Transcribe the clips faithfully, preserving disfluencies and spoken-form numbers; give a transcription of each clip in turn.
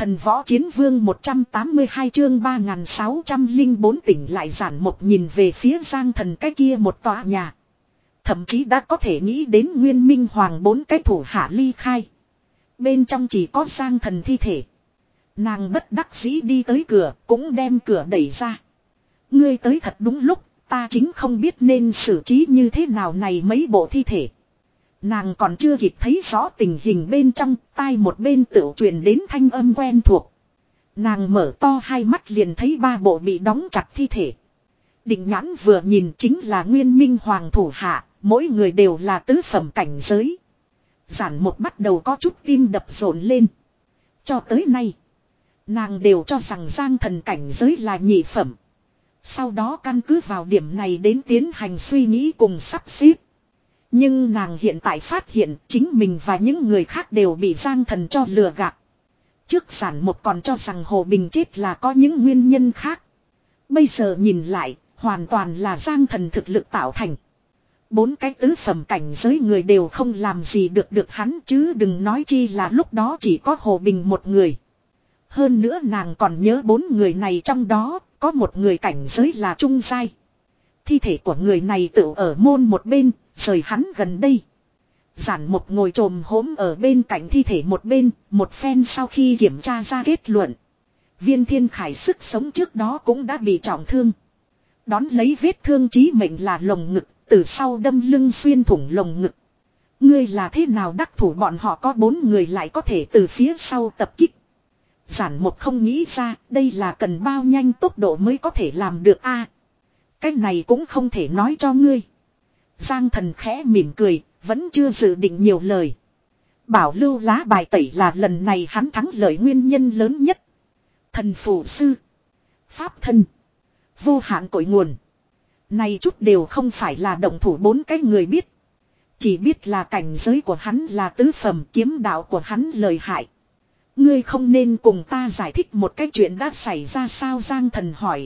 Thần võ chiến vương một trăm tám mươi hai chương ba nghìn sáu trăm lẻ bốn tỉnh lại Giản Mộc nhìn về phía Giang Thần cái kia một tòa nhà. Thậm chí đã có thể nghĩ đến Nguyên Minh Hoàng bốn cái thủ hạ ly khai. Bên trong chỉ có Giang Thần thi thể. Nàng bất đắc dĩ đi tới cửa cũng đem cửa đẩy ra. Ngươi tới thật đúng lúc, ta chính không biết nên xử trí như thế nào này mấy bộ thi thể. Nàng còn chưa kịp thấy rõ tình hình bên trong, tai một bên tựu truyền đến thanh âm quen thuộc. Nàng mở to hai mắt liền thấy ba bộ bị đóng chặt thi thể. Định nhãn vừa nhìn chính là Nguyên Minh Hoàng thủ hạ, mỗi người đều là tứ phẩm cảnh giới. Giản Mộc bắt đầu có chút tim đập rộn lên. Cho tới nay, nàng đều cho rằng Giang Thần cảnh giới là nhị phẩm. Sau đó căn cứ vào điểm này đến tiến hành suy nghĩ cùng sắp xếp. Nhưng nàng hiện tại phát hiện chính mình và những người khác đều bị Giang Thần cho lừa gạt. Trước Giản Mộc còn cho rằng Hồ Bình chết là có những nguyên nhân khác. Bây giờ nhìn lại, hoàn toàn là Giang Thần thực lực tạo thành. Bốn cái tứ phẩm cảnh giới người đều không làm gì được được hắn, chứ đừng nói chi là lúc đó chỉ có Hồ Bình một người. Hơn nữa nàng còn nhớ bốn người này trong đó, có một người cảnh giới là trung giai. Thi thể của người này tự ở môn một bên, rời hắn gần đây. Giản Mộc ngồi trồm hổm ở bên cạnh thi thể một bên, một phen sau khi kiểm tra ra kết luận. Viên Thiên Khải sức sống trước đó cũng đã bị trọng thương. Đón lấy vết thương chí mệnh là lồng ngực, từ sau đâm lưng xuyên thủng lồng ngực. Ngươi là thế nào đắc thủ, bọn họ có bốn người lại có thể từ phía sau tập kích. Giản Mộc không nghĩ ra đây là cần bao nhanh tốc độ mới có thể làm được a. Cái này cũng không thể nói cho ngươi. Giang Thần khẽ mỉm cười, vẫn chưa dự định nhiều lời. Bảo lưu lá bài tẩy là lần này hắn thắng lợi nguyên nhân lớn nhất. Thần phụ sư, pháp thân, vô hạn cội nguồn. Này chút đều không phải là động thủ bốn cái người biết. Chỉ biết là cảnh giới của hắn là tứ phẩm, kiếm đạo của hắn lợi hại. Ngươi không nên cùng ta giải thích một cái chuyện đã xảy ra sao? Giang Thần hỏi.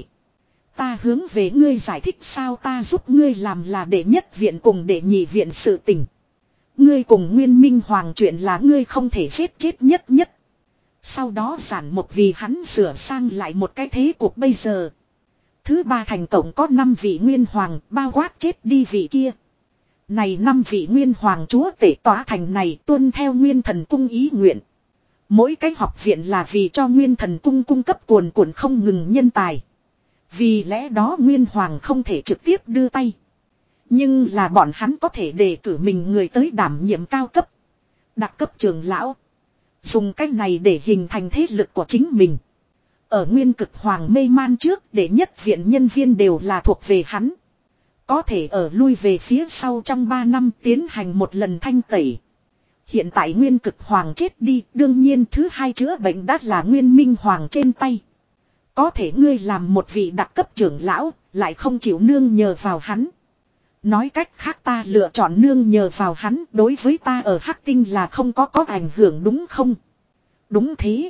Ta hướng về ngươi giải thích sao? Ta giúp ngươi làm là đệ nhất viện cùng đệ nhị viện sự tình. Ngươi cùng Nguyên Minh Hoàng chuyện là ngươi không thể giết chết nhất nhất. Sau đó Giản Mộc vì hắn sửa sang lại một cái thế cuộc bây giờ. Thứ ba thành tổng có năm vị Nguyên Hoàng, bao quát chết đi vị kia. Này năm vị Nguyên Hoàng chúa tể tỏa thành này tuân theo Nguyên Thần cung ý nguyện. Mỗi cái học viện là vì cho Nguyên Thần cung cung cấp cuồn cuộn không ngừng nhân tài. Vì lẽ đó Nguyên Hoàng không thể trực tiếp đưa tay. Nhưng là bọn hắn có thể đề cử mình người tới đảm nhiệm cao cấp, đặc cấp trưởng lão. Dùng cách này để hình thành thế lực của chính mình. Ở Nguyên Cực Hoàng mê man trước, đệ nhất viện nhân viên đều là thuộc về hắn. Có thể ở lui về phía sau trong ba năm tiến hành một lần thanh tẩy. Hiện tại Nguyên Cực Hoàng chết đi, đương nhiên thứ hai chữa bệnh đã là Nguyên Minh Hoàng trên tay. Có thể ngươi làm một vị đặc cấp trưởng lão, lại không chịu nương nhờ vào hắn. Nói cách khác ta lựa chọn nương nhờ vào hắn, đối với ta ở Hắc Tinh là không có có ảnh hưởng đúng không? Đúng thế.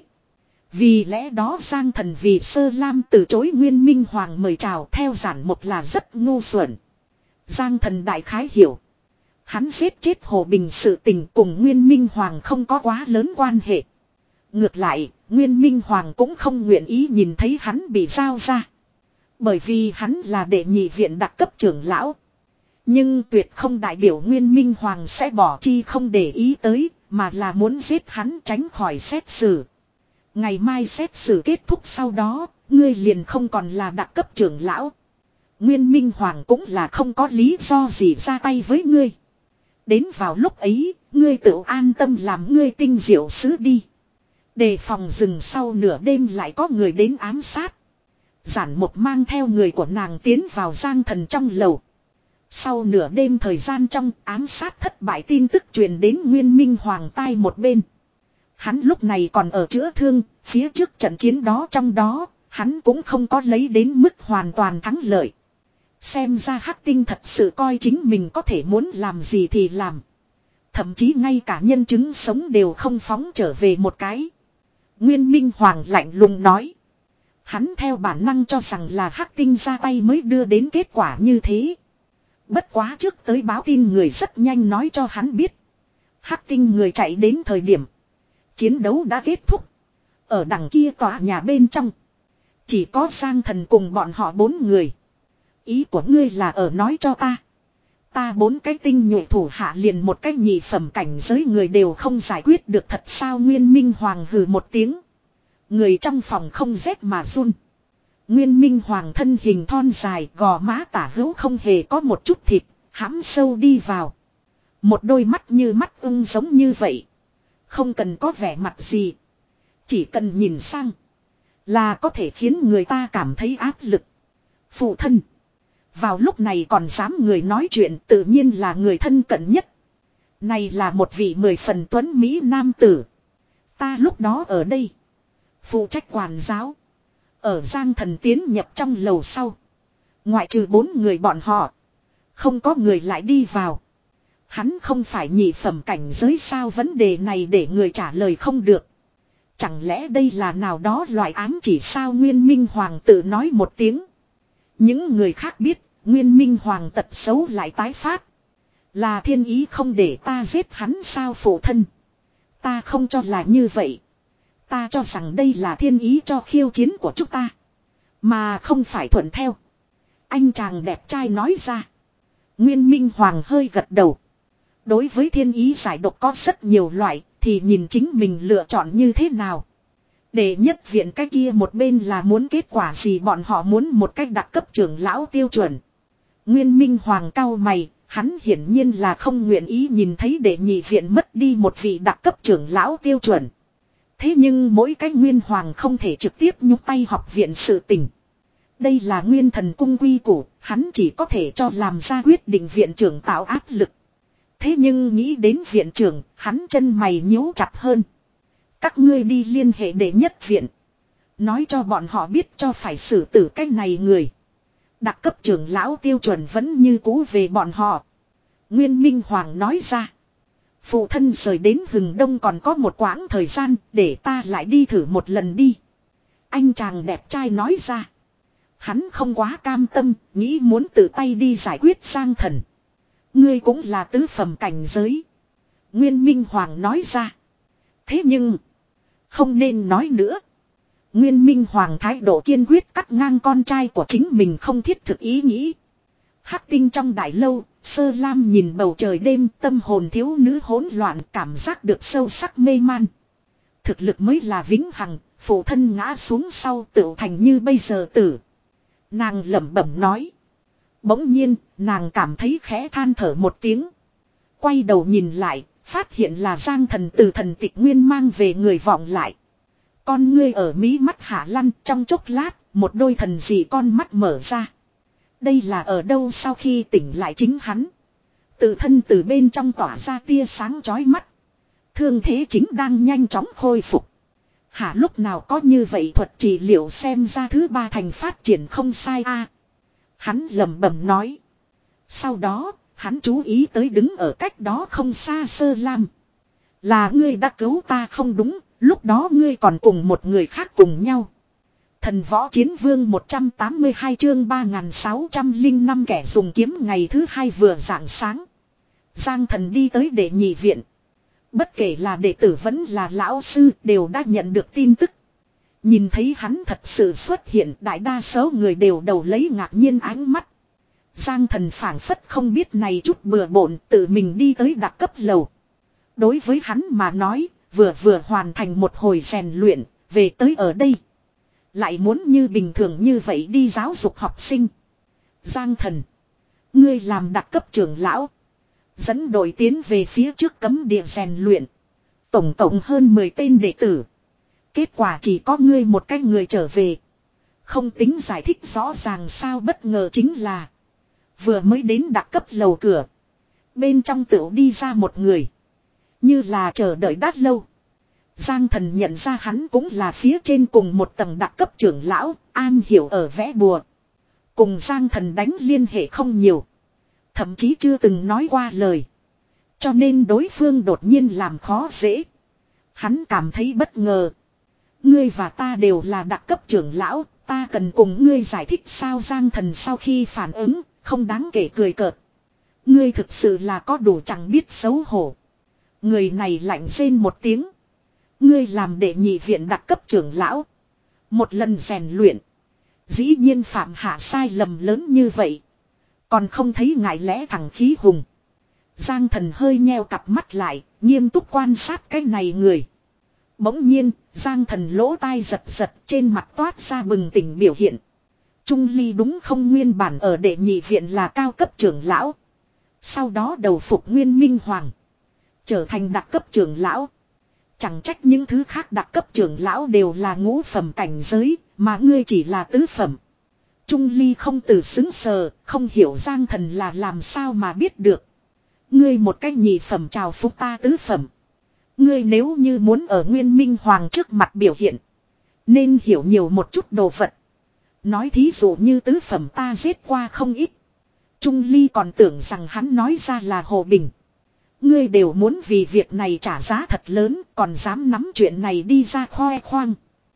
Vì lẽ đó Giang Thần vì Sơ Lam từ chối Nguyên Minh Hoàng mời chào, theo Giản Mộc là rất ngu xuẩn. Giang Thần đại khái hiểu. Hắn giết chết Hồ Bình sự tình cùng Nguyên Minh Hoàng không có quá lớn quan hệ. Ngược lại, Nguyên Minh Hoàng cũng không nguyện ý nhìn thấy hắn bị giao ra. Bởi vì hắn là đệ nhị viện đặc cấp trưởng lão. Nhưng tuyệt không đại biểu Nguyên Minh Hoàng sẽ bỏ chi không để ý tới, mà là muốn giết hắn tránh khỏi xét xử. Ngày mai xét xử kết thúc sau đó, ngươi liền không còn là đặc cấp trưởng lão. Nguyên Minh Hoàng cũng là không có lý do gì ra tay với ngươi. Đến vào lúc ấy, ngươi tự an tâm làm ngươi tinh diệu sứ đi. Đề phòng rừng sau nửa đêm lại có người đến ám sát. Giản Mộc mang theo người của nàng tiến vào Giang Thần trong lầu. Sau nửa đêm thời gian trong ám sát thất bại tin tức truyền đến Nguyên Minh Hoàng tai một bên. Hắn lúc này còn ở chữa thương, phía trước trận chiến đó trong đó, hắn cũng không có lấy đến mức hoàn toàn thắng lợi. Xem ra Hắc Tinh thật sự coi chính mình có thể muốn làm gì thì làm. Thậm chí ngay cả nhân chứng sống đều không phóng trở về một cái. Nguyên Minh Hoàng lạnh lùng nói. Hắn theo bản năng cho rằng là Hắc Tinh ra tay mới đưa đến kết quả như thế. Bất quá trước tới báo tin người rất nhanh nói cho hắn biết. Hắc Tinh người chạy đến thời điểm chiến đấu đã kết thúc. Ở đằng kia tòa nhà bên trong. Chỉ có Giang Thần cùng bọn họ bốn người. Ý của ngươi là ở nói cho ta. Ta bốn cái tinh nhuệ thủ hạ liền một cái nhị phẩm cảnh giới người đều không giải quyết được thật sao? Nguyên Minh Hoàng hừ một tiếng. Người trong phòng không rét mà run. Nguyên Minh Hoàng thân hình thon dài, gò má tả hữu không hề có một chút thịt, hãm sâu đi vào. Một đôi mắt như mắt ưng giống như vậy. Không cần có vẻ mặt gì. Chỉ cần nhìn sang. Là có thể khiến người ta cảm thấy áp lực. Phụ thân. Vào lúc này còn dám người nói chuyện tự nhiên là người thân cận nhất. Này là một vị mười phần tuấn Mỹ nam tử. Ta lúc đó ở đây. Phụ trách quản giáo. Ở Giang Thần tiến nhập trong lầu sau. Ngoại trừ bốn người bọn họ. Không có người lại đi vào. Hắn không phải nhị phẩm cảnh giới sao? Vấn đề này để người trả lời không được. Chẳng lẽ đây là nào đó loại ám chỉ sao? Nguyên Minh Hoàng tự nói một tiếng. Những người khác biết Nguyên Minh Hoàng tật xấu lại tái phát. Là thiên ý không để ta giết hắn sao phụ thân? Ta không cho là như vậy. Ta cho rằng đây là thiên ý cho khiêu chiến của chúng ta. Mà không phải thuận theo. Anh chàng đẹp trai nói ra. Nguyên Minh Hoàng hơi gật đầu. Đối với thiên ý giải độc có rất nhiều loại. Thì nhìn chính mình lựa chọn như thế nào. Để nhất viện cái kia một bên là muốn kết quả gì, bọn họ muốn một cách đặc cấp trưởng lão tiêu chuẩn. Nguyên Minh Hoàng cau mày. Hắn hiển nhiên là không nguyện ý nhìn thấy để nhị viện mất đi một vị đặc cấp trưởng lão tiêu chuẩn. Thế nhưng mỗi cái Nguyên Hoàng không thể trực tiếp nhúc tay học viện sự tình. Đây là Nguyên Thần cung quy củ, hắn chỉ có thể cho làm ra quyết định viện trưởng tạo áp lực. Thế nhưng nghĩ đến viện trưởng, hắn chân mày nhíu chặt hơn. Các ngươi đi liên hệ để nhất viện. Nói cho bọn họ biết cho phải xử tử cái này người. Đặc cấp trưởng lão tiêu chuẩn vẫn như cũ về bọn họ. Nguyên Minh Hoàng nói ra. Phụ thân rời đến Hừng Đông còn có một quãng thời gian, để ta lại đi thử một lần đi. Anh chàng đẹp trai nói ra. Hắn không quá cam tâm, nghĩ muốn tự tay đi giải quyết Giang Thần. Ngươi cũng là tứ phẩm cảnh giới. Nguyên Minh Hoàng nói ra. Thế nhưng, không nên nói nữa. Nguyên Minh Hoàng thái độ kiên quyết cắt ngang con trai của chính mình không thiết thực ý nghĩ. Hắc tinh trong đại lâu, Sơ Lam nhìn bầu trời đêm, tâm hồn thiếu nữ hỗn loạn, cảm giác được sâu sắc mê man. Thực lực mới là vĩnh hằng, phụ thân ngã xuống sau tựu thành như bây giờ tử. Nàng lẩm bẩm nói. Bỗng nhiên, nàng cảm thấy khẽ than thở một tiếng. Quay đầu nhìn lại, phát hiện là Giang Thần từ thần tịch nguyên mang về người vọng lại. Con ngươi ở mí mắt hạ lăn, trong chốc lát, một đôi thần dị con mắt mở ra. Đây là ở đâu? Sau khi tỉnh lại chính hắn. Tự thân từ bên trong tỏa ra tia sáng chói mắt. Thương thế chính đang nhanh chóng khôi phục. Hả, lúc nào có như vậy thuật trị liệu, xem ra thứ ba thành phát triển không sai a. Hắn lẩm bẩm nói. Sau đó, hắn chú ý tới đứng ở cách đó không xa Sơ Lam. Là ngươi đã cứu ta không đúng, lúc đó ngươi còn cùng một người khác cùng nhau. Thần võ chiến vương một trăm tám mươi hai chương ba nghìn sáu trăm lẻ năm kẻ dùng kiếm. Ngày thứ hai vừa rạng sáng. Giang Thần đi tới đệ nhị viện. Bất kể là đệ tử vẫn là lão sư đều đã nhận được tin tức. Nhìn thấy hắn thật sự xuất hiện, đại đa số người đều đầu lấy ngạc nhiên ánh mắt. Giang Thần phảng phất không biết này chút bừa bộn, tự mình đi tới đặc cấp lầu. Đối với hắn mà nói, vừa vừa hoàn thành một hồi rèn luyện, về tới ở đây. Lại muốn như bình thường như vậy đi giáo dục học sinh. Giang Thần, ngươi làm đặc cấp trưởng lão, dẫn đội tiến về phía trước cấm địa rèn luyện. Tổng cộng hơn mười tên đệ tử. Kết quả chỉ có ngươi một cái người trở về. Không tính giải thích rõ ràng sao? Bất ngờ chính là vừa mới đến đặc cấp lầu cửa, bên trong tựu đi ra một người. Như là chờ đợi đã lâu. Giang Thần nhận ra hắn cũng là phía trên cùng một tầng đặc cấp trưởng lão, an hiểu ở vẽ bùa. Cùng Giang Thần đánh liên hệ không nhiều. Thậm chí chưa từng nói qua lời. Cho nên đối phương đột nhiên làm khó dễ. Hắn cảm thấy bất ngờ. Ngươi và ta đều là đặc cấp trưởng lão, ta cần cùng ngươi giải thích sao? Giang Thần sau khi phản ứng, không đáng kể cười cợt. Ngươi thực sự là có đủ chẳng biết xấu hổ. Người này lạnh rên một tiếng. Ngươi làm đệ nhị viện đặc cấp trưởng lão. Một lần rèn luyện. Dĩ nhiên phạm hạ sai lầm lớn như vậy. Còn không thấy ngại lẽ thẳng khí hùng. Giang Thần hơi nheo cặp mắt lại, nghiêm túc quan sát cái này người. Bỗng nhiên, Giang Thần lỗ tai giật giật, trên mặt toát ra bừng tỉnh biểu hiện. Trung Ly đúng không, nguyên bản ở đệ nhị viện là cao cấp trưởng lão. Sau đó đầu phục Nguyên Minh Hoàng. Trở thành đặc cấp trưởng lão. Chẳng trách những thứ khác đặc cấp trưởng lão đều là ngũ phẩm cảnh giới, mà ngươi chỉ là tứ phẩm. Trung Ly không từ xứng sờ, không hiểu Giang Thần là làm sao mà biết được. Ngươi một cái nhị phẩm chào phúc ta tứ phẩm. Ngươi nếu như muốn ở Nguyên Minh Hoàng trước mặt biểu hiện, nên hiểu nhiều một chút đồ vật. Nói thí dụ như tứ phẩm ta giết qua không ít. Trung Ly còn tưởng rằng hắn nói ra là Hồ Bình. Ngươi đều muốn vì việc này trả giá thật lớn, còn dám nắm chuyện này đi ra khoe khoang.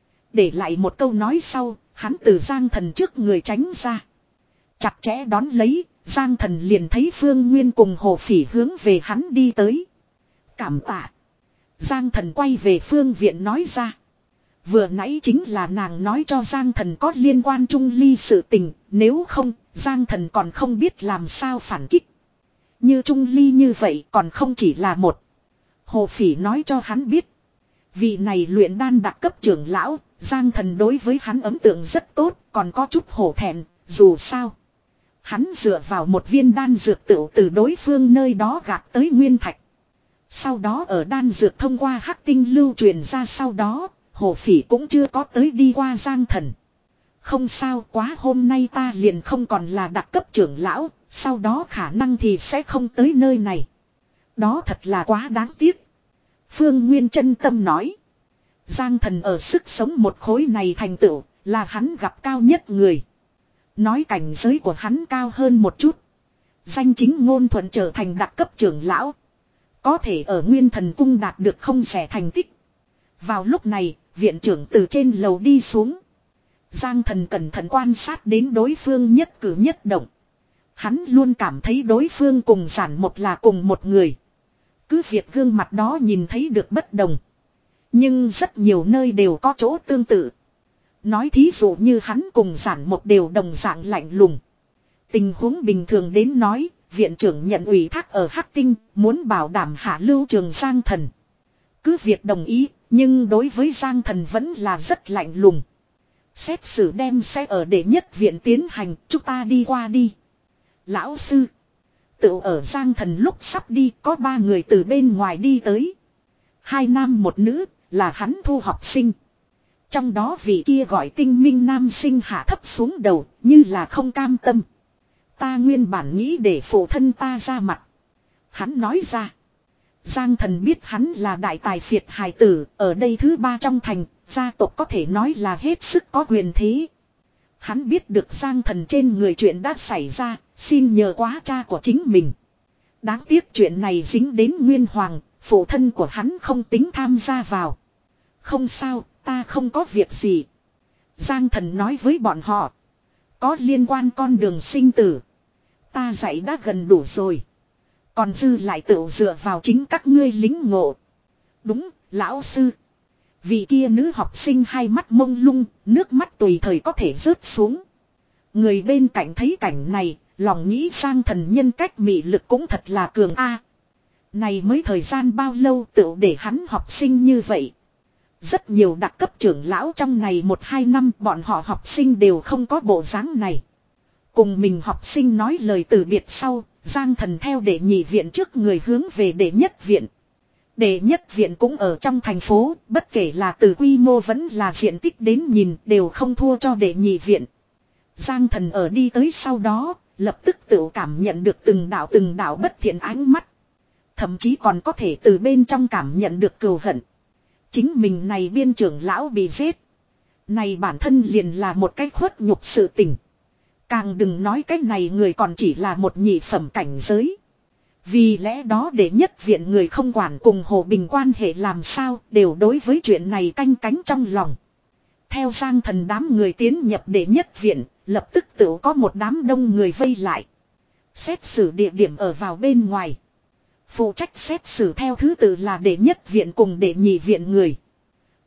Để lại một câu nói sau, hắn từ Giang Thần trước người tránh ra. Chặt chẽ đón lấy, Giang Thần liền thấy Phương Nguyên cùng Hồ Phỉ hướng về hắn đi tới. Cảm tạ. Giang Thần quay về Phương Viện nói ra. Vừa nãy chính là nàng nói cho Giang Thần có liên quan Trung Ly sự tình, nếu không, Giang Thần còn không biết làm sao phản kích. Như Trung Ly như vậy còn không chỉ là một. Hồ Phỉ nói cho hắn biết. Vị này luyện đan đặc cấp trưởng lão, Giang Thần đối với hắn ấn tượng rất tốt, còn có chút hổ thẹn, dù sao. Hắn dựa vào một viên đan dược tựu từ đối phương nơi đó gạt tới nguyên thạch. Sau đó ở đan dược thông qua hắc tinh lưu truyền ra sau đó, Hồ Phỉ cũng chưa có tới đi qua Giang Thần. Không sao, quá hôm nay ta liền không còn là đặc cấp trưởng lão, sau đó khả năng thì sẽ không tới nơi này. Đó thật là quá đáng tiếc. Phương Nguyên chân tâm nói. Giang Thần ở sức sống một khối này thành tựu, là hắn gặp cao nhất người. Nói cảnh giới của hắn cao hơn một chút. Danh chính ngôn thuận trở thành đặc cấp trưởng lão. Có thể ở Nguyên Thần Cung đạt được không rẻ thành tích. Vào lúc này, viện trưởng từ trên lầu đi xuống. Giang Thần cẩn thận quan sát đến đối phương nhất cử nhất động. Hắn luôn cảm thấy đối phương cùng Giản Mộc là cùng một người. Cứ việc gương mặt đó nhìn thấy được bất đồng. Nhưng rất nhiều nơi đều có chỗ tương tự. Nói thí dụ như hắn cùng Giản Mộc đều đồng dạng lạnh lùng. Tình huống bình thường đến nói, viện trưởng nhận ủy thác ở Hắc Tinh, muốn bảo đảm hạ lưu trường Giang Thần. Cứ việc đồng ý, nhưng đối với Giang Thần vẫn là rất lạnh lùng. Xét xử đem sẽ ở đệ nhất viện tiến hành, chúng ta đi qua đi. Lão sư. Tự ở Giang Thần lúc sắp đi, có ba người từ bên ngoài đi tới. Hai nam một nữ, là hắn thu học sinh. Trong đó vị kia gọi tinh minh nam sinh hạ thấp xuống đầu, như là không cam tâm. Ta nguyên bản nghĩ để phụ thân ta ra mặt. Hắn nói ra. Giang Thần biết hắn là đại tài phiệt hài tử, ở đây thứ ba trong thành, gia tộc có thể nói là hết sức có quyền thế. Hắn biết được Giang Thần trên người chuyện đã xảy ra, xin nhờ quá cha của chính mình. Đáng tiếc chuyện này dính đến Nguyên Hoàng, phụ thân của hắn không tính tham gia vào. Không sao, ta không có việc gì. Giang Thần nói với bọn họ. Có liên quan con đường sinh tử. Ta dạy đã gần đủ rồi. Còn dư lại tự dựa vào chính các ngươi lính ngộ. Đúng, lão sư. Vị kia nữ học sinh hai mắt mông lung, nước mắt tùy thời có thể rớt xuống. Người bên cạnh thấy cảnh này, lòng nghĩ Giang Thần nhân cách mị lực cũng thật là cường a. Này mới thời gian bao lâu tự để hắn học sinh như vậy. Rất nhiều đặc cấp trưởng lão trong này một hai năm bọn họ học sinh đều không có bộ dáng này. Cùng mình học sinh nói lời từ biệt sau, Giang Thần theo đệ nhị viện trước người hướng về đệ nhất viện. Đệ nhất viện cũng ở trong thành phố, bất kể là từ quy mô vẫn là diện tích đến nhìn đều không thua cho đệ nhị viện. Giang Thần ở đi tới sau đó, lập tức tự cảm nhận được từng đạo từng đạo bất thiện ánh mắt. Thậm chí còn có thể từ bên trong cảm nhận được cừu hận. Chính mình này biên trưởng lão bị giết. Này bản thân liền là một cái khuất nhục sự tình. Càng đừng nói cái này người còn chỉ là một nhị phẩm cảnh giới. Vì lẽ đó đệ nhất viện người không quản cùng Hồ Bình quan hệ làm sao đều đối với chuyện này canh cánh trong lòng. Theo Giang Thần đám người tiến nhập đệ nhất viện, lập tức tự có một đám đông người vây lại. Xét xử địa điểm ở vào bên ngoài. Phụ trách xét xử theo thứ tự là đệ nhất viện cùng đệ nhị viện người.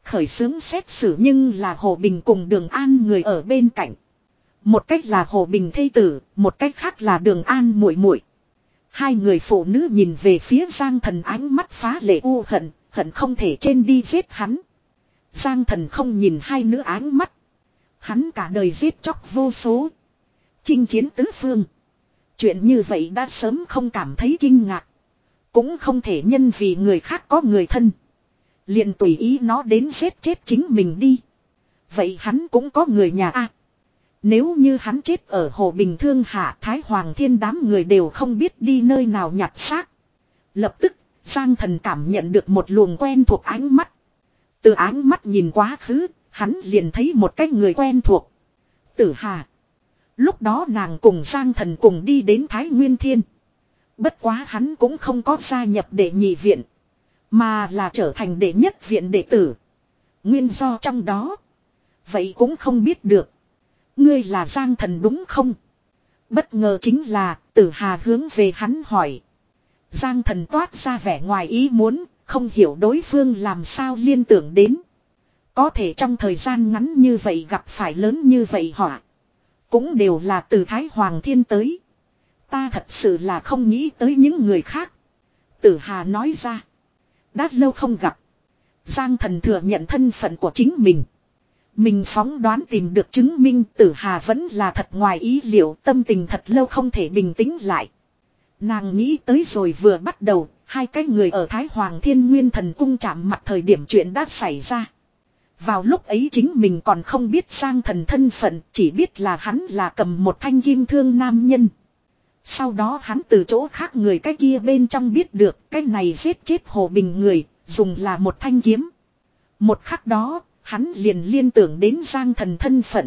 Khởi xướng xét xử nhưng là Hồ Bình cùng Đường An người ở bên cạnh. Một cách là Hồ Bình thê tử, một cách khác là Đường An muội muội. Hai người phụ nữ nhìn về phía Giang Thần ánh mắt phá lệ u hận, hận không thể trên đi giết hắn. Giang Thần không nhìn hai nữ ánh mắt. Hắn cả đời giết chóc vô số. Chinh chiến tứ phương. Chuyện như vậy đã sớm không cảm thấy kinh ngạc. Cũng không thể nhân vì người khác có người thân. Liền tùy ý nó đến giết chết chính mình đi. Vậy hắn cũng có người nhà a. Nếu như hắn chết ở Hồ Bình Thương Hạ, Thái Hoàng Thiên đám người đều không biết đi nơi nào nhặt xác. Lập tức, Giang Thần cảm nhận được một luồng quen thuộc ánh mắt. Từ ánh mắt nhìn quá khứ, hắn liền thấy một cái người quen thuộc. Tử Hà. Lúc đó nàng cùng Giang Thần cùng đi đến Thái Nguyên Thiên. Bất quá hắn cũng không có gia nhập đệ nhị viện. Mà là trở thành đệ nhất viện đệ tử. Nguyên do trong đó. Vậy cũng không biết được. Ngươi là Giang Thần đúng không? Bất ngờ chính là Tử Hà hướng về hắn hỏi. Giang Thần toát ra vẻ ngoài ý muốn. Không hiểu đối phương làm sao liên tưởng đến. Có thể trong thời gian ngắn như vậy gặp phải lớn như vậy họa. Cũng đều là từ Thái Hoàng Thiên tới. Ta thật sự là không nghĩ tới những người khác. Tử Hà nói ra. Đã lâu không gặp. Giang Thần thừa nhận thân phận của chính mình. Mình phóng đoán tìm được chứng minh Tử Hà vẫn là thật ngoài ý liệu, tâm tình thật lâu không thể bình tĩnh lại. Nàng nghĩ tới rồi vừa bắt đầu, hai cái người ở Thái Hoàng Thiên Nguyên Thần Cung chạm mặt thời điểm chuyện đã xảy ra. Vào lúc ấy chính mình còn không biết Giang Thần thân phận, chỉ biết là hắn là cầm một thanh kim thương nam nhân. Sau đó hắn từ chỗ khác người cái kia bên trong biết được cái này giết chết Hồ Bình người, dùng là một thanh kiếm. Một khắc đó, hắn liền liên tưởng đến Giang Thần thân phận.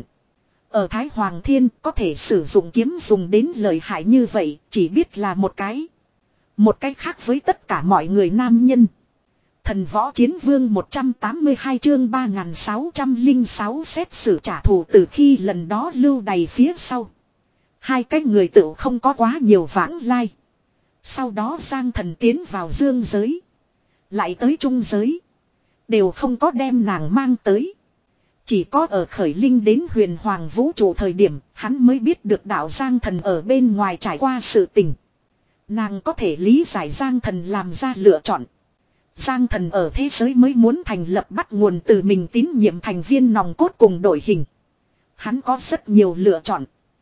Ở Thái Hoàng Thiên có thể sử dụng kiếm dùng đến lợi hại như vậy, chỉ biết là một cái. Một cái khác với tất cả mọi người nam nhân. Thần Võ Chiến Vương một trăm tám mươi hai chương ba nghìn sáu trăm lẻ sáu xét xử trả thù từ khi lần đó lưu đày phía sau. Hai cái người tự không có quá nhiều vãng lai. Sau đó Giang Thần tiến vào dương giới. Lại tới trung giới. Đều không có đem nàng mang tới. Chỉ có ở khởi linh đến huyền hoàng vũ trụ thời điểm hắn mới biết được đạo Giang Thần ở bên ngoài trải qua sự tình. Nàng có thể lý giải Giang Thần làm ra lựa chọn. Giang Thần ở thế giới mới muốn thành lập bắt nguồn từ mình tín nhiệm thành viên nòng cốt cùng đội hình. Hắn có rất nhiều lựa chọn.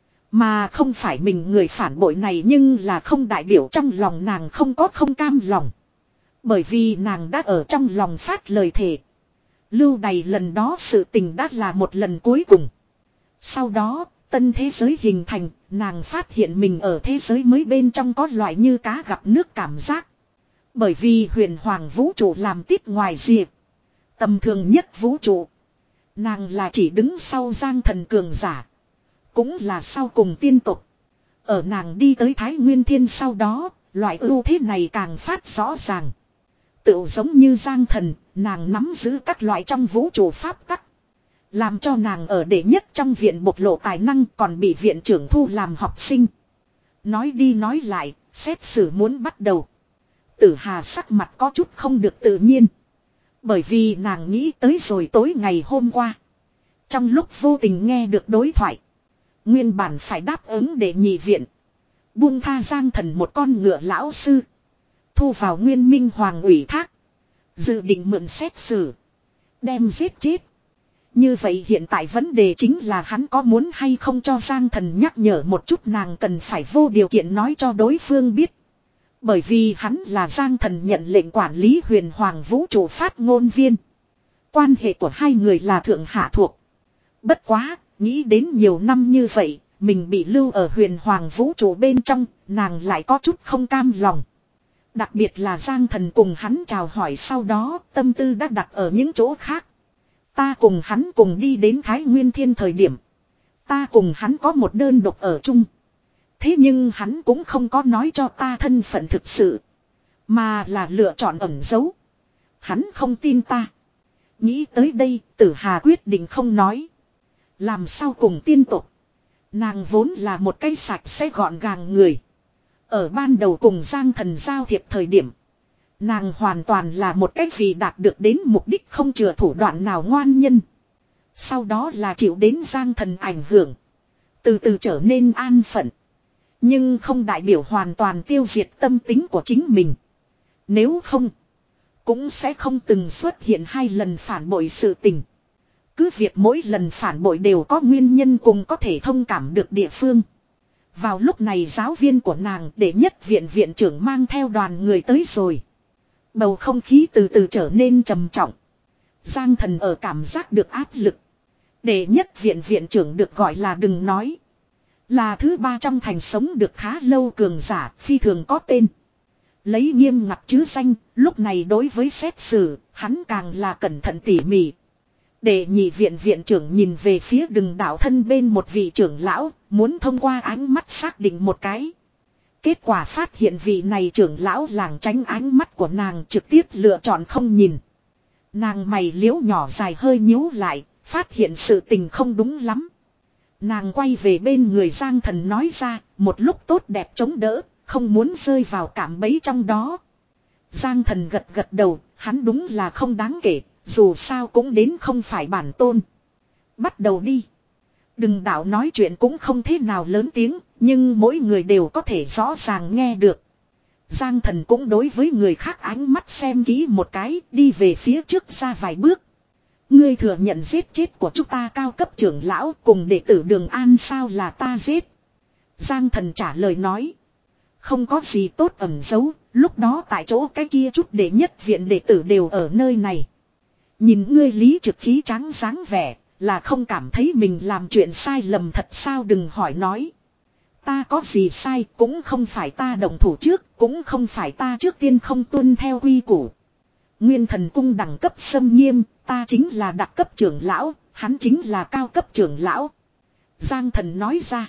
Mà không phải mình người phản bội này nhưng là không đại biểu trong lòng nàng không có không cam lòng. Bởi vì nàng đã ở trong lòng phát lời thề. Lưu đày lần đó sự tình đã là một lần cuối cùng. Sau đó, tân thế giới hình thành, nàng phát hiện mình ở thế giới mới bên trong có loại như cá gặp nước cảm giác. Bởi vì huyền hoàng vũ trụ làm tiết ngoài diệp. Tầm thường nhất vũ trụ. Nàng là chỉ đứng sau Giang Thần cường giả. Cũng là sau cùng tiên tục. Ở nàng đi tới Thái Nguyên Thiên sau đó, loại ưu thế này càng phát rõ ràng. Tựu giống như Giang Thần, nàng nắm giữ các loại trong vũ trụ pháp tắc. Làm cho nàng ở đệ nhất trong viện bộc lộ tài năng còn bị viện trưởng thu làm học sinh. Nói đi nói lại, xét xử muốn bắt đầu. Tử Hà sắc mặt có chút không được tự nhiên. Bởi vì nàng nghĩ tới rồi tối ngày hôm qua. Trong lúc vô tình nghe được đối thoại. Nguyên bản phải đáp ứng để nhị viện. Buông tha Giang Thần một con ngựa lão sư. Thu vào Nguyên Minh Hoàng ủy thác. Dự định mượn xét xử. Đem giết chết. Như vậy hiện tại vấn đề chính là hắn có muốn hay không cho Giang Thần nhắc nhở một chút nàng cần phải vô điều kiện nói cho đối phương biết. Bởi vì hắn là Giang Thần nhận lệnh quản lý huyền hoàng vũ trụ phát ngôn viên. Quan hệ của hai người là thượng hạ thuộc. Bất quá, nghĩ đến nhiều năm như vậy, mình bị lưu ở huyền hoàng vũ trụ bên trong, nàng lại có chút không cam lòng. Đặc biệt là Giang Thần cùng hắn chào hỏi sau đó, tâm tư đã đặt ở những chỗ khác. Ta cùng hắn cùng đi đến Thái Nguyên Thiên thời điểm. Ta cùng hắn có một đơn độc ở chung. Thế nhưng hắn cũng không có nói cho ta thân phận thực sự. Mà là lựa chọn ẩn giấu. Hắn không tin ta. Nghĩ tới đây, Tử Hà quyết định không nói. Làm sao cùng tiên tục. Nàng vốn là một cái sạch sẽ gọn gàng người. Ở ban đầu cùng Giang Thần giao thiệp thời điểm. Nàng hoàn toàn là một cách vì đạt được đến mục đích không chừa thủ đoạn nào ngoan nhân. Sau đó là chịu đến Giang Thần ảnh hưởng. Từ từ trở nên an phận. Nhưng không đại biểu hoàn toàn tiêu diệt tâm tính của chính mình. Nếu không, cũng sẽ không từng xuất hiện hai lần phản bội sự tình. Cứ việc mỗi lần phản bội đều có nguyên nhân cùng có thể thông cảm được địa phương. Vào lúc này giáo viên của nàng đệ nhất viện viện trưởng mang theo đoàn người tới rồi. Bầu không khí từ từ trở nên trầm trọng. Giang Thần ở cảm giác được áp lực. Đệ nhất viện viện trưởng được gọi là đừng nói. Là thứ ba trong thành sống được khá lâu cường giả phi thường có tên. Lấy nghiêm ngặt chứ danh, lúc này đối với xét xử, hắn càng là cẩn thận tỉ mỉ. Đệ nhị viện viện trưởng nhìn về phía đừng đảo thân bên một vị trưởng lão, muốn thông qua ánh mắt xác định một cái. Kết quả phát hiện vị này trưởng lão lảng tránh ánh mắt của nàng trực tiếp lựa chọn không nhìn. Nàng mày liễu nhỏ dài hơi nhíu lại, phát hiện sự tình không đúng lắm. Nàng quay về bên người Giang Thần nói ra, một lúc tốt đẹp chống đỡ, không muốn rơi vào cạm bẫy trong đó. Giang Thần gật gật đầu, hắn đúng là không đáng kể, dù sao cũng đến không phải bản tôn. Bắt đầu đi. Đừng đạo nói chuyện cũng không thế nào lớn tiếng, nhưng mỗi người đều có thể rõ ràng nghe được. Giang Thần cũng đối với người khác ánh mắt xem kỹ một cái, đi về phía trước ra vài bước. Ngươi thừa nhận giết chết của chúng ta cao cấp trưởng lão cùng đệ tử Đường An sao là ta giết. Giang Thần trả lời nói. Không có gì tốt ẩn giấu, lúc đó tại chỗ cái kia chút đệ nhất viện đệ tử đều ở nơi này. Nhìn ngươi Lý Trực khí trắng dáng vẻ, là không cảm thấy mình làm chuyện sai lầm thật sao đừng hỏi nói. Ta có gì sai cũng không phải ta động thủ trước, cũng không phải ta trước tiên không tuân theo quy củ. Nguyên Thần cung đẳng cấp xâm nghiêm, ta chính là đặc cấp trưởng lão, hắn chính là cao cấp trưởng lão. Giang Thần nói ra.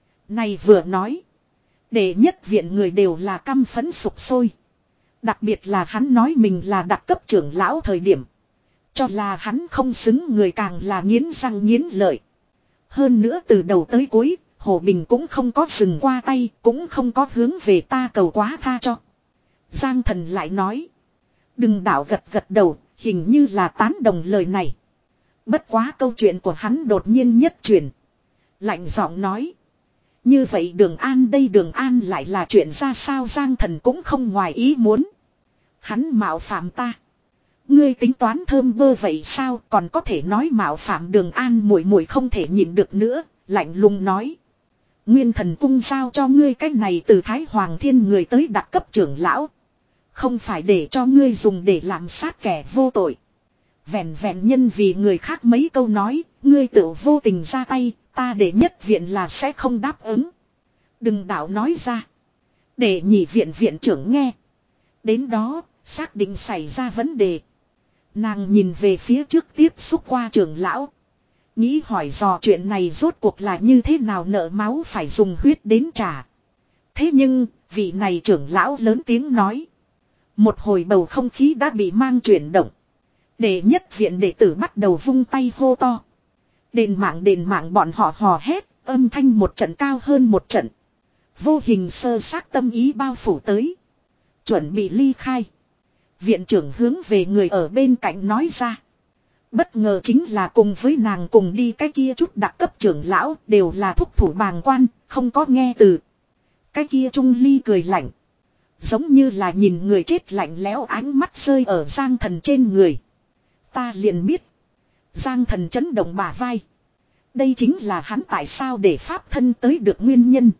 Này vừa nói. Đệ nhất viện người đều là căm phẫn sục sôi. Đặc biệt là hắn nói mình là đặc cấp trưởng lão thời điểm. Cho là hắn không xứng người càng là nghiến răng nghiến lợi. Hơn nữa từ đầu tới cuối, Hồ Bình cũng không có dừng qua tay, cũng không có hướng về ta cầu quá tha cho. Giang Thần lại nói. Đừng đảo gật gật đầu, hình như là tán đồng lời này. Bất quá câu chuyện của hắn đột nhiên nhất chuyển. Lạnh giọng nói. Như vậy Đường An đây Đường An lại là chuyện ra sao Giang Thần cũng không ngoài ý muốn. Hắn mạo phạm ta. Ngươi tính toán thơm bơ vậy sao còn có thể nói mạo phạm Đường An muội muội không thể nhịn được nữa, lạnh lùng nói. Nguyên Thần cung giao cho ngươi cái này từ Thái Hoàng Thiên người tới đặc cấp trưởng lão. Không phải để cho ngươi dùng để làm sát kẻ vô tội. Vẹn vẹn nhân vì người khác mấy câu nói, ngươi tự vô tình ra tay, ta để nhất viện là sẽ không đáp ứng. Đừng đạo nói ra. Để nhị viện viện trưởng nghe. Đến đó, xác định xảy ra vấn đề. Nàng nhìn về phía trước tiếp xúc qua trưởng lão. Nghĩ hỏi dò chuyện này rốt cuộc là như thế nào nợ máu phải dùng huyết đến trả. Thế nhưng, vị này trưởng lão lớn tiếng nói. Một hồi bầu không khí đã bị mang chuyển động. Đệ nhất viện đệ tử bắt đầu vung tay hô to. Đền mạng đền mạng bọn họ hò hét, âm thanh một trận cao hơn một trận. Vô hình sơ xác tâm ý bao phủ tới. Chuẩn bị ly khai. Viện trưởng hướng về người ở bên cạnh nói ra. Bất ngờ chính là cùng với nàng cùng đi cái kia chút đặc cấp trưởng lão đều là thúc thủ bàng quan, không có nghe từ. Cái kia Trung Ly cười lạnh. Giống như là nhìn người chết lạnh lẽo ánh mắt rơi ở Giang Thần trên người. Ta liền biết. Giang Thần chấn động bả vai. Đây chính là hắn tại sao để pháp thân tới được nguyên nhân.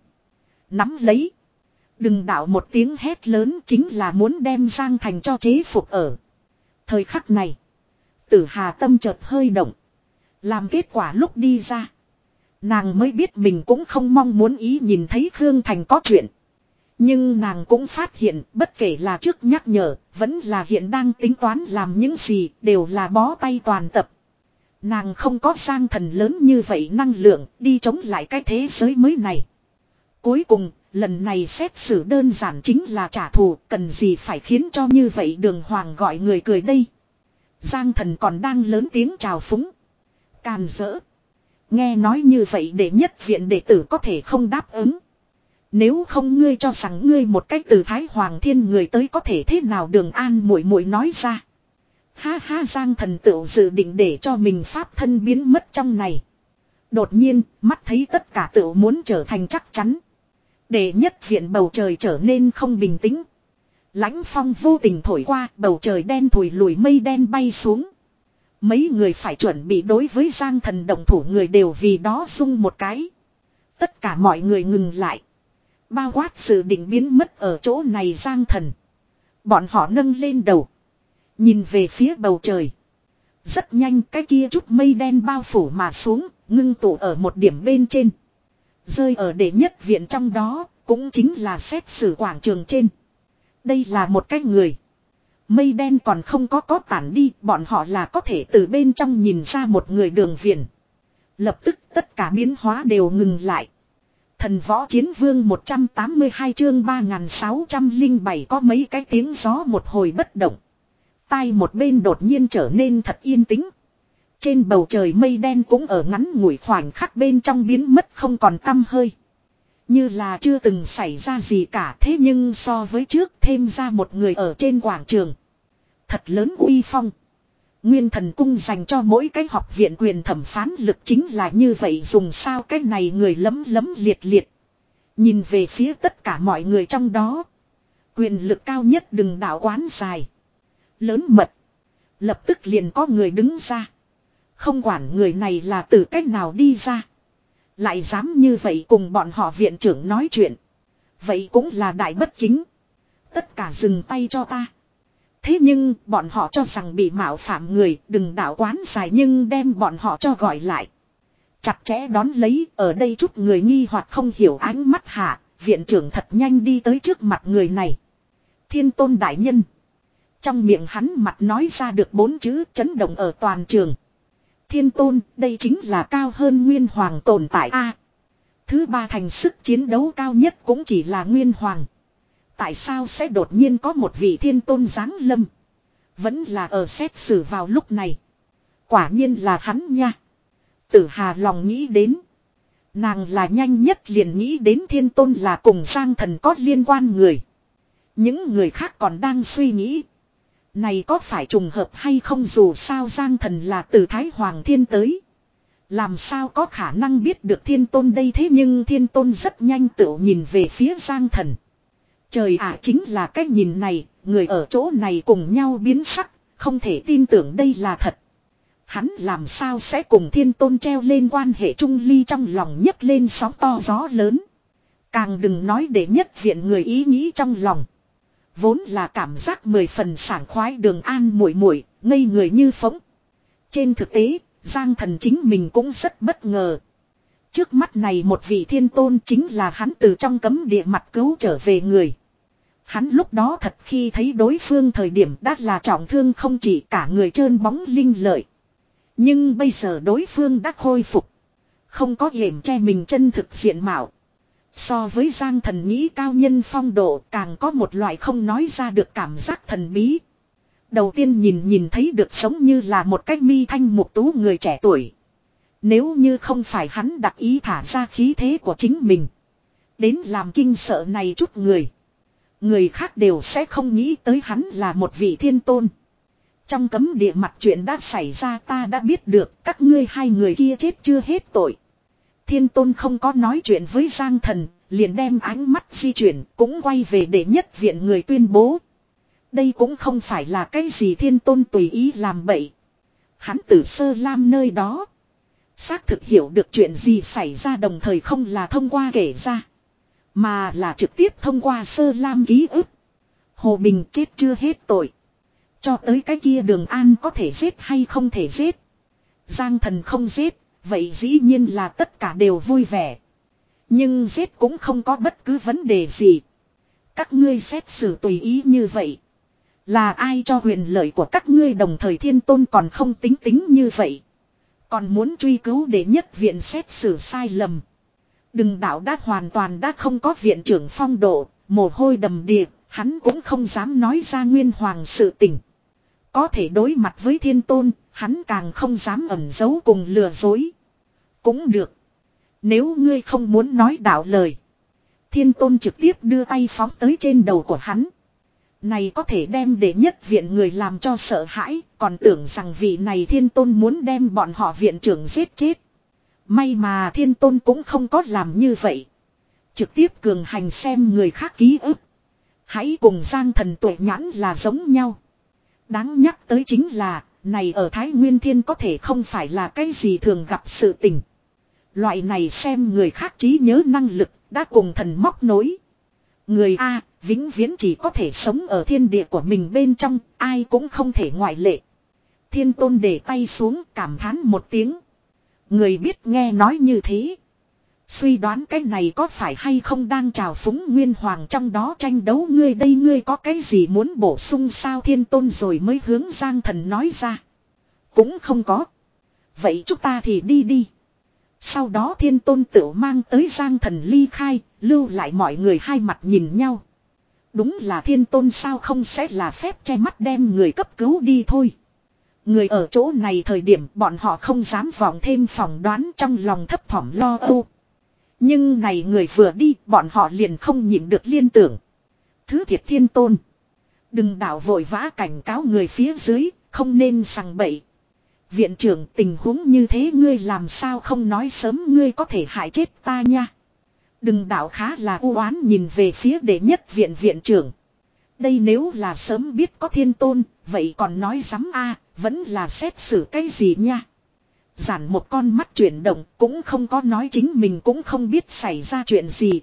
Nắm lấy. Đừng đạo một tiếng hét lớn chính là muốn đem Giang Thành cho chế phục ở. Thời khắc này. Tử Hà tâm chợt hơi động. Làm kết quả lúc đi ra. Nàng mới biết mình cũng không mong muốn ý nhìn thấy Khương Thành có chuyện. Nhưng nàng cũng phát hiện bất kể là trước nhắc nhở, vẫn là hiện đang tính toán làm những gì đều là bó tay toàn tập. Nàng không có Giang Thần lớn như vậy năng lượng đi chống lại cái thế giới mới này. Cuối cùng, lần này xét xử đơn giản chính là trả thù, cần gì phải khiến cho như vậy Đường Hoàng gọi người cười đây. Giang Thần còn đang lớn tiếng chào phúng. Càn rỡ. Nghe nói như vậy để nhất viện đệ tử có thể không đáp ứng. Nếu không ngươi cho rằng ngươi một cách từ Thái Hoàng Thiên người tới có thể thế nào, Đường An muội muội nói ra. Ha ha, Giang Thần tựu dự định để cho mình pháp thân biến mất trong này. Đột nhiên, mắt thấy tất cả tựu muốn trở thành chắc chắn. Để nhất viện bầu trời trở nên không bình tĩnh. Lãnh phong vô tình thổi qua, bầu trời đen thùi lùi, mây đen bay xuống. Mấy người phải chuẩn bị đối với Giang Thần động thủ người đều vì đó rung một cái. Tất cả mọi người ngừng lại. Bao quát sự định biến mất ở chỗ này Giang Thần. Bọn họ nâng lên đầu. Nhìn về phía bầu trời. Rất nhanh cái kia chút mây đen bao phủ mà xuống, ngưng tụ ở một điểm bên trên. Rơi ở đệ nhất viện trong đó, cũng chính là xét xử quảng trường trên. Đây là một cái người. Mây đen còn không có có tản đi, bọn họ là có thể từ bên trong nhìn ra một người Đường Viễn. Lập tức tất cả biến hóa đều ngừng lại. Thần võ chiến vương một trăm tám mươi hai chương ba nghìn sáu trăm lẻ bảy có mấy cái tiếng gió một hồi bất động. Tai một bên đột nhiên trở nên thật yên tĩnh. Trên bầu trời mây đen cũng ở ngắn ngủi khoảnh khắc bên trong biến mất không còn tăm hơi. Như là chưa từng xảy ra gì cả, thế nhưng so với trước thêm ra một người ở trên quảng trường. Thật lớn uy phong. Nguyên Thần Cung dành cho mỗi cái học viện quyền thẩm phán lực chính là như vậy, dùng sao cái này người lấm lấm liệt liệt. Nhìn về phía tất cả mọi người trong đó. Quyền lực cao nhất Đừng Đạo quán dài. Lớn mật. Lập tức liền có người đứng ra. Không quản người này là từ cách nào đi ra. Lại dám như vậy cùng bọn họ viện trưởng nói chuyện. Vậy cũng là đại bất kính. Tất cả dừng tay cho ta. Thế nhưng bọn họ cho rằng bị mạo phạm người Đừng Đạo quán dài nhưng đem bọn họ cho gọi lại. Chặt chẽ đón lấy, ở đây chút người nghi hoặc không hiểu ánh mắt hạ, viện trưởng thật nhanh đi tới trước mặt người này. Thiên Tôn đại nhân. Trong miệng hắn mặt nói ra được bốn chữ chấn động ở toàn trường. Thiên Tôn, đây chính là cao hơn Nguyên Hoàng tồn tại a. Thứ ba thành sức chiến đấu cao nhất cũng chỉ là Nguyên Hoàng. Tại sao sẽ đột nhiên có một vị Thiên Tôn giáng lâm? Vẫn là ở xét xử vào lúc này. Quả nhiên là hắn nha. Tử Hà lòng nghĩ đến. Nàng là nhanh nhất liền nghĩ đến Thiên Tôn là cùng Giang Thần có liên quan người. Những người khác còn đang suy nghĩ. Này có phải trùng hợp hay không, dù sao Giang Thần là từ Thái Hoàng Thiên tới. Làm sao có khả năng biết được Thiên Tôn đây, thế nhưng Thiên Tôn rất nhanh tự nhìn về phía Giang Thần. Trời ạ, chính là cái nhìn này, người ở chỗ này cùng nhau biến sắc, không thể tin tưởng đây là thật. Hắn làm sao sẽ cùng Thiên Tôn treo lên quan hệ trung ly, trong lòng nhấc lên sóng to gió lớn. Càng đừng nói để nhất viện người ý nghĩ trong lòng. Vốn là cảm giác mười phần sảng khoái Đường An muội muội ngây người như phỗng. Trên thực tế, Giang Thần chính mình cũng rất bất ngờ. Trước mắt này một vị Thiên Tôn chính là hắn từ trong cấm địa mặt cứu trở về người. Hắn lúc đó thật khi thấy đối phương thời điểm đã là trọng thương không chỉ, cả người trơn bóng linh lợi. Nhưng bây giờ đối phương đã khôi phục. Không có yểm che mình chân thực diện mạo. So với Giang Thần nghĩ cao nhân phong độ, càng có một loại không nói ra được cảm giác thần bí. Đầu tiên nhìn nhìn thấy được giống như là một cách mi thanh mục tú người trẻ tuổi. Nếu như không phải hắn đặc ý thả ra khí thế của chính mình. Đến làm kinh sợ này chút người. Người khác đều sẽ không nghĩ tới hắn là một vị Thiên Tôn. Trong cấm địa mặt chuyện đã xảy ra ta đã biết được, các ngươi hai người kia chết chưa hết tội. Thiên Tôn không có nói chuyện với Giang Thần, liền đem ánh mắt di chuyển, cũng quay về để nhất viện người tuyên bố. Đây cũng không phải là cái gì Thiên Tôn tùy ý làm bậy. Hắn từ Sơ Lam nơi đó xác thực hiểu được chuyện gì xảy ra, đồng thời không là thông qua kể ra, mà là trực tiếp thông qua Sơ Lam ký ức. Hồ Bình chết chưa hết tội. Cho tới cái kia Đường An có thể giết hay không thể giết. Giang Thần không giết, vậy dĩ nhiên là tất cả đều vui vẻ. Nhưng giết cũng không có bất cứ vấn đề gì. Các ngươi xét xử tùy ý như vậy. Là ai cho quyền lợi của các ngươi, đồng thời Thiên Tôn còn không tính tính như vậy. Còn muốn truy cứu để nhất viện xét xử sai lầm. Đừng Đạo đã hoàn toàn đã không có viện trưởng phong độ, mồ hôi đầm đìa, hắn cũng không dám nói ra Nguyên Hoàng sự tình. Có thể đối mặt với Thiên Tôn, hắn càng không dám ẩn giấu cùng lừa dối. Cũng được. Nếu ngươi không muốn nói đạo lời, Thiên tôn trực tiếp đưa tay phóng tới trên đầu của hắn. Này có thể đem đệ nhất viện người làm cho sợ hãi, còn tưởng rằng vị này thiên tôn muốn đem bọn họ viện trưởng giết chết. May mà thiên tôn cũng không có làm như vậy. Trực tiếp cường hành xem người khác ký ức. Hãy cùng Giang Thần tuệ nhãn là giống nhau. Đáng nhắc tới chính là, này ở Thái Nguyên Thiên có thể không phải là cái gì thường gặp sự tình. Loại này xem người khác trí nhớ năng lực, đã cùng thần móc nối. Người A, vĩnh viễn chỉ có thể sống ở thiên địa của mình bên trong, ai cũng không thể ngoại lệ. Thiên tôn để tay xuống cảm thán một tiếng. Người biết nghe nói như thế. Suy đoán cái này có phải hay không đang trào phúng Nguyên Hoàng trong đó tranh đấu ngươi đây ngươi có cái gì muốn bổ sung sao thiên tôn rồi mới hướng Giang Thần nói ra. Cũng không có. Vậy chúng ta thì đi đi. Sau đó thiên tôn tự mang tới Giang Thần ly khai, lưu lại mọi người hai mặt nhìn nhau. Đúng là thiên tôn sao không sẽ là phép che mắt đem người cấp cứu đi thôi. Người ở chỗ này thời điểm bọn họ không dám vọng thêm phỏng đoán trong lòng thấp thỏm lo âu. Nhưng này người vừa đi bọn họ liền không nhịn được liên tưởng. Thứ thiệt thiên tôn. Đừng đảo vội vã cảnh cáo người phía dưới, không nên sằng bậy. Viện trưởng tình huống như thế ngươi làm sao không nói sớm ngươi có thể hại chết ta nha. Đừng đảo khá là u oán nhìn về phía đệ nhất viện viện trưởng. Đây nếu là sớm biết có thiên tôn, vậy còn nói dám a vẫn là xét xử cái gì nha. Giản một con mắt chuyển động cũng không có nói chính mình cũng không biết xảy ra chuyện gì.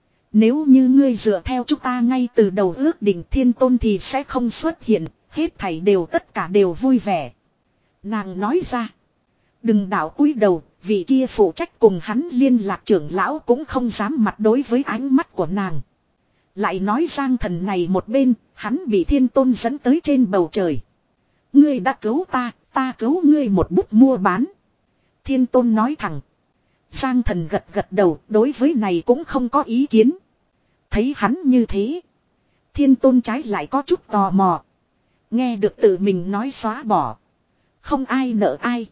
Nếu như ngươi dựa theo chúng ta ngay từ đầu ước định thiên tôn thì sẽ không xuất hiện, hết thảy đều tất cả đều vui vẻ. Nàng nói ra. Đừng đảo cúi đầu, vì kia phụ trách cùng hắn liên lạc trưởng lão cũng không dám mặt đối với ánh mắt của nàng. Lại nói Giang Thần này một bên, hắn bị thiên tôn dẫn tới trên bầu trời. Ngươi đã cứu ta, ta cứu ngươi một bút mua bán. Thiên tôn nói thẳng. Giang Thần gật gật đầu, đối với này cũng không có ý kiến. Thấy hắn như thế. Thiên tôn trái lại có chút tò mò. Nghe được tự mình nói xóa bỏ. Không ai nợ ai.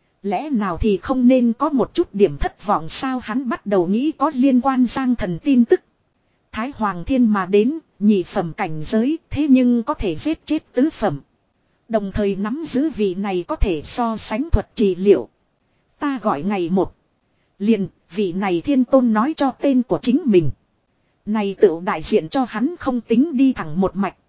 Lẽ nào thì không nên có một chút điểm thất vọng sao hắn bắt đầu nghĩ có liên quan Giang Thần tin tức. Thái Hoàng Thiên mà đến, nhị phẩm cảnh giới, thế nhưng có thể giết chết tứ phẩm. Đồng thời nắm giữ vị này có thể so sánh thuật trị liệu. Ta gọi ngày một. Liền, vị này thiên tôn nói cho tên của chính mình. Này tự đại diện cho hắn không tính đi thẳng một mạch.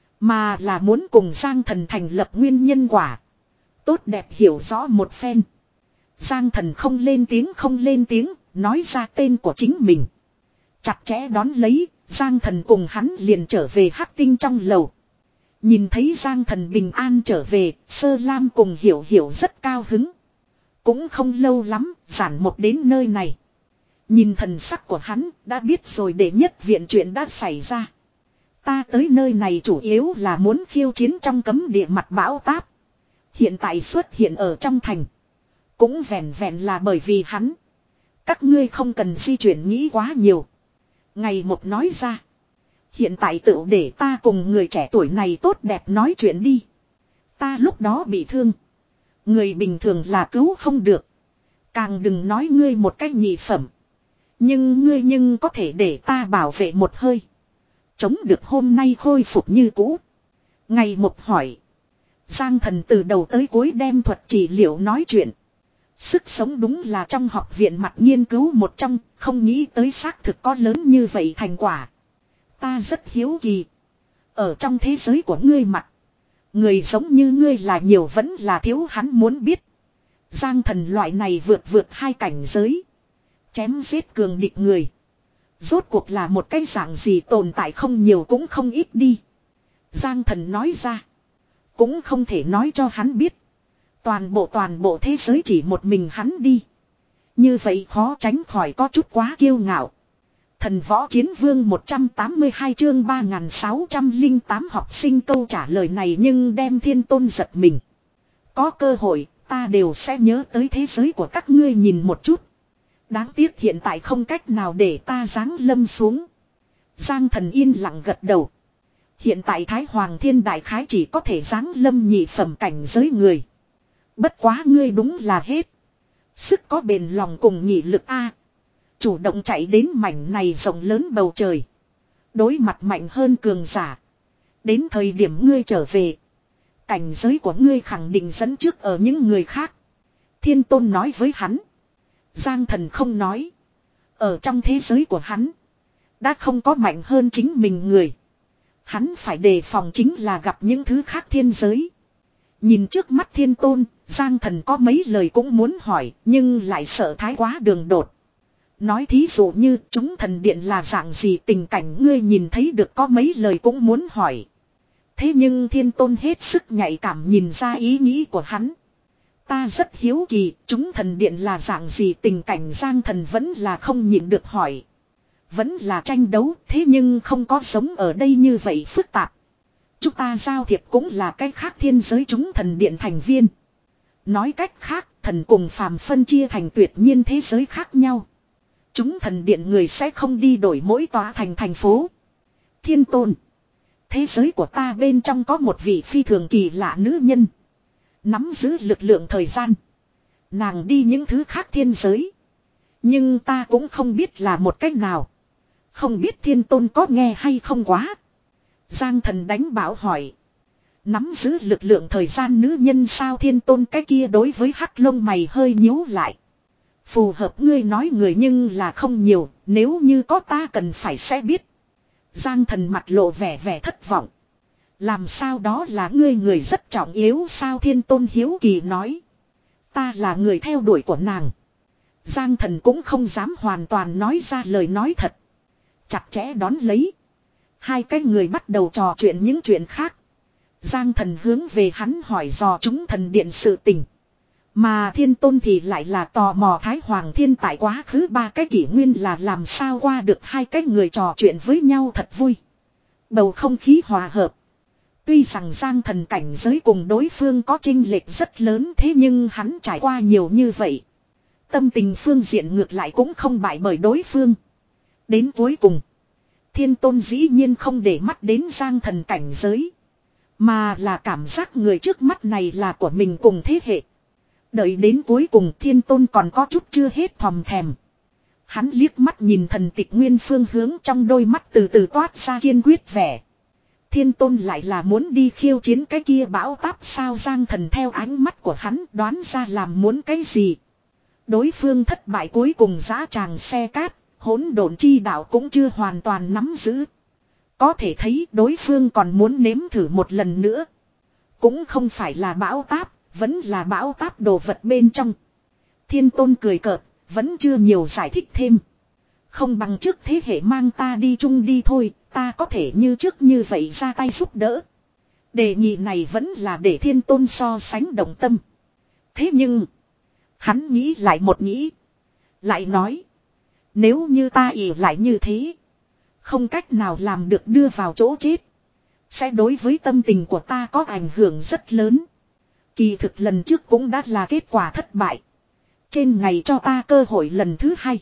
Mà là muốn cùng Giang Thần thành lập nguyên nhân quả. Tốt đẹp hiểu rõ một phen. Giang Thần không lên tiếng không lên tiếng, nói ra tên của chính mình. Chặt chẽ đón lấy, Giang Thần cùng hắn liền trở về Hắc Tinh trong lầu. Nhìn thấy Giang Thần bình an trở về, Sơ Lam cùng Hiểu Hiểu rất cao hứng. Cũng không lâu lắm, Giản Một đến nơi này. Nhìn thần sắc của hắn, đã biết rồi đệ nhất viện chuyện đã xảy ra. Ta tới nơi này chủ yếu là muốn khiêu chiến trong cấm địa mặt bão táp. Hiện tại xuất hiện ở trong thành. Cũng vẹn vẹn là bởi vì hắn. Các ngươi không cần di chuyển nghĩ quá nhiều. Ngày một nói ra. Hiện tại tự để ta cùng người trẻ tuổi này tốt đẹp nói chuyện đi. Ta lúc đó bị thương. Người bình thường là cứu không được. Càng đừng nói ngươi một cách nhị phẩm. Nhưng ngươi nhưng có thể để ta bảo vệ một hơi. Chống được hôm nay khôi phục như cũ. Ngày một hỏi. Giang Thần từ đầu tới cuối đem thuật trị liệu nói chuyện. Sức sống đúng là trong học viện mặt nghiên cứu một trong, không nghĩ tới xác thực có lớn như vậy thành quả. Ta rất hiếu kỳ. Ở trong thế giới của ngươi mặt, người giống như ngươi là nhiều vẫn là thiếu hắn muốn biết. Giang Thần loại này vượt vượt hai cảnh giới. Chém giết cường địch người. Rốt cuộc là một cái dạng gì tồn tại không nhiều cũng không ít đi. Giang Thần nói ra. Cũng không thể nói cho hắn biết. Toàn bộ toàn bộ thế giới chỉ một mình hắn đi. Như vậy khó tránh khỏi có chút quá kiêu ngạo. Thần võ chiến vương một trăm tám mươi hai chương ba nghìn sáu trăm lẻ tám học sinh câu trả lời này nhưng đem thiên tôn giật mình. Có cơ hội ta đều sẽ nhớ tới thế giới của các ngươi nhìn một chút. Đáng tiếc hiện tại không cách nào để ta giáng lâm xuống. Giang Thần yên lặng gật đầu. Hiện tại Thái Hoàng Thiên Đại Khái chỉ có thể giáng lâm nhị phẩm cảnh giới người. Bất quá ngươi đúng là hết. Sức có bền lòng cùng nhị lực a. Chủ động chạy đến mảnh này rộng lớn bầu trời. Đối mặt mạnh hơn cường giả. Đến thời điểm ngươi trở về. Cảnh giới của ngươi khẳng định dẫn trước ở những người khác. Thiên Tôn nói với hắn. Giang Thần không nói. Ở trong thế giới của hắn. Đã không có mạnh hơn chính mình người. Hắn phải đề phòng chính là gặp những thứ khác thiên giới. Nhìn trước mắt Thiên Tôn, Giang Thần có mấy lời cũng muốn hỏi, nhưng lại sợ thái quá đường đột. Nói thí dụ như chúng thần điện là dạng gì tình cảnh ngươi nhìn thấy được có mấy lời cũng muốn hỏi. Thế nhưng Thiên Tôn hết sức nhạy cảm nhìn ra ý nghĩ của hắn. Ta rất hiếu kỳ, chúng thần điện là dạng gì tình cảnh Giang Thần vẫn là không nhịn được hỏi. Vẫn là tranh đấu, thế nhưng không có giống ở đây như vậy phức tạp. Chúng ta giao thiệp cũng là cách khác thiên giới chúng thần điện thành viên. Nói cách khác, thần cùng phàm phân chia thành tuyệt nhiên thế giới khác nhau. Chúng thần điện người sẽ không đi đổi mỗi tòa thành thành phố. Thiên Tôn. Thế giới của ta bên trong có một vị phi thường kỳ lạ nữ nhân. Nắm giữ lực lượng thời gian. Nàng đi những thứ khác thiên giới. Nhưng ta cũng không biết là một cách nào. Không biết Thiên Tôn có nghe hay không quá. Giang Thần đánh bảo hỏi. Nắm giữ lực lượng thời gian nữ nhân sao Thiên Tôn cái kia đối với hắc lông mày hơi nhíu lại. Phù hợp ngươi nói người nhưng là không nhiều, nếu như có ta cần phải sẽ biết. Giang Thần mặt lộ vẻ vẻ thất vọng. Làm sao đó là ngươi người rất trọng yếu sao Thiên Tôn hiếu kỳ nói. Ta là người theo đuổi của nàng. Giang Thần cũng không dám hoàn toàn nói ra lời nói thật. Chặt chẽ đón lấy. Hai cái người bắt đầu trò chuyện những chuyện khác. Giang Thần hướng về hắn hỏi dò chúng thần điện sự tình. Mà Thiên Tôn thì lại là tò mò Thái Hoàng Thiên tại quá khứ ba cái kỷ nguyên là làm sao qua được hai cái người trò chuyện với nhau thật vui. Bầu không khí hòa hợp. Tuy rằng Giang Thần cảnh giới cùng đối phương có chênh lệch rất lớn thế nhưng hắn trải qua nhiều như vậy. Tâm tình phương diện ngược lại cũng không bại bởi đối phương. Đến cuối cùng. Thiên Tôn dĩ nhiên không để mắt đến Giang Thần cảnh giới. Mà là cảm giác người trước mắt này là của mình cùng thế hệ. Đợi đến cuối cùng Thiên Tôn còn có chút chưa hết thòm thèm. Hắn liếc mắt nhìn thần tịch nguyên phương hướng trong đôi mắt từ từ toát ra kiên quyết vẻ. Thiên Tôn lại là muốn đi khiêu chiến cái kia bão táp sao Giang Thần theo ánh mắt của hắn đoán ra làm muốn cái gì. Đối phương thất bại cuối cùng giã tràng xe cát, hỗn độn chi đạo cũng chưa hoàn toàn nắm giữ. Có thể thấy đối phương còn muốn nếm thử một lần nữa. Cũng không phải là bão táp, vẫn là bão táp đồ vật bên trong. Thiên Tôn cười cợt, vẫn chưa nhiều giải thích thêm. Không bằng trước thế hệ mang ta đi chung đi thôi, ta có thể như trước như vậy ra tay giúp đỡ. Đề nghị này vẫn là để Thiên Tôn so sánh động tâm. Thế nhưng, hắn nghĩ lại một nghĩ. Lại nói, nếu như ta ỷ lại như thế, không cách nào làm được đưa vào chỗ chết, sẽ đối với tâm tình của ta có ảnh hưởng rất lớn. Kỳ thực lần trước cũng đã là kết quả thất bại. Trên ngày cho ta cơ hội lần thứ hai,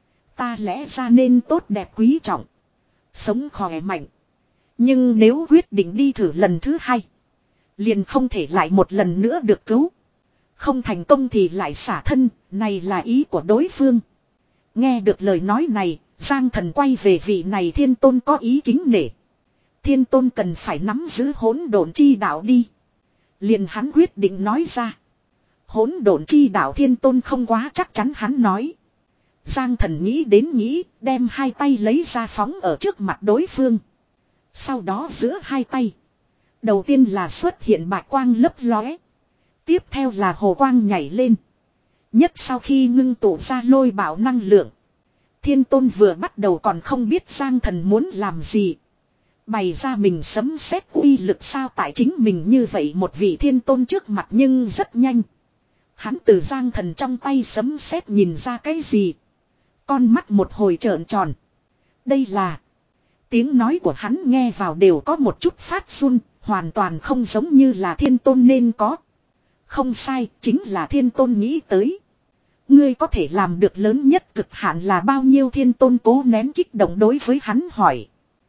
ta lẽ ra nên tốt đẹp quý trọng, sống khỏe mạnh. Nhưng nếu quyết định đi thử lần thứ hai, liền không thể lại một lần nữa được cứu. Không thành công thì lại xả thân, này là ý của đối phương. Nghe được lời nói này, Giang Thần quay về vị này Thiên Tôn có ý kính nể. Thiên Tôn cần phải nắm giữ hỗn độn chi đạo đi. Liền hắn quyết định nói ra. Hỗn độn chi đạo Thiên Tôn không quá chắc chắn hắn nói. Giang Thần nghĩ đến nghĩ, đem hai tay lấy ra phóng ở trước mặt đối phương. Sau đó giữa hai tay, đầu tiên là xuất hiện bạch quang lấp lóe. Tiếp theo là hồ quang nhảy lên. Nhất sau khi ngưng tụ ra lôi bảo năng lượng, Thiên Tôn vừa bắt đầu còn không biết Giang Thần muốn làm gì. Bày ra mình sấm sét uy lực sao tại chính mình như vậy một vị Thiên Tôn trước mặt nhưng rất nhanh. Hắn từ Giang Thần trong tay sấm sét nhìn ra cái gì. Con mắt một hồi trợn tròn. Đây là. Tiếng nói của hắn nghe vào đều có một chút phát run, hoàn toàn không giống như là Thiên Tôn nên có. Không sai, chính là Thiên Tôn nghĩ tới. Ngươi có thể làm được lớn nhất cực hạn là bao nhiêu Thiên Tôn cố nén kích động đối với hắn hỏi.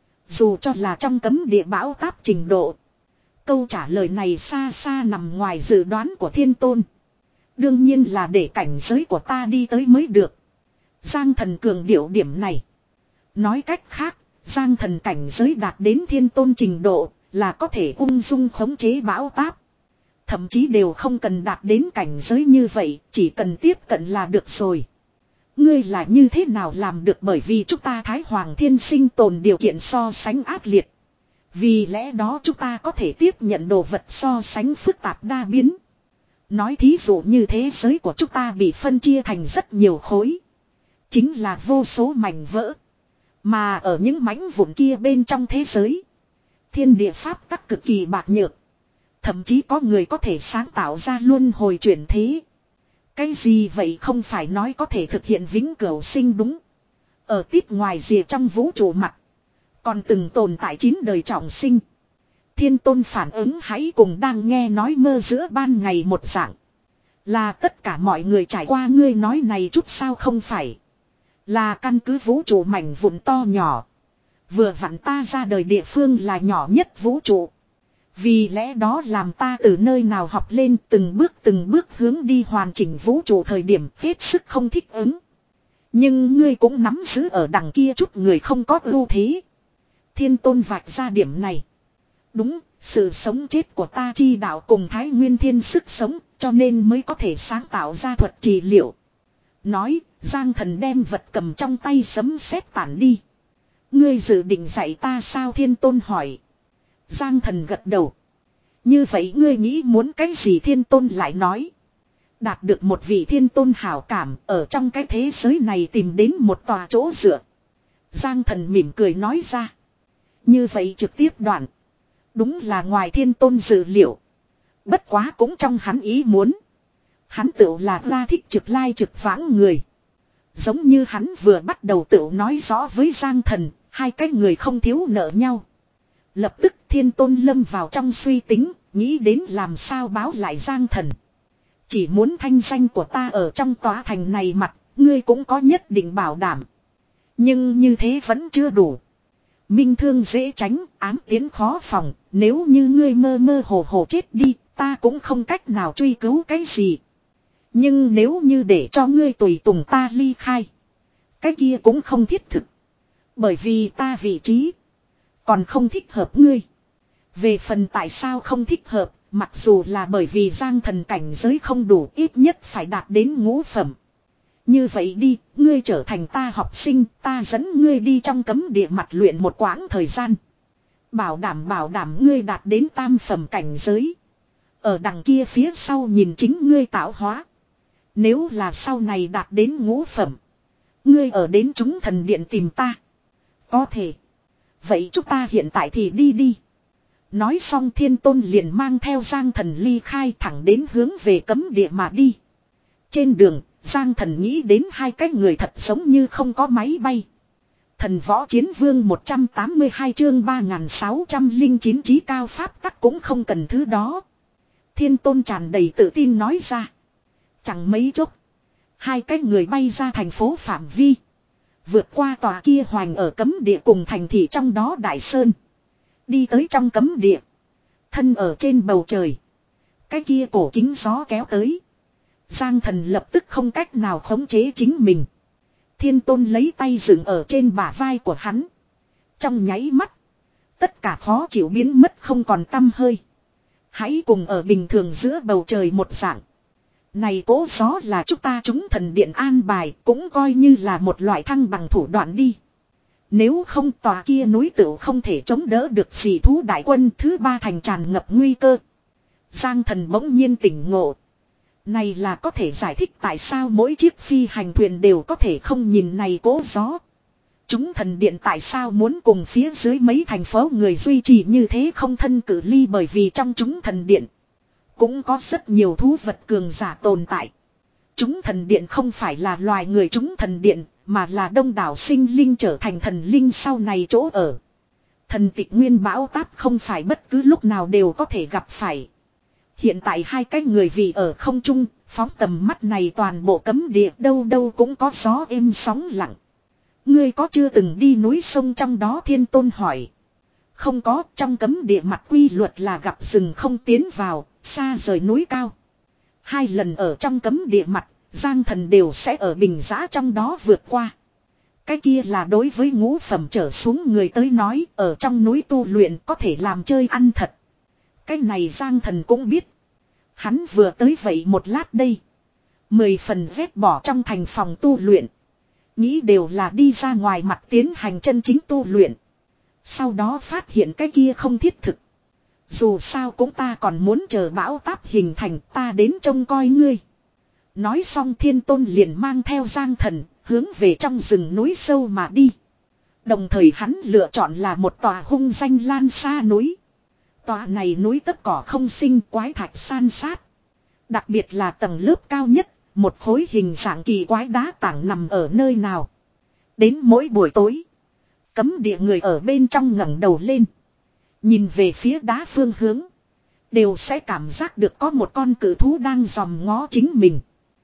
Dù cho là trong cấm địa bão táp trình độ. Câu trả lời này xa xa nằm ngoài dự đoán của Thiên Tôn. Đương nhiên là để cảnh giới của ta đi tới mới được. Giang thần cường điệu điểm này. Nói cách khác, Giang thần cảnh giới đạt đến thiên tôn trình độ, là có thể ung dung khống chế bão táp. Thậm chí đều không cần đạt đến cảnh giới như vậy, chỉ cần tiếp cận là được rồi. Ngươi là như thế nào làm được, bởi vì chúng ta Thái Hoàng Thiên sinh tồn điều kiện so sánh ác liệt. Vì lẽ đó chúng ta có thể tiếp nhận đồ vật so sánh phức tạp đa biến. Nói thí dụ như thế giới của chúng ta bị phân chia thành rất nhiều khối. Chính là vô số mảnh vỡ. Mà ở những mảnh vụn kia bên trong thế giới, thiên địa pháp tắc cực kỳ bạc nhược. Thậm chí có người có thể sáng tạo ra luân hồi chuyển thế. Cái gì vậy không phải nói có thể thực hiện vĩnh cửu sinh đúng. Ở tít ngoài rìa trong vũ trụ mặt, còn từng tồn tại chín đời trọng sinh. Thiên tôn phản ứng hãy cùng đang nghe nói mơ giữa ban ngày một dạng. Là tất cả mọi người trải qua ngươi nói này chút sao không phải. Là căn cứ vũ trụ mảnh vụn to nhỏ. Vừa vặn ta ra đời địa phương là nhỏ nhất vũ trụ. Vì lẽ đó làm ta từ nơi nào học lên từng bước từng bước hướng đi hoàn chỉnh vũ trụ thời điểm hết sức không thích ứng. Nhưng ngươi cũng nắm giữ ở đằng kia chút người không có ưu thế. Thiên tôn vạch ra điểm này. Đúng, sự sống chết của ta chi đạo cùng Thái Nguyên Thiên sức sống, cho nên mới có thể sáng tạo ra thuật trị liệu. Nói, Giang thần đem vật cầm trong tay sấm sét tản đi. Ngươi dự định dạy ta sao, Thiên tôn hỏi. Giang thần gật đầu. Như vậy ngươi nghĩ muốn cái gì, Thiên tôn lại nói. Đạt được một vị thiên tôn hảo cảm, ở trong cái thế giới này tìm đến một tòa chỗ dựa. Giang thần mỉm cười nói ra. Như vậy trực tiếp đoạn. Đúng là ngoài thiên tôn dự liệu. Bất quá cũng trong hắn ý muốn. Hắn tự là ra thích trực lai trực vãng người. Giống như hắn vừa bắt đầu tự nói rõ với Giang thần, hai cái người không thiếu nợ nhau. Lập tức thiên tôn lâm vào trong suy tính, nghĩ đến làm sao báo lại Giang thần. Chỉ muốn thanh danh của ta ở trong tòa thành này mặt, ngươi cũng có nhất định bảo đảm. Nhưng như thế vẫn chưa đủ. Minh thương dễ tránh, ám tiến khó phòng, nếu như ngươi mơ mơ hồ hồ chết đi, ta cũng không cách nào truy cứu cái gì. Nhưng nếu như để cho ngươi tùy tùng ta ly khai, cái kia cũng không thiết thực. Bởi vì ta vị trí còn không thích hợp ngươi. Về phần tại sao không thích hợp, mặc dù là bởi vì Giang thần cảnh giới không đủ, ít nhất phải đạt đến ngũ phẩm. Như vậy đi, ngươi trở thành ta học sinh, ta dẫn ngươi đi trong cấm địa mặt luyện một quãng thời gian. Bảo đảm bảo đảm ngươi đạt đến tam phẩm cảnh giới. Ở đằng kia phía sau nhìn chính ngươi tạo hóa. Nếu là sau này đạt đến ngũ phẩm, ngươi ở đến chúng thần điện tìm ta. Có thể. Vậy chúng ta hiện tại thì đi đi. Nói xong thiên tôn liền mang theo Giang thần ly khai thẳng đến hướng về cấm địa mà đi. Trên đường, Giang thần nghĩ đến hai cái người thật giống như không có máy bay. Thần võ chiến vương một trăm tám mươi hai chương ba nghìn sáu trăm lẻ chín trí cao pháp tắc cũng không cần thứ đó. Thiên tôn tràn đầy tự tin nói ra. Chẳng mấy chốc, hai cái người bay ra thành phố phạm vi. Vượt qua tòa kia hoành ở cấm địa cùng thành thị trong đó Đại Sơn. Đi tới trong cấm địa. Thân ở trên bầu trời. Cái kia cổ kính gió kéo tới. Giang thần lập tức không cách nào khống chế chính mình. Thiên tôn lấy tay dựng ở trên bả vai của hắn. Trong nháy mắt, tất cả khó chịu biến mất không còn tăm hơi. Hãy cùng ở bình thường giữa bầu trời một dạng. Này cố gió là chúng ta chúng thần điện an bài, cũng coi như là một loại thăng bằng thủ đoạn đi. Nếu không tòa kia núi tựu không thể chống đỡ được dị thú đại quân, thứ ba thành tràn ngập nguy cơ. Giang thần bỗng nhiên tỉnh ngộ. Này là có thể giải thích tại sao mỗi chiếc phi hành thuyền đều có thể không nhìn này cố gió. Chúng thần điện tại sao muốn cùng phía dưới mấy thành phố người duy trì như thế không thân cự ly, bởi vì trong chúng thần điện cũng có rất nhiều thú vật cường giả tồn tại. Chúng thần điện không phải là loài người chúng thần điện, mà là đông đảo sinh linh trở thành thần linh sau này chỗ ở. Thần tịch nguyên bão táp không phải bất cứ lúc nào đều có thể gặp phải. Hiện tại hai cái người vì ở không trung, phóng tầm mắt này toàn bộ cấm địa, đâu đâu cũng có gió êm sóng lặng. Ngươi có chưa từng đi núi sông trong đó, thiên tôn hỏi. Không có, trong cấm địa mặt quy luật là gặp rừng không tiến vào, xa rời núi cao. Hai lần ở trong cấm địa mặt, Giang Thần đều sẽ ở bình giã trong đó vượt qua. Cái kia là đối với ngũ phẩm trở xuống người tới nói, ở trong núi tu luyện có thể làm chơi ăn thật. Cái này Giang Thần cũng biết. Hắn vừa tới vậy một lát đây. Mười phần vét bỏ trong thành phòng tu luyện. Nghĩ đều là đi ra ngoài mặt tiến hành chân chính tu luyện. Sau đó phát hiện cái kia không thiết thực. Dù sao cũng ta còn muốn chờ bão táp hình thành, ta đến trông coi ngươi. Nói xong Thiên Tôn liền mang theo Giang Thần, hướng về trong rừng núi sâu mà đi. Đồng thời hắn lựa chọn là một tòa hung danh lan xa núi. Tòa này núi tất cỏ không sinh, quái thạch san sát. Đặc biệt là tầng lớp cao nhất, một khối hình dạng kỳ quái đá tảng nằm ở nơi nào. Đến mỗi buổi tối, cấm địa người ở bên trong ngẩng đầu lên, nhìn về phía đá phương hướng, đều sẽ cảm giác được có một con cự thú đang dòm ngó chính mình.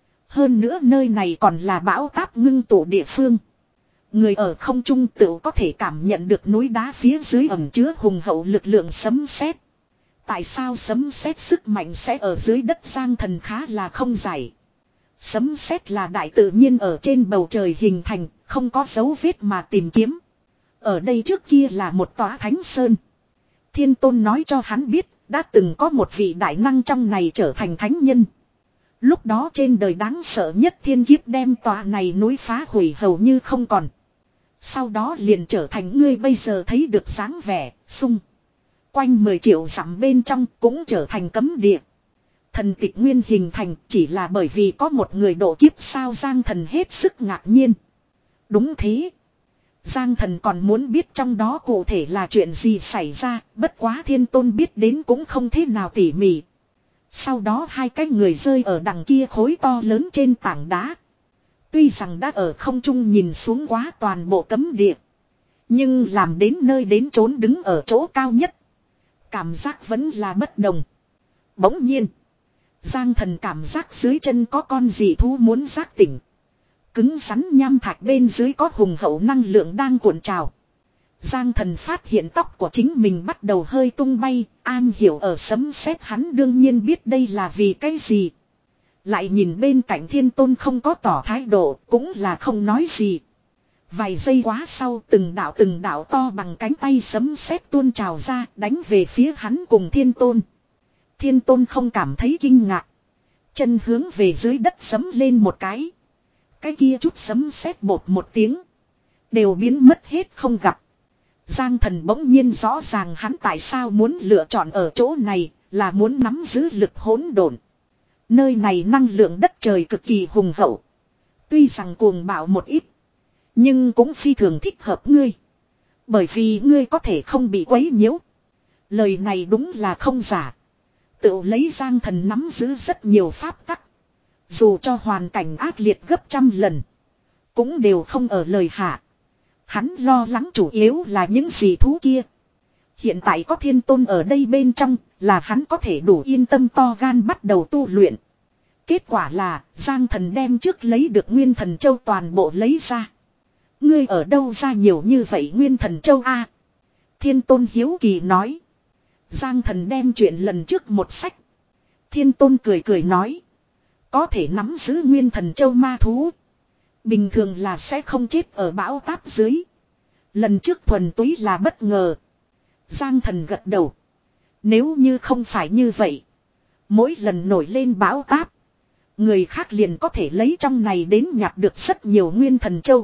Hơn nữa nơi này còn là bão táp ngưng tụ địa phương. Người ở không trung tự có thể cảm nhận được núi đá phía dưới ẩn chứa hùng hậu lực lượng sấm sét. Tại sao sấm sét sức mạnh sẽ ở dưới đất Giang Thần khá là không giải. Sấm sét là đại tự nhiên ở trên bầu trời hình thành, không có dấu vết mà tìm kiếm. Ở đây trước kia là một tòa thánh sơn. Thiên Tôn nói cho hắn biết, đã từng có một vị đại năng trong này trở thành thánh nhân. Lúc đó trên đời đáng sợ nhất thiên kiếp đem tòa này núi phá hủy hầu như không còn. Sau đó liền trở thành ngươi bây giờ thấy được dáng vẻ, sung. Quanh mười triệu dặm bên trong cũng trở thành cấm địa. Thần tịch nguyên hình thành chỉ là bởi vì có một người độ kiếp sao Giang Thần hết sức ngạc nhiên. Đúng thế. Giang Thần còn muốn biết trong đó cụ thể là chuyện gì xảy ra, bất quá Thiên Tôn biết đến cũng không thế nào tỉ mỉ. Sau đó hai cái người rơi ở đằng kia khối to lớn trên tảng đá. Tuy rằng đã ở không trung nhìn xuống quá toàn bộ cấm địa, nhưng làm đến nơi đến chốn đứng ở chỗ cao nhất, cảm giác vẫn là bất đồng. Bỗng nhiên, Giang Thần cảm giác dưới chân có con dị thú muốn giác tỉnh. Cứng rắn nham thạch bên dưới có hùng hậu năng lượng đang cuộn trào. Giang Thần phát hiện tóc của chính mình bắt đầu hơi tung bay, an hiểu ở sấm sét hắn đương nhiên biết đây là vì cái gì. Lại nhìn bên cạnh Thiên Tôn không có tỏ thái độ, cũng là không nói gì. Vài giây quá sau từng đạo từng đạo to bằng cánh tay sấm sét tuôn trào ra, đánh về phía hắn cùng Thiên Tôn. Thiên Tôn không cảm thấy kinh ngạc. Chân hướng về dưới đất sấm lên một cái. Cái kia chút sấm sét bột một tiếng, đều biến mất hết không gặp. Giang Thần bỗng nhiên rõ ràng hắn tại sao muốn lựa chọn ở chỗ này, là muốn nắm giữ lực hỗn độn. Nơi này năng lượng đất trời cực kỳ hùng hậu. Tuy rằng cuồng bạo một ít, nhưng cũng phi thường thích hợp ngươi. Bởi vì ngươi có thể không bị quấy nhiễu. Lời này đúng là không giả. Tự lấy Giang Thần nắm giữ rất nhiều pháp tắc. Dù cho hoàn cảnh ác liệt gấp trăm lần, cũng đều không ở lời hạ. Hắn lo lắng chủ yếu là những gì thú kia. Hiện tại có Thiên Tôn ở đây bên trong, là hắn có thể đủ yên tâm to gan bắt đầu tu luyện. Kết quả là, Giang Thần đem trước lấy được Nguyên Thần Châu toàn bộ lấy ra. Ngươi ở đâu ra nhiều như vậy Nguyên Thần Châu a? Thiên Tôn hiếu kỳ nói. Giang Thần đem chuyện lần trước một sách. Thiên Tôn cười cười nói. Có thể nắm giữ Nguyên Thần Châu ma thú, bình thường là sẽ không chết ở bão táp dưới. Lần trước thuần túy là bất ngờ. Giang Thần gật đầu. Nếu như không phải như vậy, mỗi lần nổi lên bão táp, người khác liền có thể lấy trong này đến nhặt được rất nhiều Nguyên Thần Châu.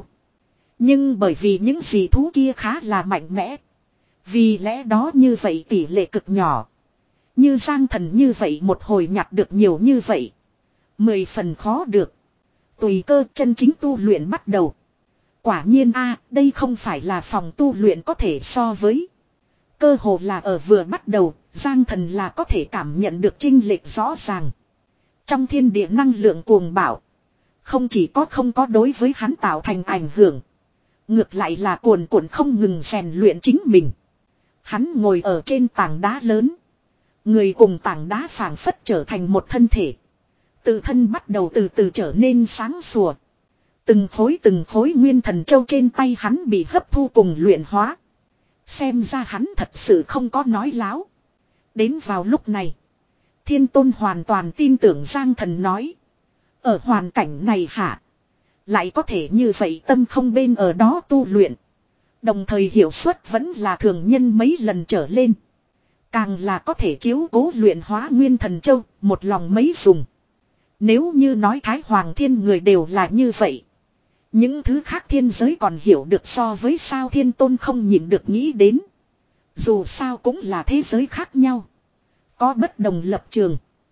Nhưng bởi vì những dị thú kia khá là mạnh mẽ, vì lẽ đó như vậy tỷ lệ cực nhỏ. Như Giang Thần như vậy một hồi nhặt được nhiều như vậy, mười phần khó được. Tùy cơ chân chính tu luyện bắt đầu. Quả nhiên a, đây không phải là phòng tu luyện có thể so với. Cơ hồ là ở vừa bắt đầu, Giang Thần là có thể cảm nhận được chênh lệch rõ ràng. Trong thiên địa năng lượng cuồng bạo, không chỉ có không có đối với hắn tạo thành ảnh hưởng, ngược lại là cuồn cuộn không ngừng rèn luyện chính mình. Hắn ngồi ở trên tảng đá lớn, người cùng tảng đá phảng phất trở thành một thân thể. Tự thân bắt đầu từ từ trở nên sáng sủa. Từng khối từng khối Nguyên Thần Châu trên tay hắn bị hấp thu cùng luyện hóa. Xem ra hắn thật sự không có nói láo. Đến vào lúc này, Thiên Tôn hoàn toàn tin tưởng Giang Thần nói. Ở hoàn cảnh này hả? Lại có thể như vậy tâm không bên ở đó tu luyện. Đồng thời hiệu suất vẫn là thường nhân mấy lần trở lên. Càng là có thể chiếu cố luyện hóa nguyên thần châu, một lòng mấy dùng. Nếu như nói Thái Hoàng Thiên người đều là như vậy. Những thứ khác thiên giới còn hiểu được so với sao Thiên Tôn không nhịn được nghĩ đến. Dù sao cũng là thế giới khác nhau. Có bất đồng lập trường.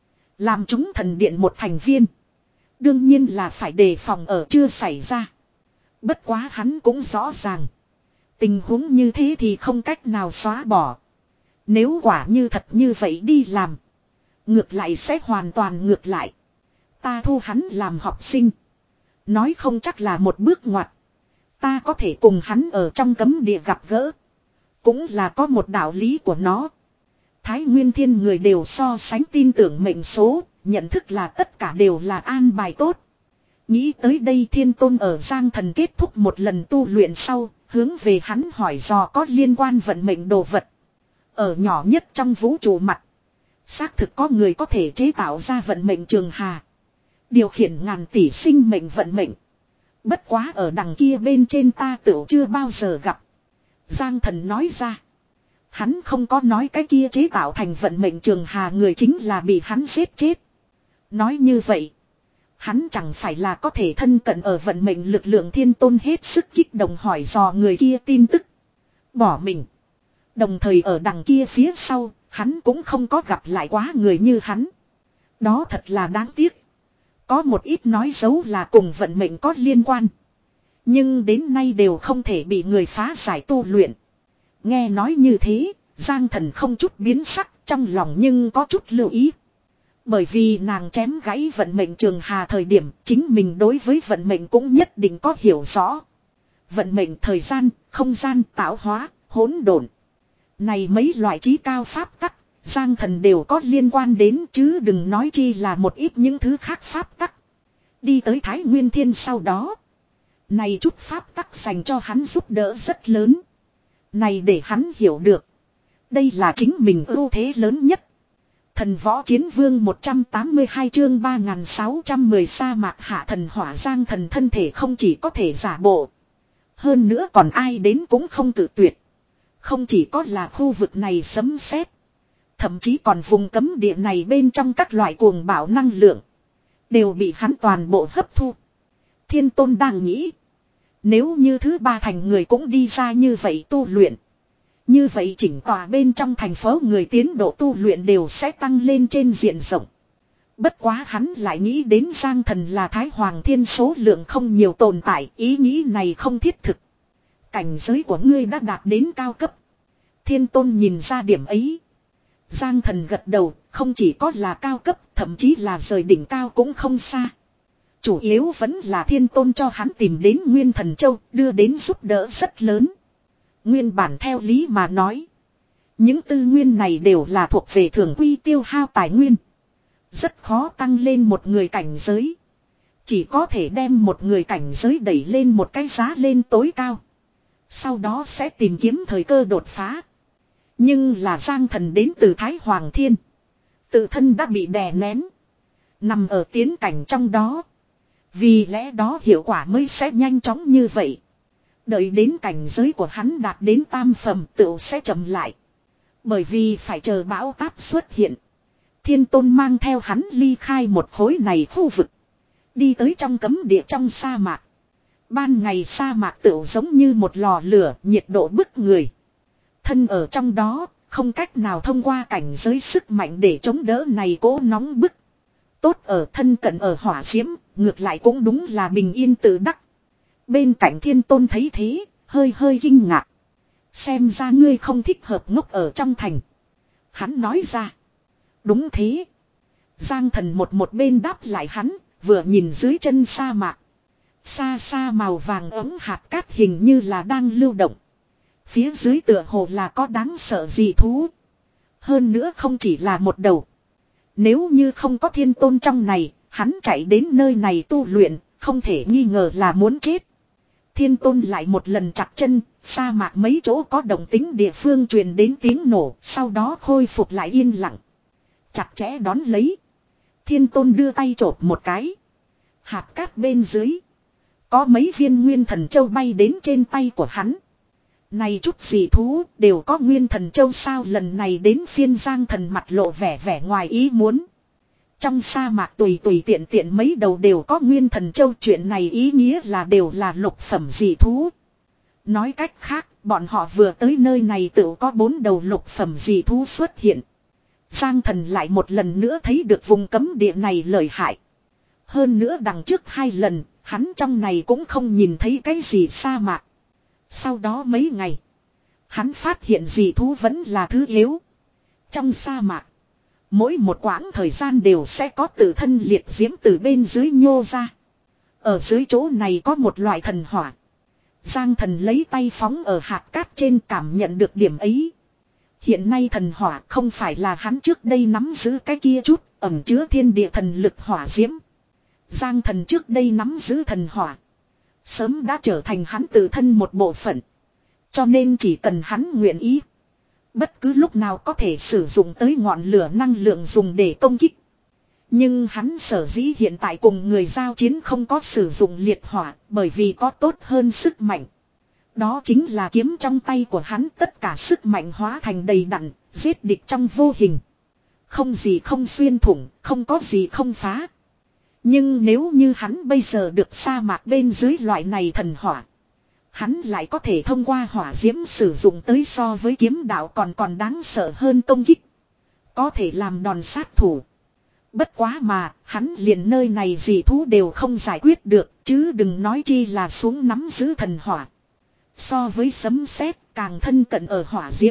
Làm chúng thần điện một thành viên. Đương nhiên là phải đề phòng ở chưa xảy ra. Bất quá hắn cũng rõ ràng. Tình huống như thế thì không cách nào xóa bỏ. Nếu quả như thật như vậy đi làm. Ngược lại sẽ hoàn toàn ngược lại. Ta thu hắn làm học sinh. Nói không chắc là một bước ngoặt. Ta có thể cùng hắn ở trong cấm địa gặp gỡ. Cũng là có một đạo lý của nó. Thái Nguyên Thiên người đều so sánh tin tưởng mệnh số. Nhận thức là tất cả đều là an bài tốt. Nghĩ tới đây Thiên Tôn ở Giang Thần kết thúc một lần tu luyện sau. Hướng về hắn hỏi dò có liên quan vận mệnh đồ vật. Ở nhỏ nhất trong vũ trụ mặt. Xác thực có người có thể chế tạo ra vận mệnh trường hà. Điều khiển ngàn tỷ sinh mệnh vận mệnh. Bất quá ở đằng kia bên trên ta tựu chưa bao giờ gặp. Giang Thần nói ra. Hắn không có nói cái kia chế tạo thành vận mệnh trường hà người chính là bị hắn giết chết. Nói như vậy. Hắn chẳng phải là có thể thân cận ở vận mệnh lực lượng Thiên Tôn hết sức kích động hỏi dò người kia tin tức. Bỏ mình. Đồng thời ở đằng kia phía sau, hắn cũng không có gặp lại quá người như hắn. Đó thật là đáng tiếc. Có một ít nói xấu là cùng vận mệnh có liên quan. Nhưng đến nay đều không thể bị người phá giải tu luyện. Nghe nói như thế, Giang Thần không chút biến sắc, trong lòng nhưng có chút lưu ý. Bởi vì nàng chém gãy vận mệnh trường hà thời điểm, chính mình đối với vận mệnh cũng nhất định có hiểu rõ. Vận mệnh thời gian, không gian, tạo hóa, hỗn độn. Này mấy loại trí cao pháp tắc, Giang Thần đều có liên quan đến chứ đừng nói chi là một ít những thứ khác pháp tắc. Đi tới Thái Nguyên Thiên sau đó. Này chút pháp tắc dành cho hắn giúp đỡ rất lớn. Này để hắn hiểu được. Đây là chính mình ưu thế lớn nhất. Thần võ chiến vương một trăm tám mươi hai chương ba nghìn sáu trăm mười sa mạc hạ thần hỏa Giang Thần thân thể không chỉ có thể giả bộ. Hơn nữa còn ai đến cũng không tự tuyệt. Không chỉ có là khu vực này sấm sét, thậm chí còn vùng cấm địa này bên trong các loại cuồng bạo năng lượng. Đều bị hắn toàn bộ hấp thu. Thiên Tôn đang nghĩ. Nếu như thứ ba thành người cũng đi ra như vậy tu luyện. Như vậy chỉnh tòa bên trong thành phố người tiến độ tu luyện đều sẽ tăng lên trên diện rộng. Bất quá hắn lại nghĩ đến Giang Thần là Thái Hoàng Thiên số lượng không nhiều tồn tại. Ý nghĩ này không thiết thực. Cảnh giới của ngươi đã đạt đến cao cấp. Thiên Tôn nhìn ra điểm ấy. Giang Thần gật đầu, không chỉ có là cao cấp, thậm chí là rời đỉnh cao cũng không xa. Chủ yếu vẫn là Thiên Tôn cho hắn tìm đến Nguyên Thần Châu, đưa đến giúp đỡ rất lớn. Nguyên bản theo lý mà nói. Những tư nguyên này đều là thuộc về thường quy tiêu hao tài nguyên. Rất khó tăng lên một người cảnh giới. Chỉ có thể đem một người cảnh giới đẩy lên một cái giá lên tối cao. Sau đó sẽ tìm kiếm thời cơ đột phá. Nhưng là Giang Thần đến từ Thái Hoàng Thiên. Tự thân đã bị đè nén. Nằm ở tiến cảnh trong đó. Vì lẽ đó hiệu quả mới sẽ nhanh chóng như vậy. Đợi đến cảnh giới của hắn đạt đến tam phẩm tựu sẽ chậm lại. Bởi vì phải chờ bão táp xuất hiện. Thiên Tôn mang theo hắn ly khai một khối này khu vực. Đi tới trong cấm địa trong sa mạc. Ban ngày sa mạc tựu giống như một lò lửa, nhiệt độ bức người. Thân ở trong đó, không cách nào thông qua cảnh giới sức mạnh để chống đỡ này cố nóng bức. Tốt ở thân cận ở hỏa diễm, ngược lại cũng đúng là bình yên tự đắc. Bên cạnh Thiên Tôn thấy thế, hơi hơi kinh ngạc. Xem ra ngươi không thích hợp ngốc ở trong thành. Hắn nói ra. Đúng thế. Giang Thần một một bên đáp lại hắn, vừa nhìn dưới chân sa mạc. Xa xa màu vàng ấm hạt cát hình như là đang lưu động. Phía dưới tựa hồ là có đáng sợ gì thú. Hơn nữa không chỉ là một đầu. Nếu như không có Thiên Tôn trong này, hắn chạy đến nơi này tu luyện, không thể nghi ngờ là muốn chết. Thiên Tôn lại một lần chặt chân, sa mạc mấy chỗ có động tính địa phương truyền đến tiếng nổ, sau đó khôi phục lại yên lặng. Chặt chẽ đón lấy. Thiên Tôn đưa tay chộp một cái. Hạt cát bên dưới. Có mấy viên nguyên thần châu bay đến trên tay của hắn. Này chút dị thú đều có nguyên thần châu sao, lần này đến phiên Giang Thần mặt lộ vẻ vẻ ngoài ý muốn. Trong sa mạc tùy tùy tiện tiện mấy đầu đều có nguyên thần châu, chuyện này ý nghĩa là đều là lục phẩm dị thú. Nói cách khác, bọn họ vừa tới nơi này tự có bốn đầu lục phẩm dị thú xuất hiện. Giang Thần lại một lần nữa thấy được vùng cấm địa này lợi hại. Hơn nữa đằng trước hai lần, hắn trong này cũng không nhìn thấy cái gì sa mạc. Sau đó mấy ngày, hắn phát hiện dị thú vẫn là thứ yếu. Trong sa mạc, mỗi một quãng thời gian đều sẽ có tự thân liệt diễm từ bên dưới nhô ra. Ở dưới chỗ này có một loại thần hỏa. Giang Thần lấy tay phóng ở hạt cát trên, cảm nhận được điểm ấy. Hiện nay thần hỏa không phải là hắn trước đây nắm giữ cái kia chút ẩn chứa thiên địa thần lực hỏa diễm. Giang Thần trước đây nắm giữ thần hỏa, sớm đã trở thành hắn tự thân một bộ phận. Cho nên chỉ cần hắn nguyện ý, bất cứ lúc nào có thể sử dụng tới ngọn lửa năng lượng dùng để công kích. Nhưng hắn sở dĩ hiện tại cùng người giao chiến không có sử dụng liệt hỏa, bởi vì có tốt hơn sức mạnh. Đó chính là kiếm trong tay của hắn, tất cả sức mạnh hóa thành đầy đặn, giết địch trong vô hình. Không gì không xuyên thủng, không có gì không phá. Nhưng nếu như hắn bây giờ được sa mạc bên dưới loại này thần hỏa, hắn lại có thể thông qua hỏa diễm sử dụng tới so với kiếm đạo còn còn đáng sợ hơn công kích. Có thể làm đòn sát thủ. Bất quá mà, hắn liền nơi này dị thú đều không giải quyết được, chứ đừng nói chi là xuống nắm giữ thần hỏa. So với sấm sét càng thân cận ở hỏa diễm.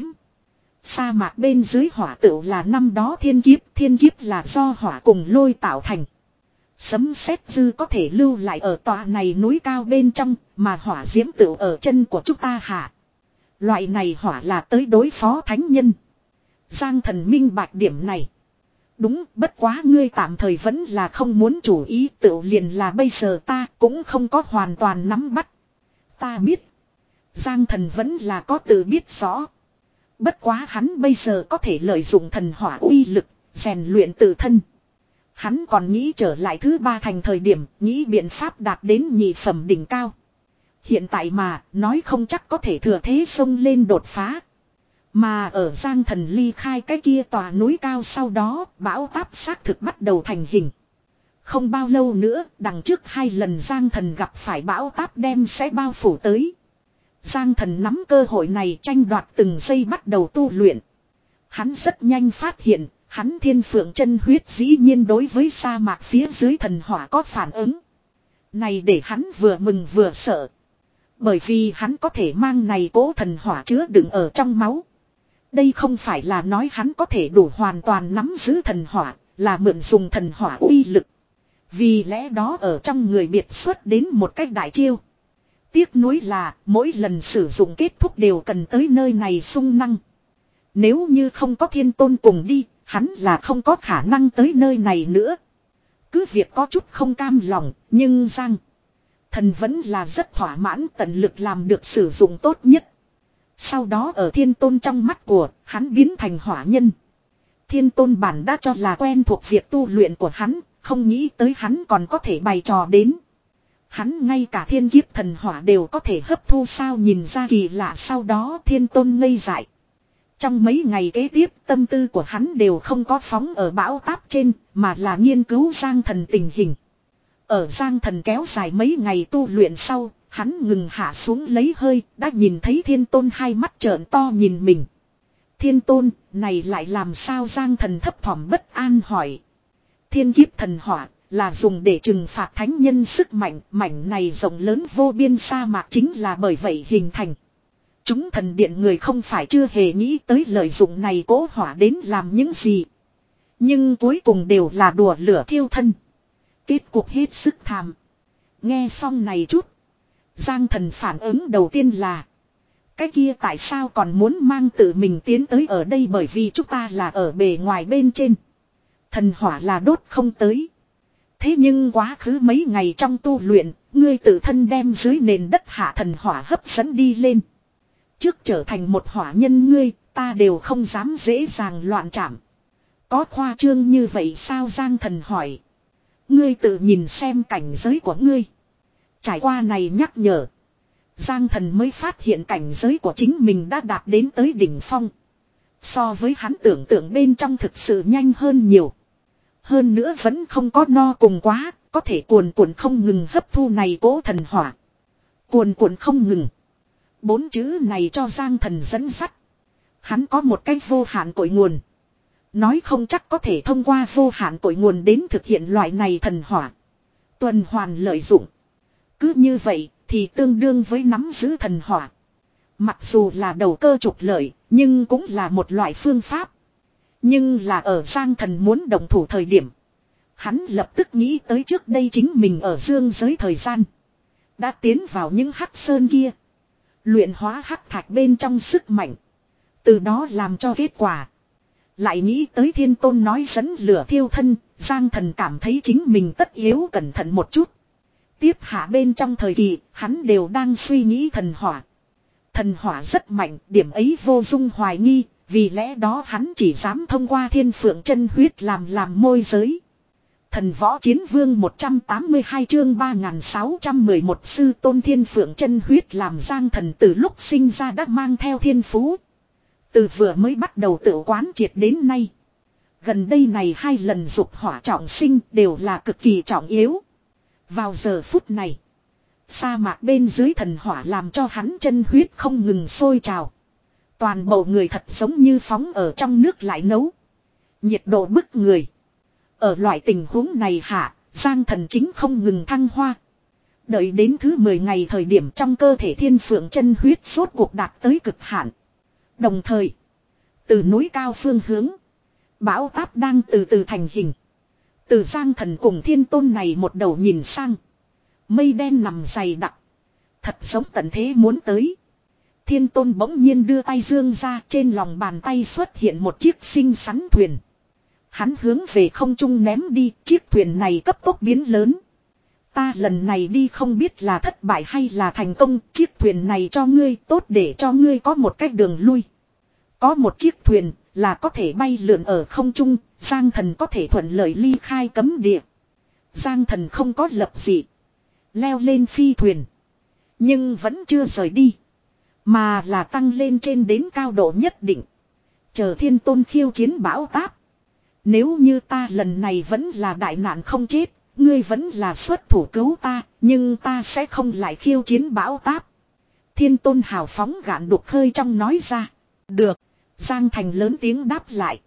Sa mạc bên dưới hỏa tựu là năm đó thiên kiếp, thiên kiếp là do hỏa cùng lôi tạo thành. Sấm sét dư có thể lưu lại ở tòa này núi cao bên trong, mà hỏa diễm tựu ở chân của chúng ta hạ. Loại này hỏa là tới đối phó thánh nhân. Giang Thần minh bạch điểm này. Đúng, bất quá ngươi tạm thời vẫn là không muốn chủ ý, tựu liền là bây giờ ta cũng không có hoàn toàn nắm bắt. Ta biết. Giang Thần vẫn là có tự biết rõ. Bất quá hắn bây giờ có thể lợi dụng thần hỏa uy lực, rèn luyện tự thân. Hắn còn nghĩ trở lại thứ ba thành thời điểm, nghĩ biện pháp đạt đến nhị phẩm đỉnh cao. Hiện tại mà, nói không chắc có thể thừa thế xông lên đột phá. Mà ở Giang Thần ly khai cái kia tòa núi cao sau đó, bão táp xác thực bắt đầu thành hình. Không bao lâu nữa, đằng trước hai lần Giang Thần gặp phải bão táp đem sẽ bao phủ tới. Giang Thần nắm cơ hội này tranh đoạt từng giây bắt đầu tu luyện. Hắn rất nhanh phát hiện, hắn thiên phượng chân huyết dĩ nhiên đối với sa mạc phía dưới thần hỏa có phản ứng. Này để hắn vừa mừng vừa sợ. Bởi vì hắn có thể mang này cố thần hỏa chứa đựng ở trong máu. Đây không phải là nói hắn có thể đủ hoàn toàn nắm giữ thần hỏa, là mượn dùng thần hỏa uy lực. Vì lẽ đó ở trong người biệt xuất đến một cách đại chiêu. Tiếc nuối là mỗi lần sử dụng kết thúc đều cần tới nơi này sung năng. Nếu như không có thiên tôn cùng đi, hắn là không có khả năng tới nơi này nữa. Cứ việc có chút không cam lòng, nhưng Giang Thần vẫn là rất thỏa mãn, tận lực làm được sử dụng tốt nhất. Sau đó ở thiên tôn trong mắt của hắn biến thành hỏa nhân. Thiên tôn bản đã cho là quen thuộc việc tu luyện của hắn, không nghĩ tới hắn còn có thể bày trò đến. Hắn ngay cả thiên kiếp thần hỏa đều có thể hấp thu sao, nhìn ra kỳ lạ. Sau đó thiên tôn ngây dại. Trong mấy ngày kế tiếp tâm tư của hắn đều không có phóng ở bão táp trên, mà là nghiên cứu Giang Thần tình hình. Ở Giang Thần kéo dài mấy ngày tu luyện sau, hắn ngừng hạ xuống lấy hơi, đã nhìn thấy thiên tôn hai mắt trợn to nhìn mình. Thiên tôn, này lại làm sao? Giang Thần thấp thỏm bất an hỏi. Thiên kiếp thần hỏa là dùng để trừng phạt thánh nhân sức mạnh, mảnh này rộng lớn vô biên sa mạc chính là bởi vậy hình thành. Chúng thần điện người không phải chưa hề nghĩ tới lợi dụng này cố hỏa đến làm những gì. Nhưng cuối cùng đều là đùa lửa thiêu thân. Kết cục hết sức thảm. Nghe xong này chút, Giang Thần phản ứng đầu tiên là, cái kia tại sao còn muốn mang tự mình tiến tới ở đây, bởi vì chúng ta là ở bề ngoài bên trên. Thần hỏa là đốt không tới. Thế nhưng quá khứ mấy ngày trong tu luyện, ngươi tự thân đem dưới nền đất hạ thần hỏa hấp dẫn đi lên. Trước trở thành một hỏa nhân ngươi, ta đều không dám dễ dàng loạn chạm. Có khoa trương như vậy sao? Giang Thần hỏi. Ngươi tự nhìn xem cảnh giới của ngươi. Trải qua này nhắc nhở. Giang Thần mới phát hiện cảnh giới của chính mình đã đạt đến tới đỉnh phong. So với hắn tưởng tượng bên trong thực sự nhanh hơn nhiều. Hơn nữa vẫn không có no cùng quá, có thể cuồn cuộn không ngừng hấp thu này cố thần hỏa. Cuồn cuộn không ngừng. Bốn chữ này cho Giang Thần dẫn dắt. Hắn có một cái vô hạn cội nguồn. Nói không chắc có thể thông qua vô hạn cội nguồn đến thực hiện loại này thần hỏa. Tuần hoàn lợi dụng. Cứ như vậy thì tương đương với nắm giữ thần hỏa. Mặc dù là đầu cơ trục lợi, nhưng cũng là một loại phương pháp. Nhưng là ở Giang Thần muốn động thủ thời điểm. Hắn lập tức nghĩ tới trước đây chính mình ở dương giới thời gian. Đã tiến vào những hắc sơn kia. Luyện hóa hắc thạch bên trong sức mạnh. Từ đó làm cho kết quả. Lại nghĩ tới Thiên Tôn nói dẫn lửa thiêu thân. Giang Thần cảm thấy chính mình tất yếu cẩn thận một chút. Tiếp hạ bên trong thời kỳ, hắn đều đang suy nghĩ thần hỏa. Thần hỏa rất mạnh, điểm ấy vô dung hoài nghi, vì lẽ đó hắn chỉ dám thông qua thiên phượng chân huyết làm làm môi giới. Thần võ chiến vương một trăm tám mươi hai chương ba nghìn sáu trăm mười một sư tôn thiên phượng chân huyết làm Giang Thần từ lúc sinh ra đã mang theo thiên phú. Từ vừa mới bắt đầu tự quán triệt đến nay. Gần đây này hai lần dục hỏa trọng sinh đều là cực kỳ trọng yếu. Vào giờ phút này. Sa mạc bên dưới thần hỏa làm cho hắn chân huyết không ngừng sôi trào. Toàn bộ người thật giống như phóng ở trong nước lại nấu. Nhiệt độ bức người. Ở loại tình huống này hạ, Giang Thần chính không ngừng thăng hoa. Đợi đến thứ mười ngày thời điểm trong cơ thể thiên phượng chân huyết sốt cuộc đạt tới cực hạn. Đồng thời, từ núi cao phương hướng, bão táp đang từ từ thành hình. Từ Giang Thần cùng Thiên Tôn này một đầu nhìn sang. Mây đen nằm dày đặc. Thật giống tận thế muốn tới. Thiên Tôn bỗng nhiên đưa tay dương ra, trên lòng bàn tay xuất hiện một chiếc xinh xắn thuyền. Hắn hướng về không trung ném đi, chiếc thuyền này cấp tốc biến lớn. Ta lần này đi không biết là thất bại hay là thành công, chiếc thuyền này cho ngươi tốt để cho ngươi có một cách đường lui. Có một chiếc thuyền là có thể bay lượn ở không trung, Giang Thần có thể thuận lợi ly khai cấm địa. Giang Thần không có lập dị. Leo lên phi thuyền. Nhưng vẫn chưa rời đi. Mà là tăng lên trên đến cao độ nhất định. Chờ Thiên Tôn khiêu chiến bão táp. Nếu như ta lần này vẫn là đại nạn không chết, ngươi vẫn là xuất thủ cứu ta, nhưng ta sẽ không lại khiêu chiến bão táp. Thiên Tôn hào phóng gạn đục hơi trong nói ra. Được, Giang Thành lớn tiếng đáp lại.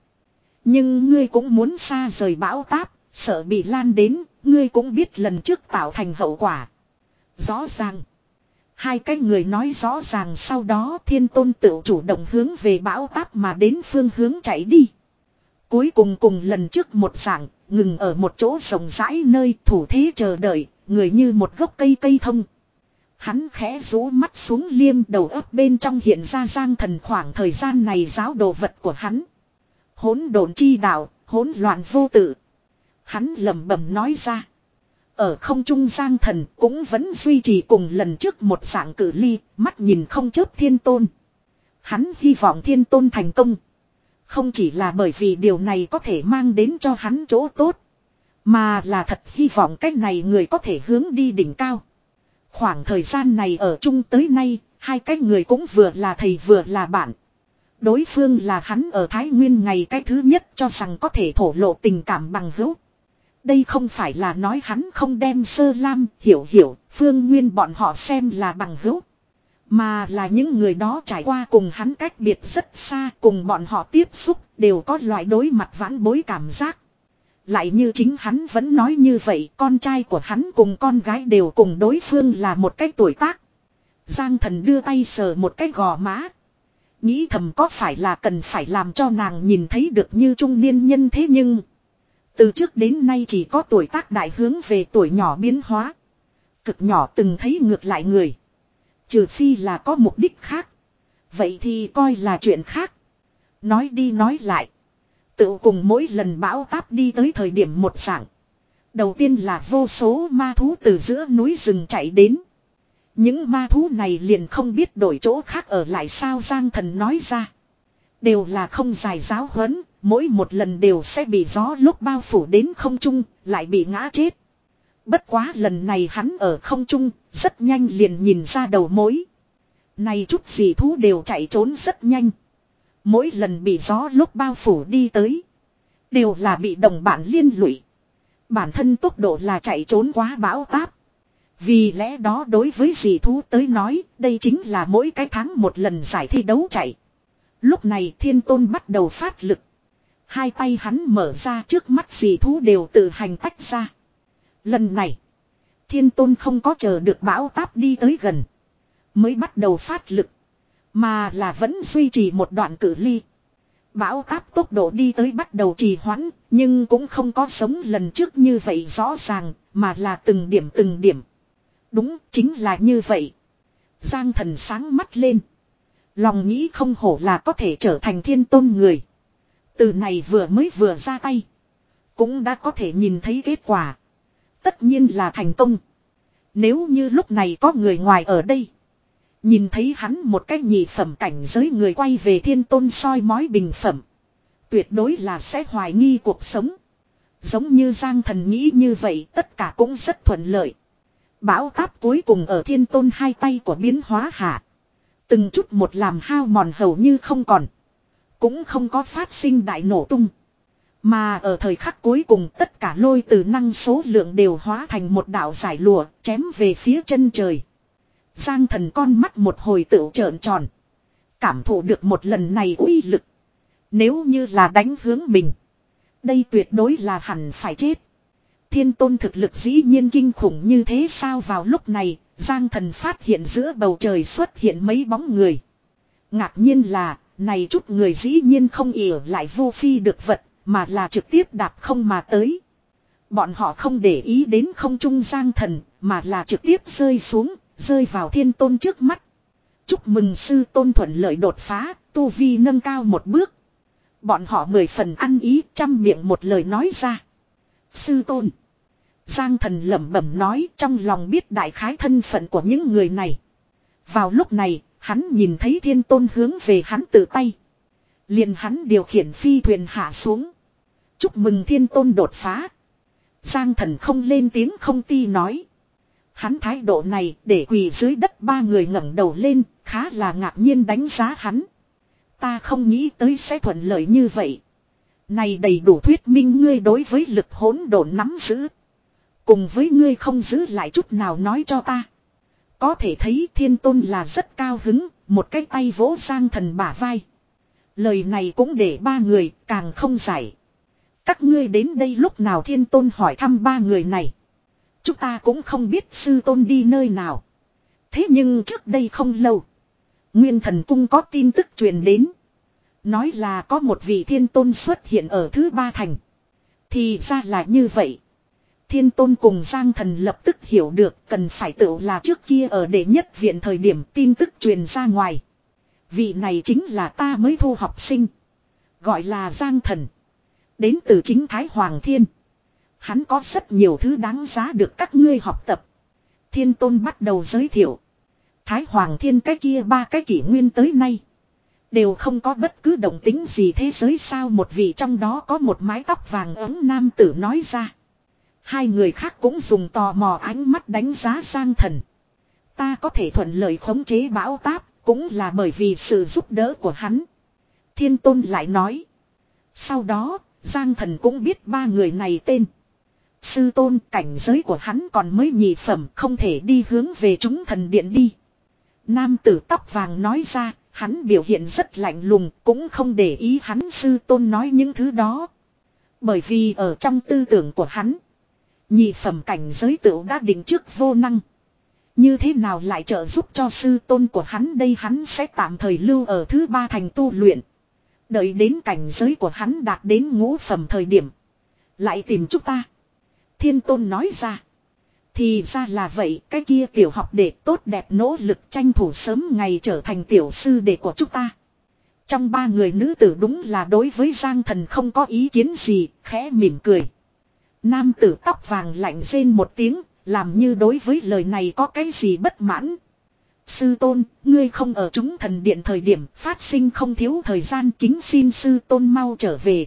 Nhưng ngươi cũng muốn xa rời bão táp, sợ bị lan đến, ngươi cũng biết lần trước tạo thành hậu quả. Rõ ràng. Hai cái người nói rõ ràng sau đó Thiên Tôn tự chủ động hướng về bão táp mà đến phương hướng chạy đi. Cuối cùng cùng lần trước một dạng, ngừng ở một chỗ rộng rãi nơi thủ thế chờ đợi, người như một gốc cây cây thông. Hắn khẽ rũ mắt xuống liêm đầu ấp bên trong hiện ra Giang Thần khoảng thời gian này giáo đồ vật của hắn. Hỗn độn chi đạo, hỗn loạn vô tự. Hắn lẩm bẩm nói ra. Ở không trung Giang Thần cũng vẫn duy trì cùng lần trước một dạng cử ly, mắt nhìn không chớp Thiên Tôn. Hắn hy vọng Thiên Tôn thành công. Không chỉ là bởi vì điều này có thể mang đến cho hắn chỗ tốt. Mà là thật hy vọng cách này người có thể hướng đi đỉnh cao. Khoảng thời gian này ở chung tới nay, hai cái người cũng vừa là thầy vừa là bạn. Đối phương là hắn ở Thái Nguyên ngày cái thứ nhất cho rằng có thể thổ lộ tình cảm bằng hữu. Đây không phải là nói hắn không đem Sơ Lam, Hiểu Hiểu, Phương Nguyên bọn họ xem là bằng hữu. Mà là những người đó trải qua cùng hắn cách biệt rất xa, cùng bọn họ tiếp xúc, đều có loại đối mặt vãn bối cảm giác. Lại như chính hắn vẫn nói như vậy, con trai của hắn cùng con gái đều cùng đối phương là một cái tuổi tác. Giang Thần đưa tay sờ một cái gò má. Nghĩ thầm có phải là cần phải làm cho nàng nhìn thấy được như trung niên nhân thế nhưng. Từ trước đến nay chỉ có tuổi tác đại hướng về tuổi nhỏ biến hóa. Cực nhỏ từng thấy ngược lại người. Trừ phi là có mục đích khác. Vậy thì coi là chuyện khác. Nói đi nói lại. Tự cùng mỗi lần bão táp đi tới thời điểm một dạng. Đầu tiên là vô số ma thú từ giữa núi rừng chạy đến. Những ma thú này liền không biết đổi chỗ khác ở lại sao Giang Thần nói ra. Đều là không dài giáo huấn, mỗi một lần đều sẽ bị gió lúc bao phủ đến không trung, lại bị ngã chết. Bất quá lần này hắn ở không trung, rất nhanh liền nhìn ra đầu mối. Này chút dị thú đều chạy trốn rất nhanh. Mỗi lần bị gió lúc bao phủ đi tới, đều là bị đồng bạn liên lụy. Bản thân tốc độ là chạy trốn quá bão táp. Vì lẽ đó đối với dị thú tới nói, đây chính là mỗi cái tháng một lần giải thi đấu chạy. Lúc này Thiên Tôn bắt đầu phát lực. Hai tay hắn mở ra, trước mắt dị thú đều tự hành tách ra. Lần này, Thiên Tôn không có chờ được bão táp đi tới gần, mới bắt đầu phát lực. Mà là vẫn duy trì một đoạn cự ly. Bão táp tốc độ đi tới bắt đầu trì hoãn, nhưng cũng không có giống lần trước như vậy rõ ràng, mà là từng điểm từng điểm. Đúng, chính là như vậy. Giang Thần sáng mắt lên. Lòng nghĩ không hổ là có thể trở thành Thiên Tôn người. Từ này vừa mới vừa ra tay, cũng đã có thể nhìn thấy kết quả. Tất nhiên là thành công. Nếu như lúc này có người ngoài ở đây, nhìn thấy hắn một cái nhị phẩm cảnh giới người quay về Thiên Tôn soi mói bình phẩm, tuyệt đối là sẽ hoài nghi cuộc sống. Giống như Giang Thần nghĩ như vậy, tất cả cũng rất thuận lợi. Bão táp cuối cùng ở Thiên Tôn hai tay của biến hóa hạ, từng chút một làm hao mòn hầu như không còn. Cũng không có phát sinh đại nổ tung. Mà ở thời khắc cuối cùng tất cả lôi từ năng số lượng đều hóa thành một đạo giải lụa, chém về phía chân trời. Giang Thần con mắt một hồi tựu trợn tròn. Cảm thụ được một lần này uy lực. Nếu như là đánh hướng mình, đây tuyệt đối là hẳn phải chết. Thiên Tôn thực lực dĩ nhiên kinh khủng như thế sao? Vào lúc này, Giang Thần phát hiện giữa bầu trời xuất hiện mấy bóng người. Ngạc nhiên là, này chút người dĩ nhiên không ỉa lại vô phi được vật, mà là trực tiếp đạp không mà tới. Bọn họ không để ý đến không trung Giang Thần, mà là trực tiếp rơi xuống, rơi vào Thiên Tôn trước mắt. Chúc mừng sư tôn thuận lợi đột phá, tu vi nâng cao một bước. Bọn họ mười phần ăn ý, trăm miệng một lời nói ra. Sư tôn. Giang Thần lẩm bẩm nói, trong lòng biết đại khái thân phận của những người này. Vào lúc này, hắn nhìn thấy Thiên Tôn hướng về hắn tự tay. Liền hắn điều khiển phi thuyền hạ xuống. Chúc mừng Thiên Tôn đột phá. Giang Thần không lên tiếng không ti nói. Hắn thái độ này để quỳ dưới đất ba người ngẩng đầu lên, khá là ngạc nhiên đánh giá hắn. Ta không nghĩ tới sẽ thuận lợi như vậy. Này đầy đủ thuyết minh ngươi đối với lực hỗn độn nắm giữ. Cùng với ngươi không giữ lại chút nào nói cho ta. Có thể thấy Thiên Tôn là rất cao hứng, một cái tay vỗ Giang Thần bả vai. Lời này cũng để ba người càng không giải. Các ngươi đến đây lúc nào? Thiên Tôn hỏi thăm ba người này. Chúng ta cũng không biết sư tôn đi nơi nào. Thế nhưng trước đây không lâu, Nguyên Thần Cung có tin tức truyền đến. Nói là có một vị Thiên Tôn xuất hiện ở thứ ba thành. Thì ra là như vậy. Thiên Tôn cùng Giang Thần lập tức hiểu được cần phải tự là trước kia ở đệ nhất viện thời điểm tin tức truyền ra ngoài. Vị này chính là ta mới thu học sinh. Gọi là Giang Thần. Đến từ chính Thái Hoàng Thiên. Hắn có rất nhiều thứ đáng giá được các ngươi học tập. Thiên Tôn bắt đầu giới thiệu. Thái Hoàng Thiên cái kia ba cái kỷ nguyên tới nay, đều không có bất cứ động tính gì thế giới sao? Một vị trong đó có một mái tóc vàng ấm nam tử nói ra. Hai người khác cũng dùng tò mò ánh mắt đánh giá Giang Thần. Ta có thể thuận lợi khống chế bão táp, cũng là bởi vì sự giúp đỡ của hắn. Thiên Tôn lại nói. Sau đó, Giang Thần cũng biết ba người này tên. Sư tôn, cảnh giới của hắn còn mới nhị phẩm, không thể đi hướng về chúng thần điện đi. Nam tử tóc vàng nói ra, hắn biểu hiện rất lạnh lùng, cũng không để ý hắn sư tôn nói những thứ đó. Bởi vì ở trong tư tưởng của hắn, nhị phẩm cảnh giới tựu đã định trước vô năng. Như thế nào lại trợ giúp cho sư tôn của hắn đây? Hắn sẽ tạm thời lưu ở thứ ba thành tu luyện. Đợi đến cảnh giới của hắn đạt đến ngũ phẩm thời điểm, lại tìm chúng ta. Thiên Tôn nói ra. Thì ra là vậy, cái kia tiểu học đệ tốt đẹp nỗ lực tranh thủ sớm ngày trở thành tiểu sư đệ của chúng ta. Trong ba người nữ tử đúng là đối với Giang Thần không có ý kiến gì, khẽ mỉm cười. Nam tử tóc vàng lạnh rên một tiếng, làm như đối với lời này có cái gì bất mãn. Sư tôn, ngươi không ở chúng thần điện thời điểm phát sinh không thiếu thời gian, kính xin sư tôn mau trở về.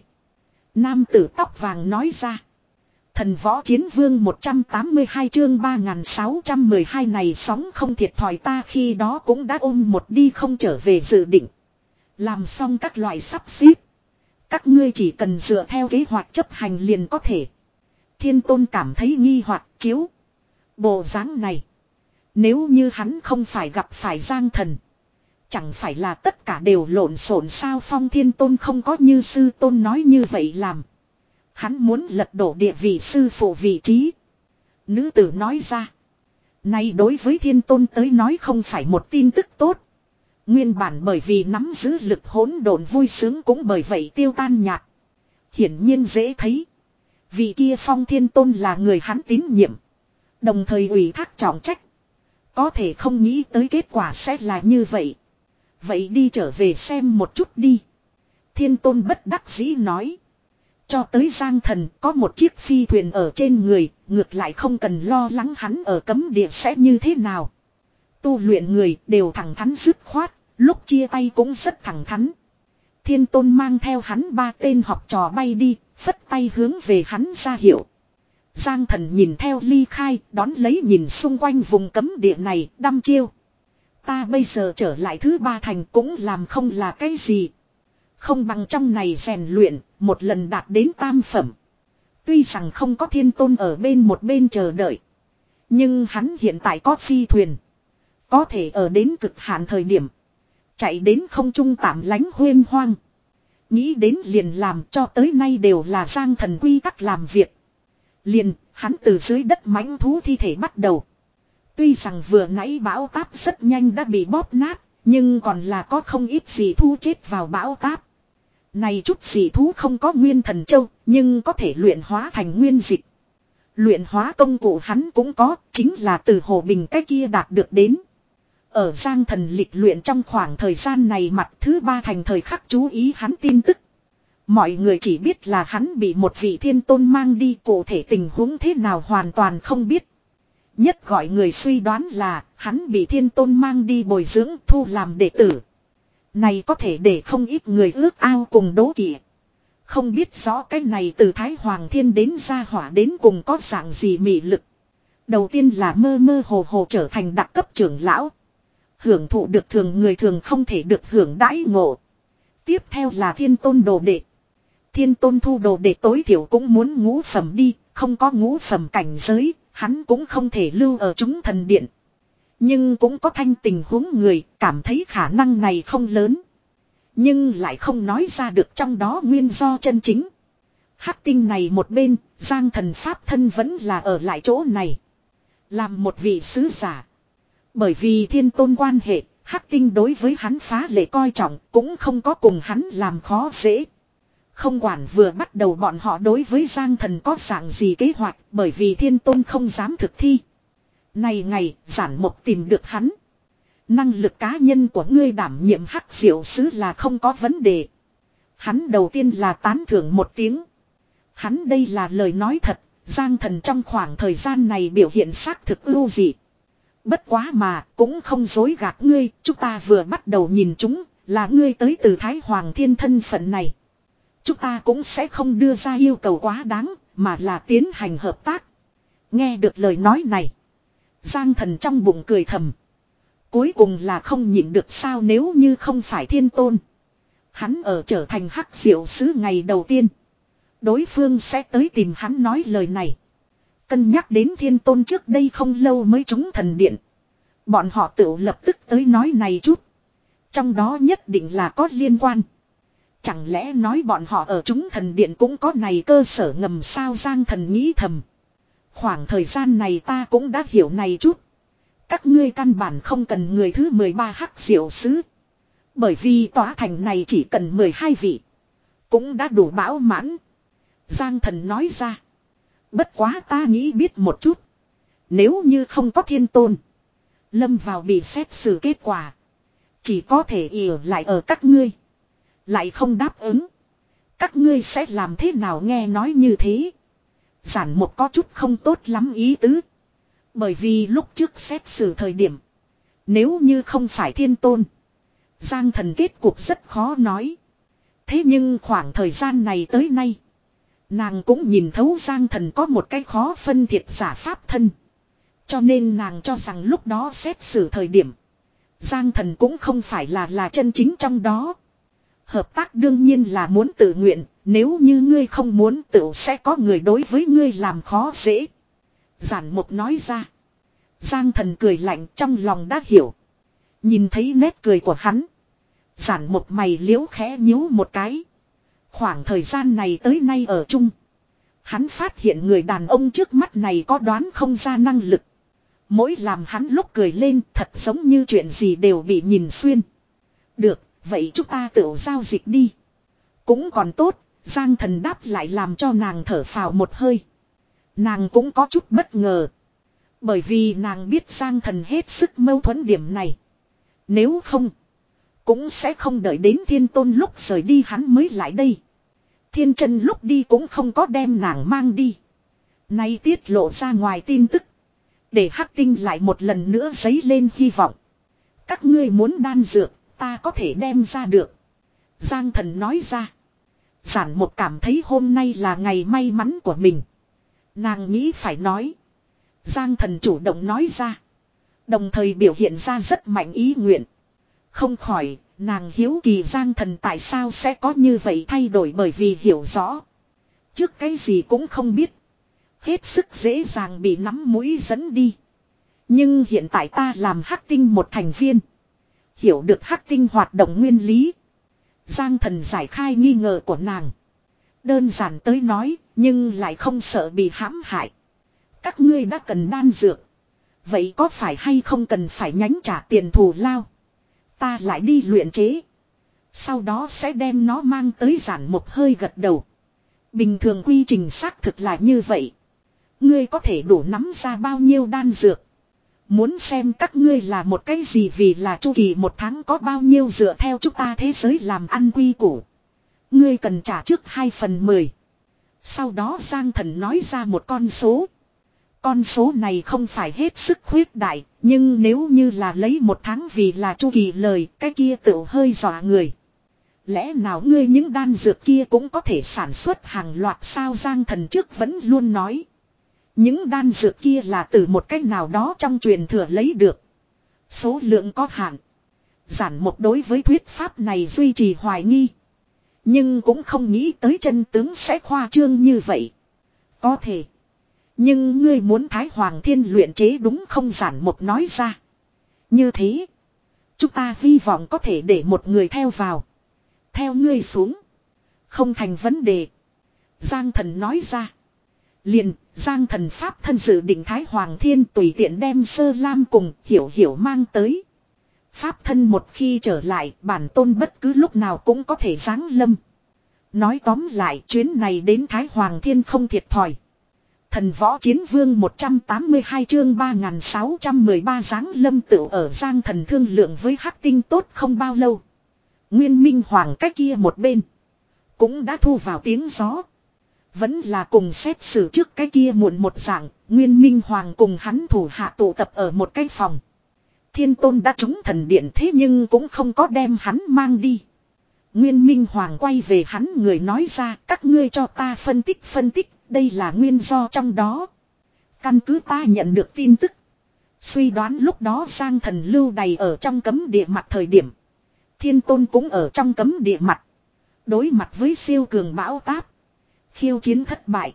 Nam tử tóc vàng nói ra. Thần võ chiến vương một trăm tám mươi hai chương ba nghìn sáu trăm mười hai này sóng không thiệt thòi, ta khi đó cũng đã ôm một đi không trở về dự định. Làm xong các loại sắp xếp. Các ngươi chỉ cần dựa theo kế hoạch chấp hành liền có thể. Thiên tôn cảm thấy nghi hoặc chiếu. Bộ dáng này. Nếu như hắn không phải gặp phải Giang Thần. Chẳng phải là tất cả đều lộn xộn sao? Phong Thiên Tôn không có như sư tôn nói như vậy làm. Hắn muốn lật đổ địa vị sư phụ vị trí. Nữ tử nói ra. Này đối với Thiên Tôn tới nói không phải một tin tức tốt. Nguyên bản bởi vì nắm giữ lực hỗn độn vui sướng cũng bởi vậy tiêu tan nhạt. Hiển nhiên dễ thấy. Vị kia Phong Thiên Tôn là người hắn tín nhiệm. Đồng thời ủy thác trọng trách. Có thể không nghĩ tới kết quả sẽ là như vậy. Vậy đi trở về xem một chút đi. Thiên Tôn bất đắc dĩ nói. Cho tới Giang Thần có một chiếc phi thuyền ở trên người. Ngược lại không cần lo lắng hắn ở cấm địa sẽ như thế nào. Tu luyện người đều thẳng thắn dứt khoát. Lúc chia tay cũng rất thẳng thắn. Thiên Tôn mang theo hắn ba tên học trò bay đi. Phất tay hướng về hắn ra hiệu. Giang Thần nhìn theo ly khai, đón lấy nhìn xung quanh vùng cấm địa này, đăm chiêu. Ta bây giờ trở lại thứ ba thành cũng làm không là cái gì. Không bằng trong này rèn luyện, một lần đạt đến tam phẩm. Tuy rằng không có Thiên Tôn ở bên một bên chờ đợi. Nhưng hắn hiện tại có phi thuyền. Có thể ở đến cực hạn thời điểm. Chạy đến không trung tạm lánh huyên hoang. Nghĩ đến liền làm, cho tới nay đều là Giang Thần quy tắc làm việc. Liền, hắn từ dưới đất mãnh thú thi thể bắt đầu. Tuy rằng vừa nãy bão táp rất nhanh đã bị bóp nát, nhưng còn là có không ít dị thú chết vào bão táp. Này chút dị thú không có nguyên thần châu, nhưng có thể luyện hóa thành nguyên dịch. Luyện hóa công cụ hắn cũng có, chính là từ Hồ Bình cái kia đạt được đến. Ở Giang Thần lịch luyện trong khoảng thời gian này mặt thứ ba thành thời khắc chú ý hắn tin tức. Mọi người chỉ biết là hắn bị một vị Thiên Tôn mang đi, cụ thể tình huống thế nào hoàn toàn không biết. Nhất gọi người suy đoán là hắn bị Thiên Tôn mang đi bồi dưỡng thu làm đệ tử. Này có thể để không ít người ước ao cùng đố kỵ. Không biết rõ cái này từ Thái Hoàng Thiên đến gia hỏa đến cùng có dạng gì mị lực. Đầu tiên là mơ mơ hồ hồ trở thành đặc cấp trưởng lão. Hưởng thụ được thường người thường không thể được hưởng đãi ngộ. Tiếp theo là Thiên Tôn đồ đệ. Thiên Tôn thu đồ đệ tối thiểu cũng muốn ngũ phẩm đi, không có ngũ phẩm cảnh giới, hắn cũng không thể lưu ở chúng thần điện. Nhưng cũng có thanh tình huống người, cảm thấy khả năng này không lớn. Nhưng lại không nói ra được trong đó nguyên do chân chính. Hắc tinh này một bên, Giang Thần pháp thân vẫn là ở lại chỗ này. Làm một vị sứ giả. Bởi vì Thiên Tôn quan hệ, Hắc tinh đối với hắn phá lệ coi trọng, cũng không có cùng hắn làm khó dễ. Không quản vừa bắt đầu bọn họ đối với Giang Thần có dạng gì kế hoạch, bởi vì Thiên Tôn không dám thực thi. Này ngày, giản mục tìm được hắn. Năng lực cá nhân của ngươi đảm nhiệm Hắc Diệu Sứ là không có vấn đề. Hắn đầu tiên là tán thưởng một tiếng. Hắn đây là lời nói thật, Giang Thần trong khoảng thời gian này biểu hiện xác thực ưu dị. Bất quá mà, cũng không dối gạt ngươi, chúng ta vừa bắt đầu nhìn chúng, là ngươi tới từ Thái Hoàng Thiên thân phận này. Chúng ta cũng sẽ không đưa ra yêu cầu quá đáng, mà là tiến hành hợp tác. Nghe được lời nói này. Giang Thần trong bụng cười thầm. Cuối cùng là không nhịn được sao, nếu như không phải Thiên Tôn. Hắn ở trở thành Hắc Diệu Sứ ngày đầu tiên. Đối phương sẽ tới tìm hắn nói lời này. Cân nhắc đến Thiên Tôn trước đây không lâu mới trúng thần điện. Bọn họ tự lập tức tới nói này chút. Trong đó nhất định là có liên quan. Chẳng lẽ nói bọn họ ở chúng thần điện cũng có này cơ sở ngầm sao? Giang Thần nghĩ thầm. Khoảng thời gian này ta cũng đã hiểu này chút. Các ngươi căn bản không cần người thứ mười ba Hắc Diệu Sứ. Bởi vì tòa thành này chỉ cần mười hai vị. Cũng đã đủ bão mãn. Giang Thần nói ra. Bất quá ta nghĩ biết một chút. Nếu như không có Thiên Tôn. Lâm vào bị xét xử kết quả. Chỉ có thể ỉa lại ở các ngươi. Lại không đáp ứng. Các ngươi sẽ làm thế nào? Nghe nói như thế. Giản một có chút không tốt lắm ý tứ. Bởi vì lúc trước xét xử thời điểm. Nếu như không phải thiên tôn, Giang Thần kết cục rất khó nói. Thế nhưng khoảng thời gian này tới nay, nàng cũng nhìn thấu Giang Thần có một cái khó phân thiệt giả pháp thân. Cho nên nàng cho rằng lúc đó xét xử thời điểm, Giang Thần cũng không phải là là chân chính trong đó. Hợp tác đương nhiên là muốn tự nguyện, nếu như ngươi không muốn tự sẽ có người đối với ngươi làm khó dễ. Giản Mục nói ra. Giang Thần cười lạnh, trong lòng đã hiểu. Nhìn thấy nét cười của hắn, Giản Mục mày liễu khẽ nhíu một cái. Khoảng thời gian này tới nay ở chung, hắn phát hiện người đàn ông trước mắt này có đoán không ra năng lực. Mỗi làm hắn lúc cười lên thật giống như chuyện gì đều bị nhìn xuyên. Được, vậy chúng ta tự giao dịch đi. Cũng còn tốt, Giang Thần đáp lại làm cho nàng thở phào một hơi. Nàng cũng có chút bất ngờ. Bởi vì nàng biết Giang Thần hết sức mâu thuẫn điểm này. Nếu không, cũng sẽ không đợi đến Thiên Tôn lúc rời đi hắn mới lại đây. Thiên Chân lúc đi cũng không có đem nàng mang đi. Nay tiết lộ ra ngoài tin tức, để Hắc Tinh lại một lần nữa dấy lên hy vọng. Các ngươi muốn đan dược, ta có thể đem ra được. Giang Thần nói ra. Giản Mục cảm thấy hôm nay là ngày may mắn của mình. Nàng nghĩ phải nói. Giang Thần chủ động nói ra. Đồng thời biểu hiện ra rất mạnh ý nguyện. Không khỏi, nàng hiếu kỳ Giang Thần tại sao sẽ có như vậy thay đổi, bởi vì hiểu rõ. Trước cái gì cũng không biết. Hết sức dễ dàng bị nắm mũi dẫn đi. Nhưng hiện tại ta làm Hắc Tinh một thành viên. Hiểu được Hắc Tinh hoạt động nguyên lý. Giang Thần giải khai nghi ngờ của nàng. Đơn giản tới nói, nhưng lại không sợ bị hãm hại. Các ngươi đã cần đan dược. Vậy có phải hay không cần phải nhánh trả tiền thù lao? Ta lại đi luyện chế. Sau đó sẽ đem nó mang tới. Giản Mục hơi gật đầu. Bình thường quy trình xác thực là như vậy. Ngươi có thể đủ nắm ra bao nhiêu đan dược? Muốn xem các ngươi là một cái gì, vì là chu kỳ một tháng có bao nhiêu dựa theo chúng ta thế giới làm ăn quy củ. Ngươi cần trả trước hai phần mười. Sau đó Giang Thần nói ra một con số. Con số này không phải hết sức khuyết đại, nhưng nếu như là lấy một tháng vì là chu kỳ lời, cái kia tự hơi dọa người. Lẽ nào ngươi những đan dược kia cũng có thể sản xuất hàng loạt sao? Giang Thần trước vẫn luôn nói. Những đan dược kia là từ một cách nào đó trong truyền thừa lấy được. Số lượng có hạn. Giản Mục đối với thuyết pháp này duy trì hoài nghi. Nhưng cũng không nghĩ tới chân tướng sẽ khoa trương như vậy. Có thể. Nhưng ngươi muốn Thái Hoàng Thiên luyện chế đúng không? Giản Mục nói ra. Như thế, chúng ta hy vọng có thể để một người theo vào. Theo ngươi xuống. Không thành vấn đề. Giang Thần nói ra. Liền, Giang Thần pháp thân dự định Thái Hoàng Thiên tùy tiện đem Sơ Lam cùng Hiểu Hiểu mang tới. Pháp thân một khi trở lại, bản tôn bất cứ lúc nào cũng có thể giáng lâm. Nói tóm lại, chuyến này đến Thái Hoàng Thiên không thiệt thòi. Thần Võ Chiến Vương một trăm tám mươi hai chương ba nghìn sáu trăm mười ba giáng lâm tựu ở Giang Thần thương lượng với Hắc Tinh tốt không bao lâu. Nguyên Minh Hoàng cách kia một bên cũng đã thu vào tiếng gió. Vẫn là cùng xét xử trước cái kia muộn một dạng, Nguyên Minh Hoàng cùng hắn thủ hạ tụ tập ở một cái phòng. Thiên Tôn đã trúng thần điện thế nhưng cũng không có đem hắn mang đi. Nguyên Minh Hoàng quay về hắn người nói ra, các ngươi cho ta phân tích phân tích, đây là nguyên do trong đó. Căn cứ ta nhận được tin tức, suy đoán lúc đó Giang Thần lưu đày ở trong cấm địa mặt thời điểm, Thiên Tôn cũng ở trong cấm địa mặt. Đối mặt với siêu cường bão táp, khiêu chiến thất bại.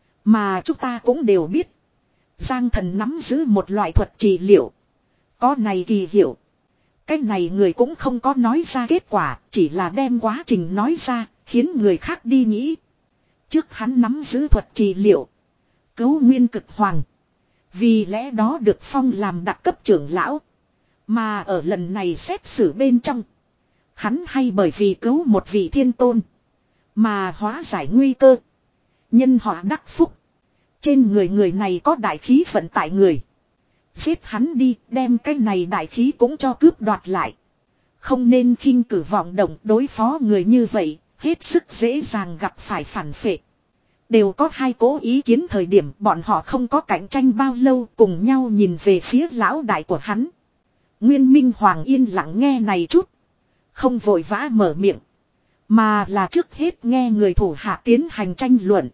Mà chúng ta cũng đều biết, Giang Thần nắm giữ một loại thuật trị liệu. Có này kỳ hiệu. Cái này người cũng không có nói ra kết quả, chỉ là đem quá trình nói ra, khiến người khác đi nghĩ. Trước hắn nắm giữ thuật trị liệu, cứu Nguyên Cực Hoàng. Vì lẽ đó được phong làm đặc cấp trưởng lão. Mà ở lần này xét xử bên trong, hắn hay bởi vì cứu một vị thiên tôn mà hóa giải nguy cơ. Nhân họa đắc phúc. Trên người người này có đại khí vận tại người. Giết hắn đi, đem cái này đại khí cũng cho cướp đoạt lại. Không nên khinh cử vọng động, đối phó người như vậy, hết sức dễ dàng gặp phải phản phệ. Đều có hai cố ý kiến thời điểm bọn họ không có cạnh tranh bao lâu, cùng nhau nhìn về phía lão đại của hắn. Nguyên Minh Hoàng yên lặng nghe này chút. Không vội vã mở miệng. Mà là trước hết nghe người thủ hạ tiến hành tranh luận.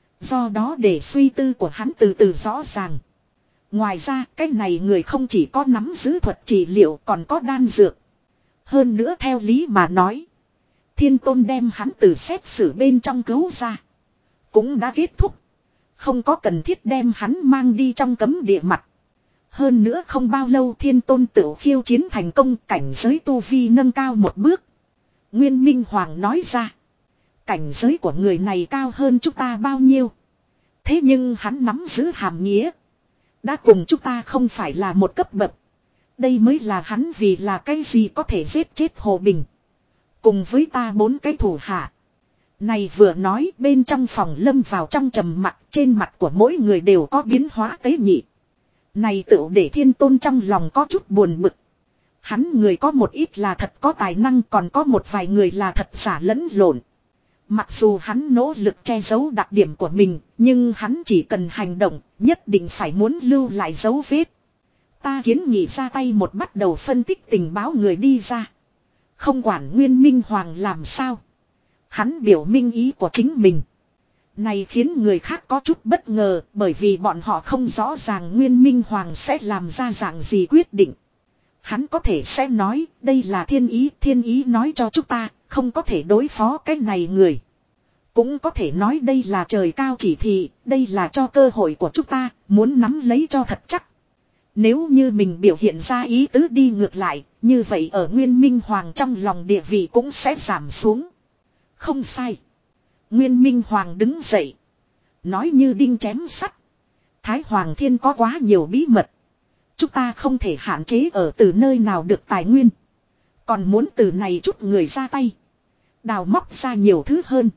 Do đó để suy tư của hắn từ từ rõ ràng. Ngoài ra cái này người không chỉ có nắm giữ thuật trị liệu còn có đan dược. Hơn nữa theo lý mà nói. Thiên Tôn đem hắn từ xét xử bên trong cứu ra. Cũng đã kết thúc. Không có cần thiết đem hắn mang đi trong cấm địa mặt. Hơn nữa không bao lâu Thiên Tôn tự khiêu chiến thành công, cảnh giới tu vi nâng cao một bước. Nguyên Minh Hoàng nói ra. Cảnh giới của người này cao hơn chúng ta bao nhiêu. Thế nhưng hắn nắm giữ hàm nghĩa. Đã cùng chúng ta không phải là một cấp bậc. Đây mới là hắn vì là cái gì có thể giết chết Hồ Bình. Cùng với ta bốn cái thủ hạ. Này vừa nói bên trong phòng lâm vào trong trầm mặc, trên mặt của mỗi người đều có biến hóa tế nhị. Này tự để Thiên Tôn trong lòng có chút buồn bực. Hắn người có một ít là thật có tài năng, còn có một vài người là thật giả lẫn lộn. Mặc dù hắn nỗ lực che giấu đặc điểm của mình, nhưng hắn chỉ cần hành động, nhất định phải muốn lưu lại dấu vết. Ta kiến nghị ra tay một bắt đầu phân tích tình báo người đi ra. Không quản Nguyên Minh Hoàng làm sao. Hắn biểu minh ý của chính mình. Này khiến người khác có chút bất ngờ, bởi vì bọn họ không rõ ràng Nguyên Minh Hoàng sẽ làm ra dạng gì quyết định. Hắn có thể sẽ nói, đây là thiên ý, thiên ý nói cho chúng ta, không có thể đối phó cái này người. Cũng có thể nói đây là trời cao chỉ thị, đây là cho cơ hội của chúng ta, muốn nắm lấy cho thật chắc. Nếu như mình biểu hiện ra ý tứ đi ngược lại, như vậy ở Nguyên Minh Hoàng trong lòng địa vị cũng sẽ giảm xuống. Không sai. Nguyên Minh Hoàng đứng dậy. Nói như đinh chém sắt. Thái Hoàng Thiên có quá nhiều bí mật. Chúng ta không thể hạn chế ở từ nơi nào được tài nguyên. Còn muốn từ này chút người ra tay. Đào móc ra nhiều thứ hơn.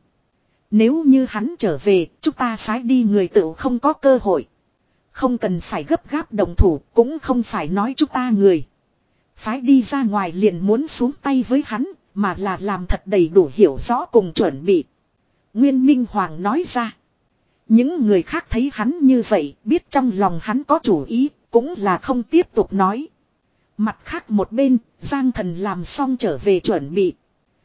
Nếu như hắn trở về, chúng ta phái đi người tự không có cơ hội. Không cần phải gấp gáp động thủ, cũng không phải nói chúng ta người. Phái đi ra ngoài liền muốn xuống tay với hắn, mà là làm thật đầy đủ hiểu rõ cùng chuẩn bị. Nguyên Minh Hoàng nói ra. Những người khác thấy hắn như vậy, biết trong lòng hắn có chủ ý, cũng là không tiếp tục nói. Mặt khác một bên, Giang Thần làm xong trở về chuẩn bị.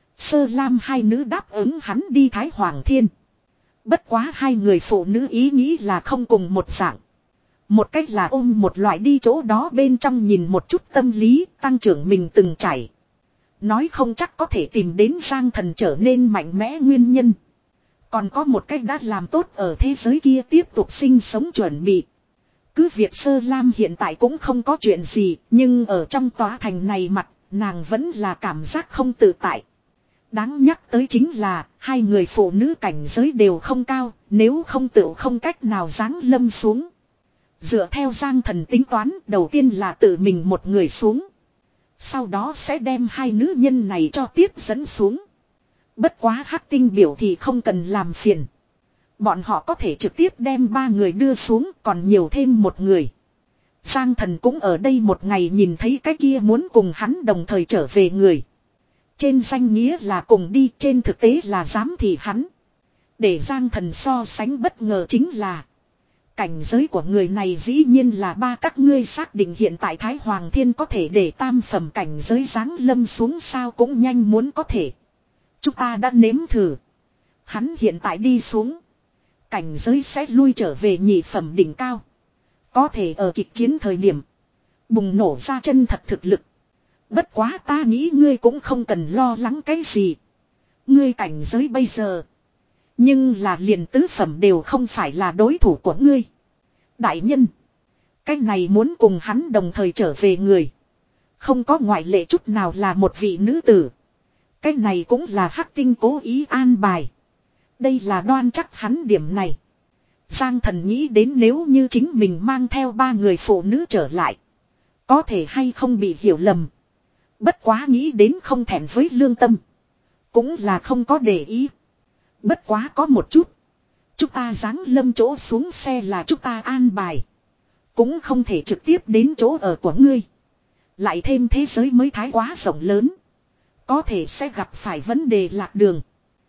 Sơ Lam hai nữ đáp ứng hắn đi Thái Hoàng Thiên. Bất quá hai người phụ nữ ý nghĩ là không cùng một dạng. Một cách là ôm một loại đi chỗ đó bên trong nhìn một chút tâm lý, tăng trưởng mình từng trải. Nói không chắc có thể tìm đến Giang Thần trở nên mạnh mẽ nguyên nhân. Còn có một cách đã làm tốt ở thế giới kia tiếp tục sinh sống chuẩn bị. Cứ việc Sơ Lam hiện tại cũng không có chuyện gì, nhưng ở trong tòa thành này mặt, nàng vẫn là cảm giác không tự tại. Đáng nhắc tới chính là, hai người phụ nữ cảnh giới đều không cao, nếu không tự không cách nào giáng lâm xuống. Dựa theo Giang Thần tính toán, đầu tiên là tự mình một người xuống. Sau đó sẽ đem hai nữ nhân này cho tiếp dẫn xuống. Bất quá Hắc Tinh biểu thì không cần làm phiền. Bọn họ có thể trực tiếp đem ba người đưa xuống, còn nhiều thêm một người. Giang Thần cũng ở đây một ngày nhìn thấy cái kia muốn cùng hắn đồng thời trở về người. Trên danh nghĩa là cùng đi, trên thực tế là giám thị hắn. Để Giang Thần so sánh bất ngờ chính là cảnh giới của người này dĩ nhiên là ba các ngươi xác định hiện tại Thái Hoàng Thiên có thể để tam phẩm cảnh giới giáng lâm xuống sao cũng nhanh muốn có thể. Chúng ta đã nếm thử. Hắn hiện tại đi xuống. Cảnh giới sẽ lui trở về nhị phẩm đỉnh cao. Có thể ở kịch chiến thời điểm bùng nổ ra chân thật thực lực. Bất quá ta nghĩ ngươi cũng không cần lo lắng cái gì. Ngươi cảnh giới bây giờ. Nhưng là liền tứ phẩm đều không phải là đối thủ của ngươi. Đại nhân. Cái này muốn cùng hắn đồng thời trở về người. Không có ngoại lệ chút nào là một vị nữ tử. Cái này cũng là Hắc Tinh cố ý an bài. Đây là đoan chắc hắn điểm này. Giang Thần nghĩ đến nếu như chính mình mang theo ba người phụ nữ trở lại. Có thể hay không bị hiểu lầm. Bất quá nghĩ đến không thẹn với lương tâm. Cũng là không có để ý. Bất quá có một chút. Chúng ta giáng lâm chỗ xuống xe là chúng ta an bài. Cũng không thể trực tiếp đến chỗ ở của ngươi. Lại thêm thế giới mới thái quá rộng lớn. Có thể sẽ gặp phải vấn đề lạc đường.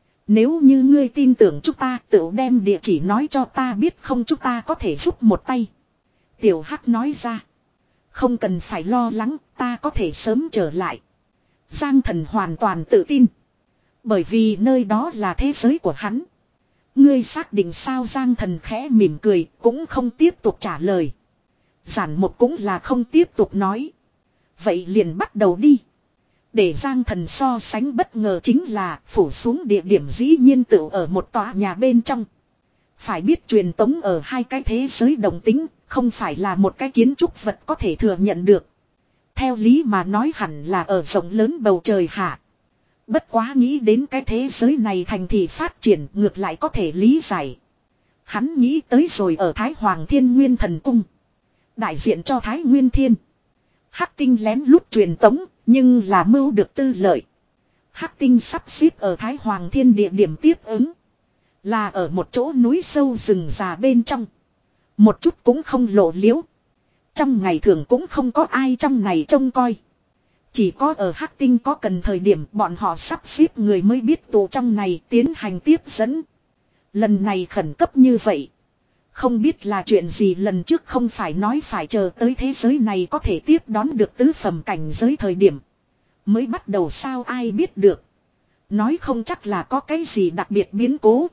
Nếu như ngươi tin tưởng chúng ta tự đem địa chỉ nói cho ta biết không chúng ta có thể giúp một tay. Tiểu Hắc nói ra. Không cần phải lo lắng, ta có thể sớm trở lại. Giang Thần hoàn toàn tự tin. Bởi vì nơi đó là thế giới của hắn. Ngươi xác định sao? Giang Thần khẽ mỉm cười, cũng không tiếp tục trả lời. Giản Mộc cũng là không tiếp tục nói. Vậy liền bắt đầu đi. Để Giang Thần so sánh bất ngờ chính là phủ xuống địa điểm dĩ nhiên tự ở một tòa nhà bên trong. Phải biết truyền tống ở hai cái thế giới đồng tính, không phải là một cái kiến trúc vật có thể thừa nhận được. Theo lý mà nói hẳn là ở rộng lớn bầu trời hạ. Bất quá nghĩ đến cái thế giới này thành thị phát triển ngược lại có thể lý giải. Hắn nghĩ tới rồi ở Thái Hoàng Thiên Nguyên Thần Cung. Đại diện cho Thái Nguyên Thiên. Hắc Tinh lén lút truyền tống, nhưng là mưu được tư lợi. Hắc Tinh sắp xếp ở Thái Hoàng Thiên địa điểm tiếp ứng. Là ở một chỗ núi sâu rừng già bên trong. Một chút cũng không lộ liễu. Trong ngày thường cũng không có ai trong này trông coi. Chỉ có ở Hắc Tinh có cần thời điểm bọn họ sắp xếp người mới biết tụ trong này tiến hành tiếp dẫn. Lần này khẩn cấp như vậy. Không biết là chuyện gì, lần trước không phải nói phải chờ tới thế giới này có thể tiếp đón được tứ phẩm cảnh giới thời điểm. Mới bắt đầu sao ai biết được. Nói không chắc là có cái gì đặc biệt biến cố.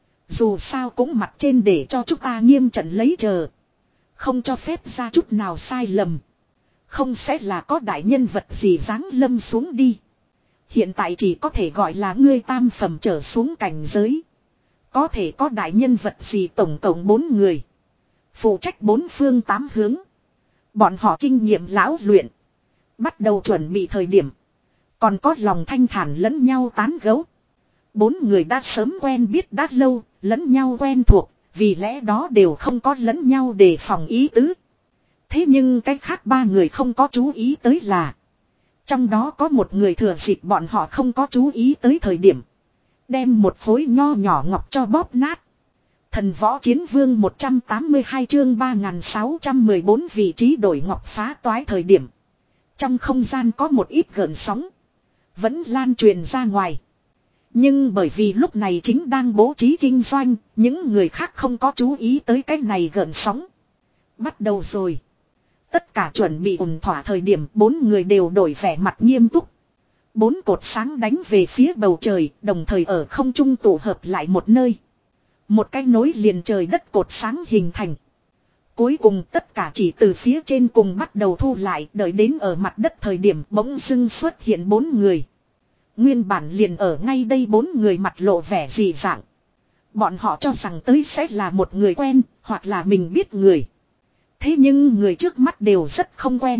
Dù sao cũng mặt trên để cho chúng ta nghiêm trận lấy chờ. Không cho phép ra chút nào sai lầm. Không sẽ là có đại nhân vật gì giáng lâm xuống đi. Hiện tại chỉ có thể gọi là ngươi tam phẩm trở xuống cảnh giới. Có thể có đại nhân vật gì tổng cộng bốn người. Phụ trách bốn phương tám hướng. Bọn họ kinh nghiệm lão luyện. Bắt đầu chuẩn bị thời điểm. Còn có lòng thanh thản lẫn nhau tán gẫu. Bốn người đã sớm quen biết đã lâu, lẫn nhau quen thuộc. Vì lẽ đó đều không có lẫn nhau đề phòng ý tứ. Thế nhưng cái khác ba người không có chú ý tới là. Trong đó có một người thừa dịp bọn họ không có chú ý tới thời điểm. Đem một khối nho nhỏ ngọc cho bóp nát. Thần võ chiến vương một trăm tám mươi hai chương ba nghìn sáu trăm mười bốn vị trí đổi ngọc phá toái thời điểm. Trong không gian có một ít gợn sóng. Vẫn lan truyền ra ngoài. Nhưng bởi vì lúc này chính đang bố trí kinh doanh, những người khác không có chú ý tới cái này gợn sóng. Bắt đầu rồi. Tất cả chuẩn bị ổn thỏa thời điểm bốn người đều đổi vẻ mặt nghiêm túc. Bốn cột sáng đánh về phía bầu trời, đồng thời ở không trung tụ hợp lại một nơi. Một cái nối liền trời đất cột sáng hình thành. Cuối cùng tất cả chỉ từ phía trên cùng bắt đầu thu lại, đợi đến ở mặt đất thời điểm bỗng dưng xuất hiện bốn người. Nguyên bản liền ở ngay đây bốn người mặt lộ vẻ dị dạng. Bọn họ cho rằng tới sẽ là một người quen, hoặc là mình biết người. Thế nhưng người trước mắt đều rất không quen.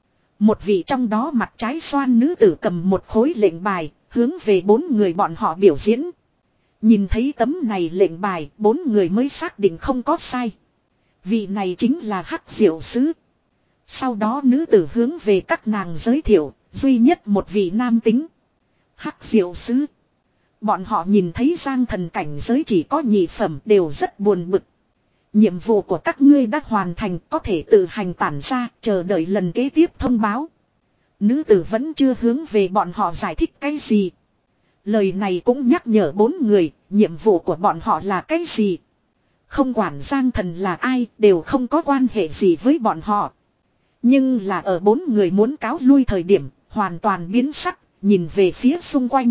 Một vị trong đó mặt trái xoan nữ tử cầm một khối lệnh bài, hướng về bốn người bọn họ biểu diễn. Nhìn thấy tấm này lệnh bài, bốn người mới xác định không có sai. Vị này chính là Hắc Diệu Sứ. Sau đó nữ tử hướng về các nàng giới thiệu, duy nhất một vị nam tính. Hắc Diệu Sứ. Bọn họ nhìn thấy Giang Thần cảnh giới chỉ có nhị phẩm đều rất buồn bực. Nhiệm vụ của các ngươi đã hoàn thành, có thể tự hành tản ra, chờ đợi lần kế tiếp thông báo. Nữ tử vẫn chưa hướng về bọn họ giải thích cái gì. Lời này cũng nhắc nhở bốn người, nhiệm vụ của bọn họ là cái gì. Không quản Giang Thần là ai, đều không có quan hệ gì với bọn họ. Nhưng là ở bốn người muốn cáo lui thời điểm, hoàn toàn biến sắc, nhìn về phía xung quanh.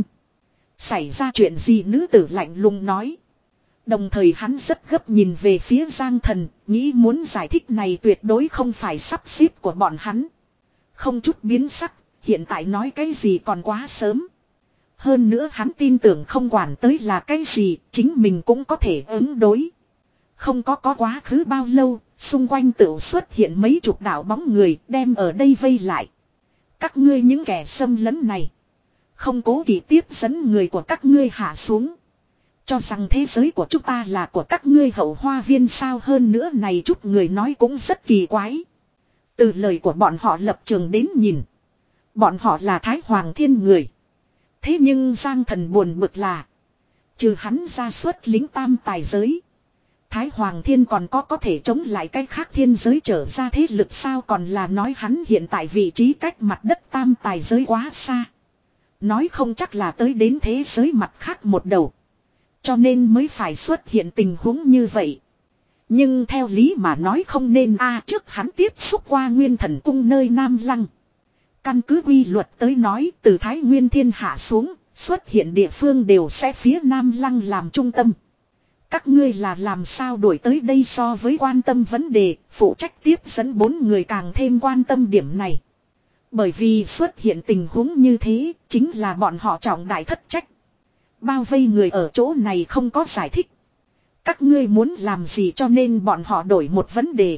Xảy ra chuyện gì? Nữ tử lạnh lùng nói. Đồng thời hắn rất gấp nhìn về phía Giang Thần, nghĩ muốn giải thích này tuyệt đối không phải sắp xếp của bọn hắn. Không chút biến sắc, hiện tại nói cái gì còn quá sớm. Hơn nữa hắn tin tưởng không quản tới là cái gì, chính mình cũng có thể ứng đối. Không có có quá khứ bao lâu, xung quanh tự xuất hiện mấy chục đạo bóng người đem ở đây vây lại. Các ngươi những kẻ xâm lấn này, không cố kỵ tiếp dẫn người của các ngươi hạ xuống. Cho rằng thế giới của chúng ta là của các ngươi hậu hoa viên sao? Hơn nữa này chút người nói cũng rất kỳ quái. Từ lời của bọn họ lập trường đến nhìn, bọn họ là Thái Hoàng Thiên người. Thế nhưng Giang Thần buồn bực là, trừ hắn ra xuất lính tam tài giới, Thái Hoàng Thiên còn có có thể chống lại cái khác thiên giới trở ra thế lực sao? Còn là nói hắn hiện tại vị trí cách mặt đất tam tài giới quá xa. Nói không chắc là tới đến thế giới mặt khác một đầu. Cho nên mới phải xuất hiện tình huống như vậy. Nhưng theo lý mà nói không nên a trước hắn tiếp xúc qua Nguyên Thần Cung nơi Nam Lăng. Căn cứ quy luật tới nói từ Thái Nguyên Thiên hạ xuống, xuất hiện địa phương đều sẽ phía Nam Lăng làm trung tâm. Các ngươi là làm sao đuổi tới đây so với quan tâm vấn đề, phụ trách tiếp dẫn bốn người càng thêm quan tâm điểm này. Bởi vì xuất hiện tình huống như thế, chính là bọn họ trọng đại thất trách. Bao vây người ở chỗ này không có giải thích. Các ngươi muốn làm gì cho nên bọn họ đổi một vấn đề.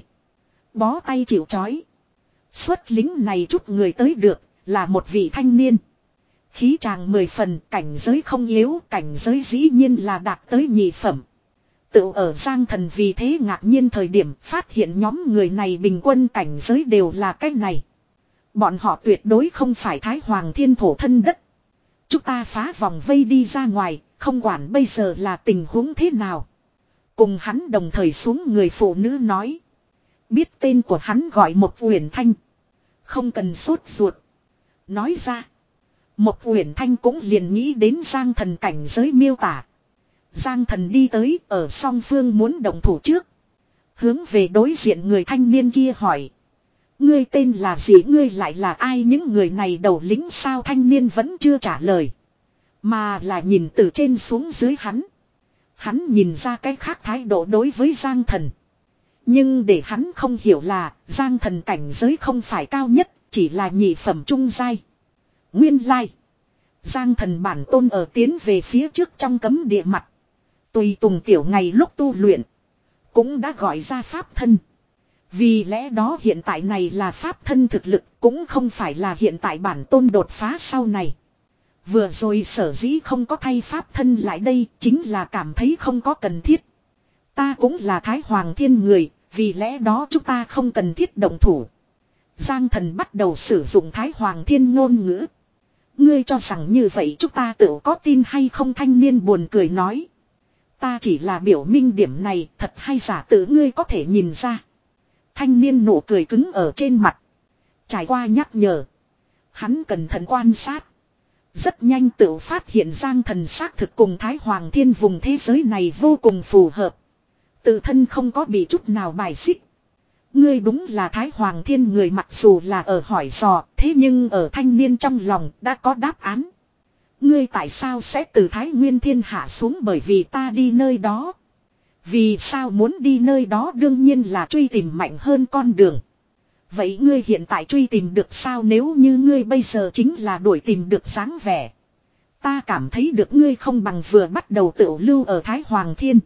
Bó tay chịu trói. Xuất lính này chút người tới được, là một vị thanh niên. Khí tràng mười phần, cảnh giới không yếu, cảnh giới dĩ nhiên là đạt tới nhị phẩm. Tự ở Giang Thần vì thế ngạc nhiên thời điểm phát hiện nhóm người này bình quân cảnh giới đều là cái này. Bọn họ tuyệt đối không phải Thái Hoàng Thiên thổ thân đất. Chúng ta phá vòng vây đi ra ngoài, không quản bây giờ là tình huống thế nào. Cùng hắn đồng thời xuống người phụ nữ nói. Biết tên của hắn gọi một Uyển Thanh. Không cần sốt ruột. Nói ra. Một Uyển Thanh cũng liền nghĩ đến Giang Thần cảnh giới miêu tả. Giang Thần đi tới ở song phương muốn động thủ trước. Hướng về đối diện người thanh niên kia hỏi. Ngươi tên là gì, ngươi lại là ai, những người này đầu lĩnh sao? Thanh niên vẫn chưa trả lời. Mà là nhìn từ trên xuống dưới hắn. Hắn nhìn ra cái khác thái độ đối với Giang Thần. Nhưng để hắn không hiểu là Giang Thần cảnh giới không phải cao nhất, chỉ là nhị phẩm trung giai. Nguyên lai. Giang Thần bản tôn ở tiến về phía trước trong cấm địa mặt. Tùy tùng tiểu ngày lúc tu luyện. Cũng đã gọi ra pháp thân. Vì lẽ đó hiện tại này là pháp thân thực lực, cũng không phải là hiện tại bản tôn đột phá sau này. Vừa rồi sở dĩ không có thay pháp thân lại đây, chính là cảm thấy không có cần thiết. Ta cũng là Thái Hoàng Thiên người, vì lẽ đó chúng ta không cần thiết động thủ. Giang Thần bắt đầu sử dụng Thái Hoàng Thiên ngôn ngữ. Ngươi cho rằng như vậy chúng ta tự có tin hay không? Thanh niên buồn cười nói. Ta chỉ là biểu minh điểm này, thật hay giả tự ngươi có thể nhìn ra. Thanh niên nụ cười cứng ở trên mặt. Trải qua nhắc nhở. Hắn cẩn thận quan sát. Rất nhanh tự phát hiện Giang Thần xác thực cùng Thái Hoàng Thiên vùng thế giới này vô cùng phù hợp. Tự thân không có bị chút nào bài xích. Ngươi đúng là Thái Hoàng Thiên người, mặc dù là ở hỏi dò, thế nhưng ở thanh niên trong lòng đã có đáp án. Ngươi tại sao sẽ từ Thái Nguyên Thiên hạ xuống? Bởi vì ta đi nơi đó. Vì sao muốn đi nơi đó? Đương nhiên là truy tìm mạnh hơn con đường. Vậy ngươi hiện tại truy tìm được sao? Nếu như ngươi bây giờ chính là đuổi tìm được dáng vẻ. Ta cảm thấy được ngươi không bằng vừa bắt đầu tự lưu ở Thái Hoàng Thiên.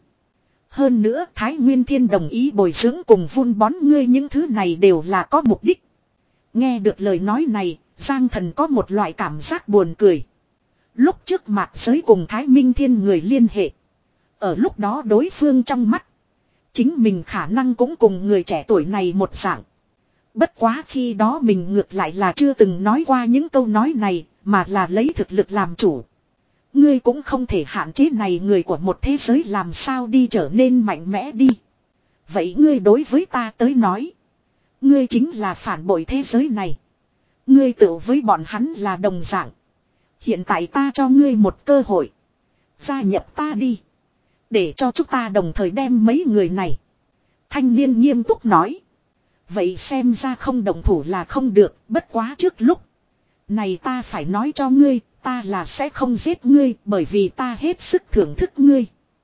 Hơn nữa Thái Nguyên Thiên đồng ý bồi dưỡng cùng vun bón ngươi, những thứ này đều là có mục đích. Nghe được lời nói này, Giang Thần có một loại cảm giác buồn cười. Lúc trước Mạc Giới cùng Thái Minh Thiên người liên hệ. Ở lúc đó đối phương trong mắt. Chính mình khả năng cũng cùng người trẻ tuổi này một dạng. Bất quá khi đó mình ngược lại là chưa từng nói qua những câu nói này, mà là lấy thực lực làm chủ. Ngươi cũng không thể hạn chế này người của một thế giới làm sao đi trở nên mạnh mẽ đi. Vậy ngươi đối với ta tới nói. Ngươi chính là phản bội thế giới này. Ngươi tự với bọn hắn là đồng dạng. Hiện tại ta cho ngươi một cơ hội. Gia nhập ta đi. Để cho chúng ta đồng thời đem mấy người này. Thanh niên nghiêm túc nói. Vậy xem ra không đồng thủ là không được, bất quá trước lúc. Này ta phải nói cho ngươi, ta là sẽ không giết ngươi bởi vì ta hết sức thưởng thức ngươi.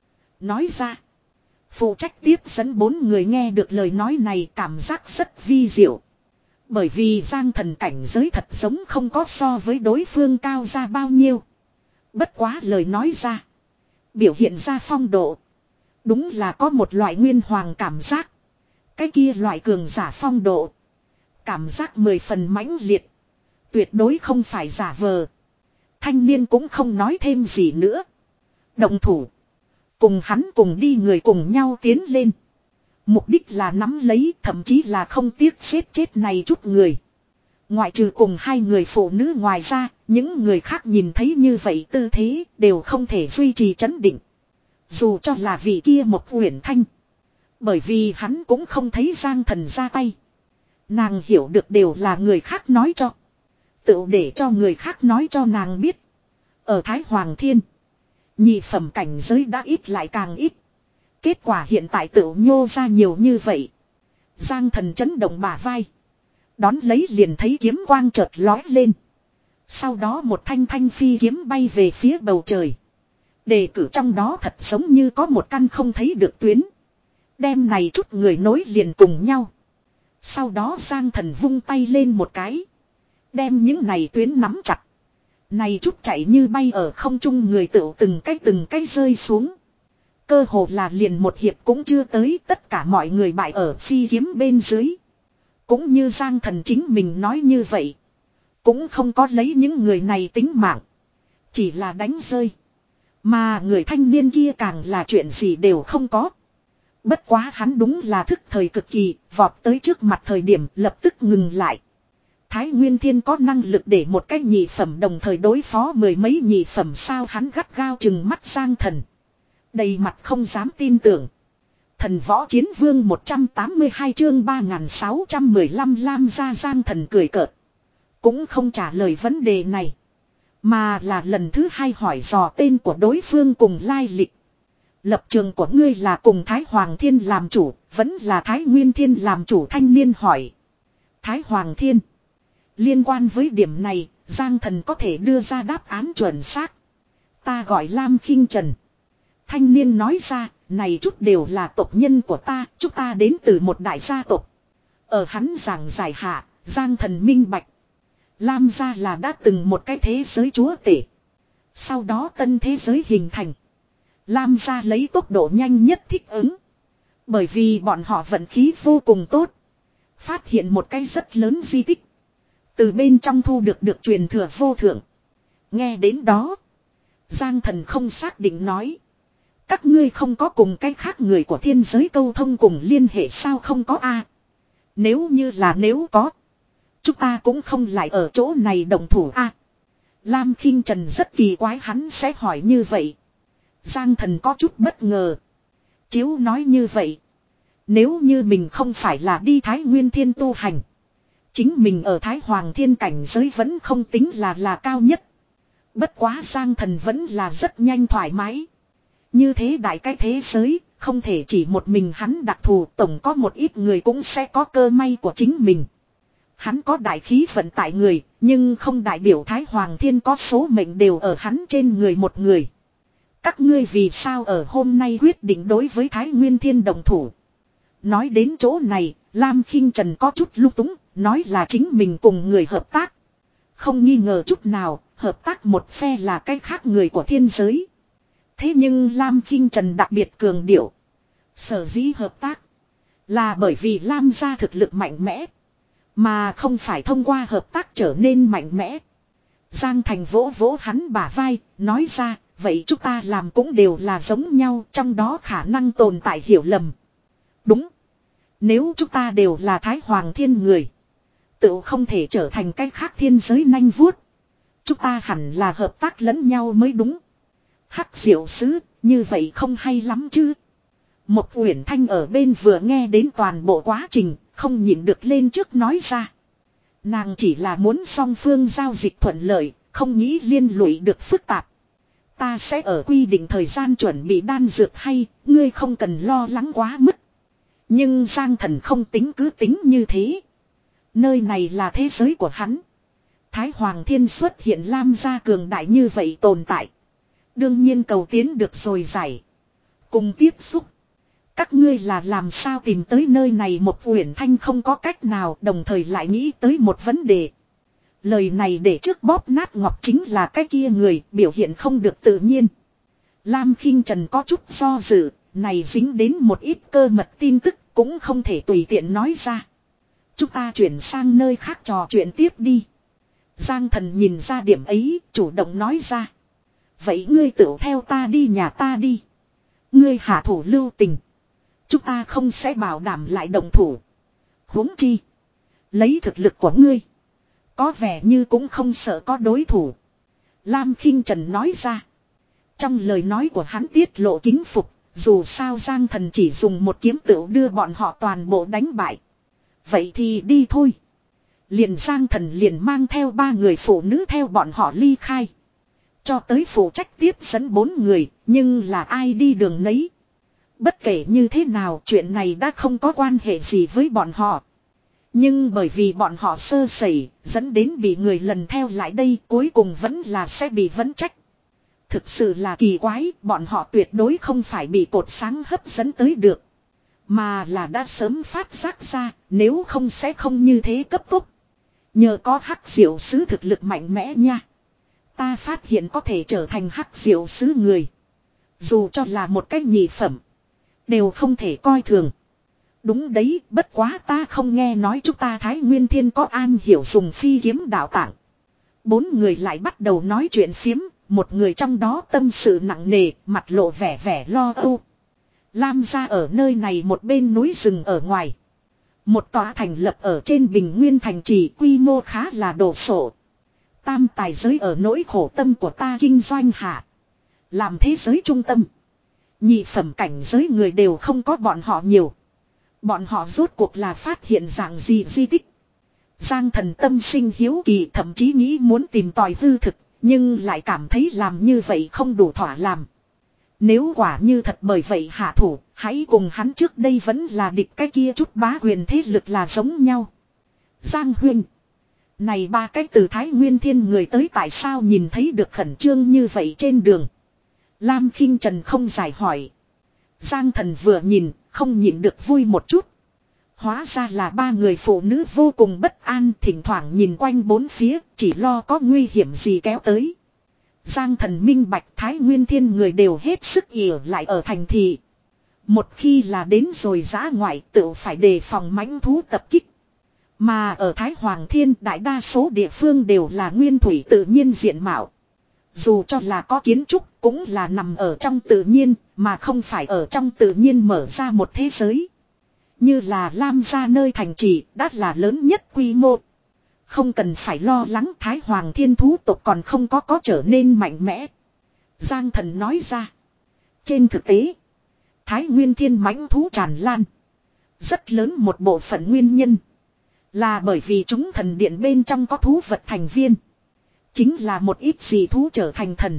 Nói ra. Phụ trách tiếp dẫn bốn người nghe được lời nói này cảm giác rất vi diệu. Bởi vì Giang Thần cảnh giới thật giống không có so với đối phương cao ra bao nhiêu. Bất quá lời nói ra. Biểu hiện ra phong độ. Đúng là có một loại nguyên hoàng cảm giác. Cái kia loại cường giả phong độ. Cảm giác mười phần mãnh liệt. Tuyệt đối không phải giả vờ. Thanh niên cũng không nói thêm gì nữa. Động thủ. Cùng hắn cùng đi người cùng nhau tiến lên. Mục đích là nắm lấy, thậm chí là không tiếc giết chết này chút người. Ngoại trừ cùng hai người phụ nữ ngoài ra, những người khác nhìn thấy như vậy tư thế đều không thể duy trì trấn định. Dù cho là vị kia một Uyển Thanh. Bởi vì hắn cũng không thấy Giang Thần ra tay. Nàng hiểu được đều là người khác nói cho. Tự để cho người khác nói cho nàng biết. Ở Thái Hoàng Thiên. Nhị phẩm cảnh giới đã ít lại càng ít. Kết quả hiện tại tự nhô ra nhiều như vậy. Giang thần chấn động bả vai. Đón lấy liền thấy kiếm quang chợt lói lên. Sau đó một thanh thanh phi kiếm bay về phía bầu trời. Đề cử trong đó thật giống như có một căn không thấy được tuyến. Đem này chút người nối liền cùng nhau. Sau đó Giang thần vung tay lên một cái. Đem những này tuyến nắm chặt. Này chút chạy như bay ở không trung người tựu từng cái từng cái rơi xuống. Cơ hồ là liền một hiệp cũng chưa tới, tất cả mọi người bại ở phi kiếm bên dưới. Cũng như Giang thần chính mình nói như vậy. Cũng không có lấy những người này tính mạng. Chỉ là đánh rơi. Mà người thanh niên kia càng là chuyện gì đều không có. Bất quá hắn đúng là thức thời cực kỳ, vọt tới trước mặt thời điểm lập tức ngừng lại. Thái Nguyên Thiên có năng lực để một cái nhị phẩm đồng thời đối phó mười mấy nhị phẩm sao, hắn gắt gao chừng mắt Giang thần. Đầy mặt không dám tin tưởng. Thần võ chiến vương một trăm tám mươi hai chương ba nghìn sáu trăm mười lăm Lam gia Giang thần cười cợt. Cũng không trả lời vấn đề này. Mà là lần thứ hai hỏi dò tên của đối phương cùng lai lịch. Lập trường của ngươi là cùng Thái Hoàng Thiên làm chủ, vẫn là Thái Nguyên Thiên làm chủ, thanh niên hỏi. Thái Hoàng Thiên. Liên quan với điểm này, Giang thần có thể đưa ra đáp án chuẩn xác. Ta gọi Lam Khinh Trần. Thanh niên nói ra, này chút đều là tộc nhân của ta, chúng ta đến từ một đại gia tộc. Ở hắn giảng giải hạ, Giang thần minh bạch. Lam gia là đã từng một cái thế giới chúa tể. Sau đó tân thế giới hình thành. Lam gia lấy tốc độ nhanh nhất thích ứng. Bởi vì bọn họ vận khí vô cùng tốt. Phát hiện một cái rất lớn di tích. Từ bên trong thu được được truyền thừa vô thượng. Nghe đến đó. Giang thần không xác định nói. Các ngươi không có cùng cái khác người của thiên giới câu thông cùng liên hệ sao, không có a? Nếu như là nếu có. Chúng ta cũng không lại ở chỗ này đồng thủ a. Lam Khinh Trần rất kỳ quái hắn sẽ hỏi như vậy. Giang thần có chút bất ngờ. Chiếu nói như vậy. Nếu như mình không phải là đi Thái Nguyên Thiên tu hành. Chính mình ở Thái Hoàng Thiên cảnh giới vẫn không tính là là cao nhất. Bất quá Giang thần vẫn là rất nhanh thoải mái. Như thế đại cái thế giới, không thể chỉ một mình hắn đặc thù, tổng có một ít người cũng sẽ có cơ may của chính mình. Hắn có đại khí vận tại người, nhưng không đại biểu Thái Hoàng Thiên có số mệnh đều ở hắn trên người một người. Các ngươi vì sao ở hôm nay quyết định đối với Thái Nguyên Thiên đồng thủ? Nói đến chỗ này, Lam Khinh Trần có chút lung túng, nói là chính mình cùng người hợp tác. Không nghi ngờ chút nào, hợp tác một phe là cái khác người của thiên giới. Thế nhưng Lam Khinh Trần đặc biệt cường điệu. Sở dĩ hợp tác là bởi vì Lam gia thực lực mạnh mẽ. Mà không phải thông qua hợp tác trở nên mạnh mẽ. Giang Thành vỗ vỗ hắn bả vai, nói ra, vậy chúng ta làm cũng đều là giống nhau, trong đó khả năng tồn tại hiểu lầm. Đúng. Nếu chúng ta đều là Thái Hoàng Thiên người, tự không thể trở thành cái khác thiên giới nanh vuốt. Chúng ta hẳn là hợp tác lẫn nhau mới đúng. Hắc Diệu Sứ, như vậy không hay lắm chứ. Một Uyển Thanh ở bên vừa nghe đến toàn bộ quá trình, không nhịn được lên trước nói ra. Nàng chỉ là muốn song phương giao dịch thuận lợi, không nghĩ liên lụy được phức tạp. Ta sẽ ở quy định thời gian chuẩn bị đan dược hay, ngươi không cần lo lắng quá mức. Nhưng Giang Thần không tính cứ tính như thế. Nơi này là thế giới của hắn. Thái Hoàng Thiên xuất hiện Lam gia cường đại như vậy tồn tại. Đương nhiên cầu tiến được rồi giải. Cùng tiếp xúc. Các ngươi là làm sao tìm tới nơi này? Một Uyển Thanh không có cách nào, đồng thời lại nghĩ tới một vấn đề. Lời này để trước bóp nát ngọc chính là cái kia người, biểu hiện không được tự nhiên. Lam Khinh Trần có chút do dự, này dính đến một ít cơ mật tin tức, cũng không thể tùy tiện nói ra. Chúng ta chuyển sang nơi khác trò chuyện tiếp đi. Giang Thần nhìn ra điểm ấy, chủ động nói ra. Vậy ngươi tự theo ta đi nhà ta đi. Ngươi hạ thủ lưu tình. Chúng ta không sẽ bảo đảm lại đồng thủ. Huống chi. Lấy thực lực của ngươi. Có vẻ như cũng không sợ có đối thủ. Lam Khinh Trần nói ra. Trong lời nói của hắn tiết lộ kính phục. Dù sao Giang Thần chỉ dùng một kiếm tựu đưa bọn họ toàn bộ đánh bại. Vậy thì đi thôi. Liền Giang Thần liền mang theo ba người phụ nữ theo bọn họ ly khai. Cho tới phụ trách tiếp dẫn bốn người. Nhưng là ai đi đường nấy. Bất kể như thế nào chuyện này đã không có quan hệ gì với bọn họ. Nhưng bởi vì bọn họ sơ sẩy, dẫn đến bị người lần theo lại đây cuối cùng vẫn là sẽ bị vấn trách. Thực sự là kỳ quái, bọn họ tuyệt đối không phải bị cột sáng hấp dẫn tới được. Mà là đã sớm phát giác ra, nếu không sẽ không như thế cấp tốc. Nhờ có hắc diệu sứ thực lực mạnh mẽ nha. Ta phát hiện có thể trở thành hắc diệu sứ người. Dù cho là một cách nhị phẩm. Đều không thể coi thường. Đúng đấy, bất quá ta không nghe nói chúng ta Thái Nguyên Thiên có an hiểu dùng phi kiếm đạo tạng. Bốn người lại bắt đầu nói chuyện phiếm. Một người trong đó tâm sự nặng nề, mặt lộ vẻ vẻ lo âu. Lam gia ở nơi này một bên núi rừng ở ngoài. Một tòa thành lập ở trên bình nguyên thành trì quy mô khá là đồ sộ. Tam tài giới ở nỗi khổ tâm của ta kinh doanh hạ. Làm thế giới trung tâm. Nhị phẩm cảnh giới người đều không có bọn họ nhiều. Bọn họ rốt cuộc là phát hiện dạng gì di tích. Giang Thần tâm sinh hiếu kỳ, thậm chí nghĩ muốn tìm tòi hư thực. Nhưng lại cảm thấy làm như vậy không đủ thỏa làm. Nếu quả như thật bởi vậy hạ thủ, hãy cùng hắn trước đây vẫn là địch cái kia chút bá quyền thế lực là giống nhau. Giang Huynh. Này ba cái từ Thái Nguyên Thiên người tới tại sao nhìn thấy được khẩn trương như vậy trên đường. Lam Khinh Trần không giải hỏi. Giang Thần vừa nhìn, không nhịn được vui một chút. Hóa ra là ba người phụ nữ vô cùng bất an, thỉnh thoảng nhìn quanh bốn phía, chỉ lo có nguy hiểm gì kéo tới. Giang Thần minh bạch Thái Nguyên Thiên người đều hết sức ỉa lại ở thành thị. Một khi là đến rồi giã ngoại tự phải đề phòng mãnh thú tập kích. Mà ở Thái Hoàng Thiên đại đa số địa phương đều là nguyên thủy tự nhiên diện mạo. Dù cho là có kiến trúc cũng là nằm ở trong tự nhiên mà không phải ở trong tự nhiên mở ra một thế giới. Như là Lam gia nơi thành trì đã là lớn nhất quy mô. Không cần phải lo lắng Thái Hoàng Thiên thú tộc còn không có có trở nên mạnh mẽ. Giang Thần nói ra. Trên thực tế, Thái Nguyên Thiên mãnh thú tràn lan. Rất lớn một bộ phận nguyên nhân. Là bởi vì chúng thần điện bên trong có thú vật thành viên. Chính là một ít gì thú trở thành thần.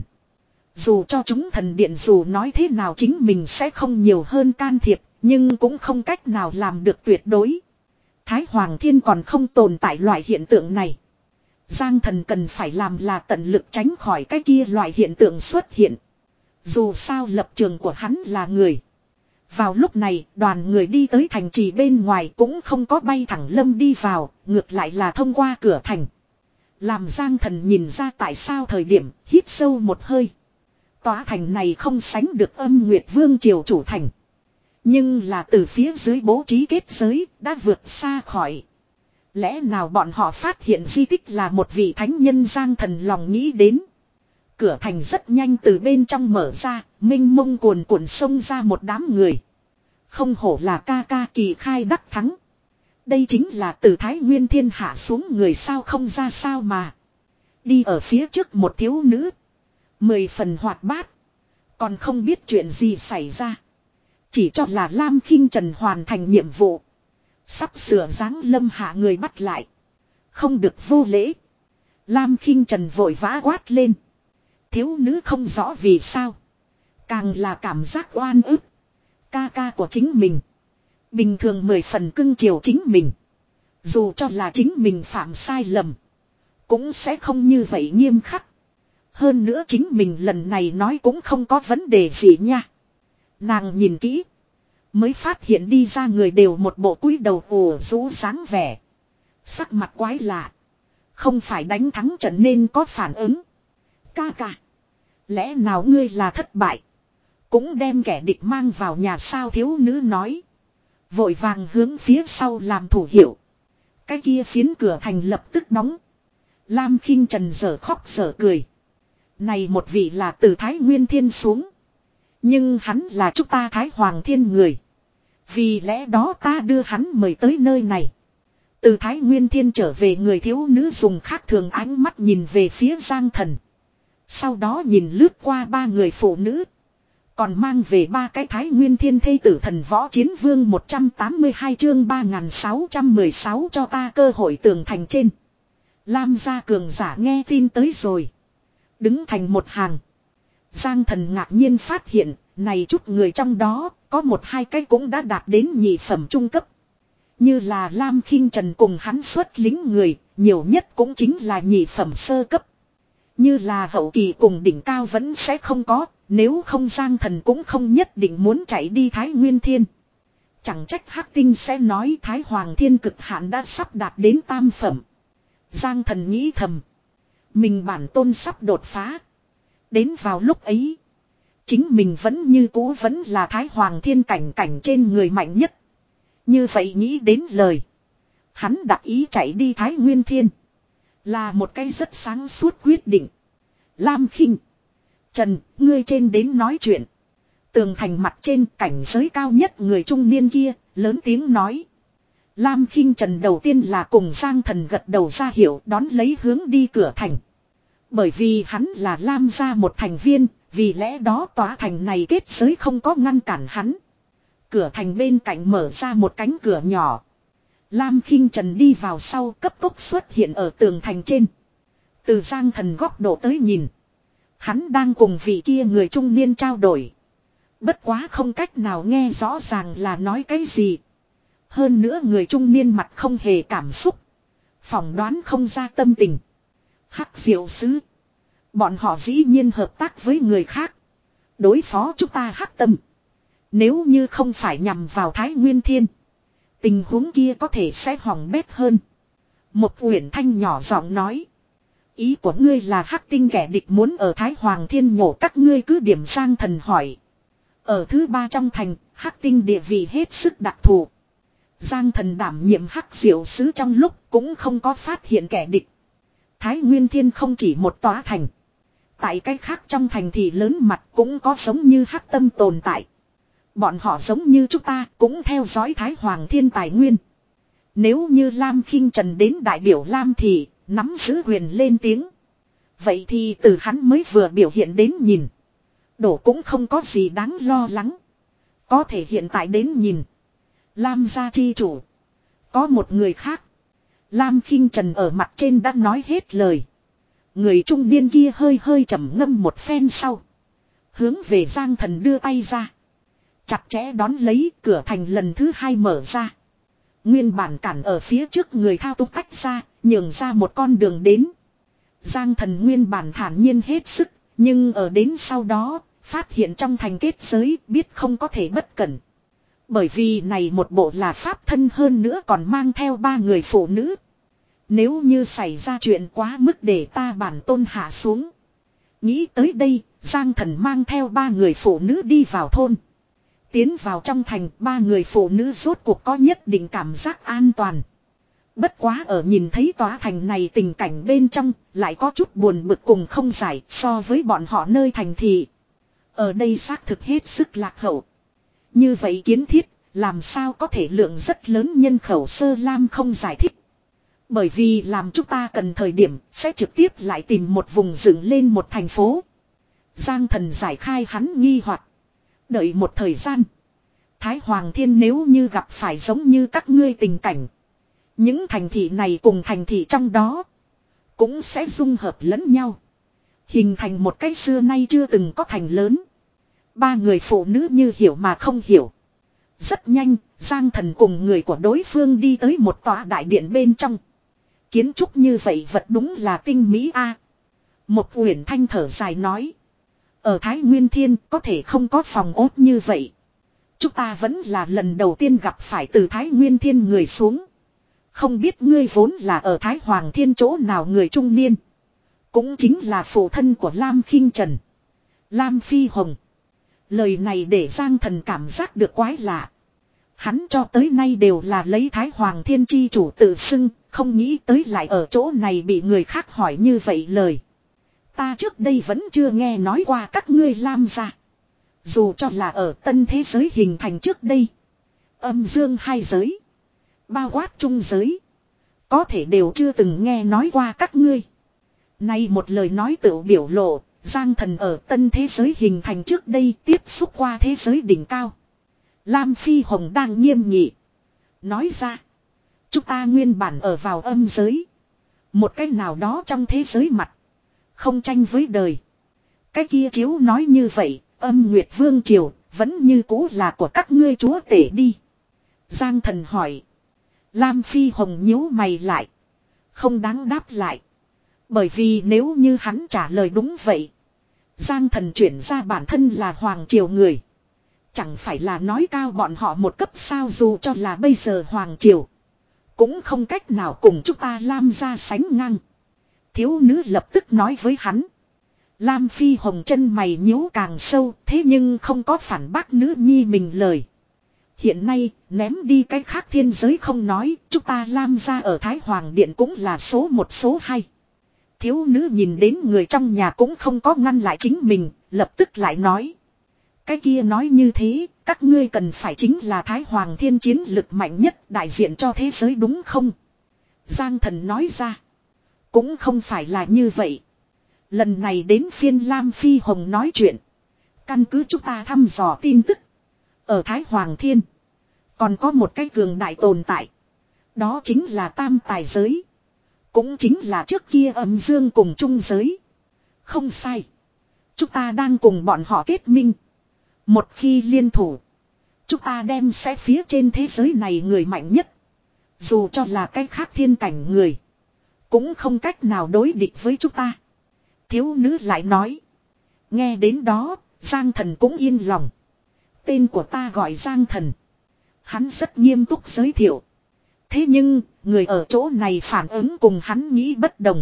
Dù cho chúng thần điện dù nói thế nào chính mình sẽ không nhiều hơn can thiệp. Nhưng cũng không cách nào làm được tuyệt đối. Thái Hoàng Thiên còn không tồn tại loại hiện tượng này. Giang Thần cần phải làm là tận lực tránh khỏi cái kia loại hiện tượng xuất hiện. Dù sao lập trường của hắn là người. Vào lúc này đoàn người đi tới thành trì bên ngoài cũng không có bay thẳng lâm đi vào. Ngược lại là thông qua cửa thành. Làm Giang Thần nhìn ra tại sao thời điểm hít sâu một hơi. Tòa thành này không sánh được Âm Nguyệt Vương triều chủ thành. Nhưng là từ phía dưới bố trí kết giới đã vượt xa khỏi. Lẽ nào bọn họ phát hiện di tích là một vị thánh nhân Giang Thần lòng nghĩ đến. Cửa thành rất nhanh từ bên trong mở ra, minh mông cuồn cuộn xông ra một đám người. Không hổ là ca ca kỳ khai đắc thắng. Đây chính là từ Thái Nguyên Thiên hạ xuống người sao không ra sao mà. Đi ở phía trước một thiếu nữ. Mười phần hoạt bát. Còn không biết chuyện gì xảy ra. Chỉ cho là Lam Khinh Trần hoàn thành nhiệm vụ. Sắp sửa giáng lâm hạ người bắt lại. Không được vô lễ. Lam Khinh Trần vội vã quát lên. Thiếu nữ không rõ vì sao. Càng là cảm giác oan ức. Ca ca của chính mình. Bình thường mười phần cưng chiều chính mình. Dù cho là chính mình phạm sai lầm. Cũng sẽ không như vậy nghiêm khắc. Hơn nữa chính mình lần này nói cũng không có vấn đề gì nha. Nàng nhìn kỹ. Mới phát hiện đi ra người đều một bộ cúi đầu ủ rũ dáng vẻ. Sắc mặt quái lạ. Không phải đánh thắng trận nên có phản ứng. Ca ca. Lẽ nào ngươi là thất bại. Cũng đem kẻ địch mang vào nhà sao thiếu nữ nói. Vội vàng hướng phía sau làm thủ hiệu. Cái kia phiến cửa thành lập tức đóng. Lam Khinh Trần dở khóc dở cười. Này một vị là từ Thái Nguyên Thiên xuống. Nhưng hắn là chúng ta Thái Hoàng Thiên người. Vì lẽ đó ta đưa hắn mời tới nơi này. Từ Thái Nguyên Thiên trở về người thiếu nữ dùng khác thường ánh mắt nhìn về phía Giang Thần. Sau đó nhìn lướt qua ba người phụ nữ. Còn mang về ba cái Thái Nguyên Thiên thê tử thần võ chiến vương một trăm tám mươi hai chương ba nghìn sáu trăm mười sáu cho ta cơ hội tường thành trên. Lam gia cường giả nghe tin tới rồi. Đứng thành một hàng. Giang Thần ngạc nhiên phát hiện, này chút người trong đó, có một hai cái cũng đã đạt đến nhị phẩm trung cấp. Như là Lam Khinh Trần cùng hắn xuất lính người, nhiều nhất cũng chính là nhị phẩm sơ cấp. Như là hậu kỳ cùng đỉnh cao vẫn sẽ không có, nếu không Giang Thần cũng không nhất định muốn chạy đi Thái Nguyên Thiên. Chẳng trách Hắc Tinh sẽ nói Thái Hoàng Thiên cực hạn đã sắp đạt đến tam phẩm. Giang Thần nghĩ thầm. Mình bản tôn sắp đột phá. Đến vào lúc ấy. Chính mình vẫn như cũ vẫn là Thái Hoàng Thiên cảnh cảnh trên người mạnh nhất. Như vậy nghĩ đến lời. Hắn đặt ý chạy đi Thái Nguyên Thiên. Là một cái rất sáng suốt quyết định. Lam Khinh Trần, ngươi trên đến nói chuyện. Tường thành mặt trên cảnh giới cao nhất người trung niên kia, lớn tiếng nói. Lam Khinh Trần đầu tiên là cùng Giang Thần gật đầu ra hiệu đón lấy hướng đi cửa thành. Bởi vì hắn là Lam gia một thành viên, vì lẽ đó tòa thành này kết giới không có ngăn cản hắn. Cửa thành bên cạnh mở ra một cánh cửa nhỏ. Lam Khinh Trần đi vào sau cấp tốc xuất hiện ở tường thành trên. Từ Giang Thần góc độ tới nhìn. Hắn đang cùng vị kia người trung niên trao đổi. Bất quá không cách nào nghe rõ ràng là nói cái gì. Hơn nữa người trung niên mặt không hề cảm xúc. Phỏng đoán không ra tâm tình. Hắc Diệu Sứ. Bọn họ dĩ nhiên hợp tác với người khác. Đối phó chúng ta Hắc Tâm. Nếu như không phải nhằm vào Thái Nguyên Thiên. Tình huống kia có thể sẽ hỏng bét hơn. Một Uyển Thanh nhỏ giọng nói. Ý của ngươi là Hắc Tinh kẻ địch muốn ở Thái Hoàng Thiên nhổ các ngươi cứ điểm. Giang Thần hỏi. Ở thứ ba trong thành, Hắc Tinh địa vị hết sức đặc thù. Giang Thần đảm nhiệm Hắc Diệu Sứ trong lúc cũng không có phát hiện kẻ địch. Thái Nguyên Thiên không chỉ một tòa thành. Tại cái khác trong thành thị lớn mặt cũng có giống như Hắc Tâm tồn tại. Bọn họ giống như chúng ta cũng theo dõi Thái Hoàng Thiên tài nguyên. Nếu như Lam Khinh Trần đến đại biểu Lam Thị, nắm giữ quyền lên tiếng. Vậy thì từ hắn mới vừa biểu hiện đến nhìn. Đổ cũng không có gì đáng lo lắng. Có thể hiện tại đến nhìn. Lam gia chi chủ. Có một người khác. Lam Khinh Trần ở mặt trên đã nói hết lời. Người trung niên kia hơi hơi trầm ngâm một phen sau. Hướng về Giang Thần đưa tay ra. Chặt chẽ đón lấy cửa thành lần thứ hai mở ra. Nguyên bản cản ở phía trước người thao túng tách ra, nhường ra một con đường đến. Giang Thần nguyên bản thản nhiên hết sức, nhưng ở đến sau đó, phát hiện trong thành kết giới biết không có thể bất cẩn. Bởi vì này một bộ là pháp thân hơn nữa còn mang theo ba người phụ nữ. Nếu như xảy ra chuyện quá mức để ta bản tôn hạ xuống. Nghĩ tới đây, Giang Thần mang theo ba người phụ nữ đi vào thôn. Tiến vào trong thành, ba người phụ nữ rốt cuộc có nhất định cảm giác an toàn. Bất quá ở nhìn thấy tòa thành này tình cảnh bên trong, lại có chút buồn bực cùng không giải so với bọn họ nơi thành thị. Ở đây xác thực hết sức lạc hậu. Như vậy kiến thiết, làm sao có thể lượng rất lớn nhân khẩu. Sơ Lam không giải thích. Bởi vì làm chúng ta cần thời điểm, sẽ trực tiếp lại tìm một vùng dựng lên một thành phố. Giang Thần giải khai hắn nghi hoặc. Đợi một thời gian. Thái Hoàng Thiên nếu như gặp phải giống như các ngươi tình cảnh. Những thành thị này cùng thành thị trong đó. Cũng sẽ dung hợp lẫn nhau. Hình thành một cái xưa nay chưa từng có thành lớn. Ba người phụ nữ như hiểu mà không hiểu. Rất nhanh, Giang Thần cùng người của đối phương đi tới một tòa đại điện bên trong. Kiến trúc như vậy vật đúng là tinh mỹ a. Một Uyển Thanh thở dài nói. Ở Thái Nguyên Thiên có thể không có phòng ốt như vậy. Chúng ta vẫn là lần đầu tiên gặp phải từ Thái Nguyên Thiên người xuống. Không biết ngươi vốn là ở Thái Hoàng Thiên chỗ nào. Người trung niên. Cũng chính là phụ thân của Lam Khinh Trần. Lam Phi Hồng. Lời này để Giang Thần cảm giác được quái lạ. Hắn cho tới nay đều là lấy Thái Hoàng Thiên chi chủ tự xưng. Không nghĩ tới lại ở chỗ này bị người khác hỏi như vậy lời. Ta trước đây vẫn chưa nghe nói qua các ngươi Lam gia. Dù cho là ở tân thế giới hình thành trước đây. Âm dương hai giới. Bao quát trung giới. Có thể đều chưa từng nghe nói qua các ngươi. Nay một lời nói tự biểu lộ. Giang Thần ở tân thế giới hình thành trước đây tiếp xúc qua thế giới đỉnh cao. Lam Phi Hồng đang nghiêm nghị. Nói ra. Chúng ta nguyên bản ở vào âm giới. Một cách nào đó trong thế giới mặt. Không tranh với đời. Cái kia chiếu nói như vậy. Âm Nguyệt Vương Triều vẫn như cũ là của các ngươi chúa tể đi. Giang Thần hỏi. Lam Phi Hồng nhíu mày lại. Không đáng đáp lại. Bởi vì nếu như hắn trả lời đúng vậy. Giang Thần chuyển ra bản thân là hoàng triều người. Chẳng phải là nói cao bọn họ một cấp sao, dù cho là bây giờ hoàng triều. Cũng không cách nào cùng chúng ta Lam gia sánh ngang. Thiếu nữ lập tức nói với hắn. Lam Phi Hồng chân mày nhíu càng sâu, thế nhưng không có phản bác nữ nhi mình lời. Hiện nay, ném đi cái khác thiên giới không nói, chúng ta Lam gia ở Thái Hoàng Điện cũng là số một số hai. Thiếu nữ nhìn đến người trong nhà cũng không có ngăn lại chính mình, lập tức lại nói. Cái kia nói như thế, các ngươi cần phải chính là Thái Hoàng Thiên chiến lực mạnh nhất đại diện cho thế giới đúng không? Giang Thần nói ra. Cũng không phải là như vậy. Lần này đến phiên Lam Phi Hồng nói chuyện. Căn cứ chúng ta thăm dò tin tức. Ở Thái Hoàng Thiên. Còn có một cái cường đại tồn tại. Đó chính là tam tài giới. Cũng chính là trước kia âm dương cùng trung giới. Không sai. Chúng ta đang cùng bọn họ kết minh. Một khi liên thủ. Chúng ta đem sẽ phía trên thế giới này người mạnh nhất. Dù cho là cái khác thiên cảnh người. Cũng không cách nào đối địch với chúng ta. Thiếu nữ lại nói. Nghe đến đó, Giang Thần cũng yên lòng. Tên của ta gọi Giang Thần. Hắn rất nghiêm túc giới thiệu. Thế nhưng, người ở chỗ này phản ứng cùng hắn nghĩ bất đồng.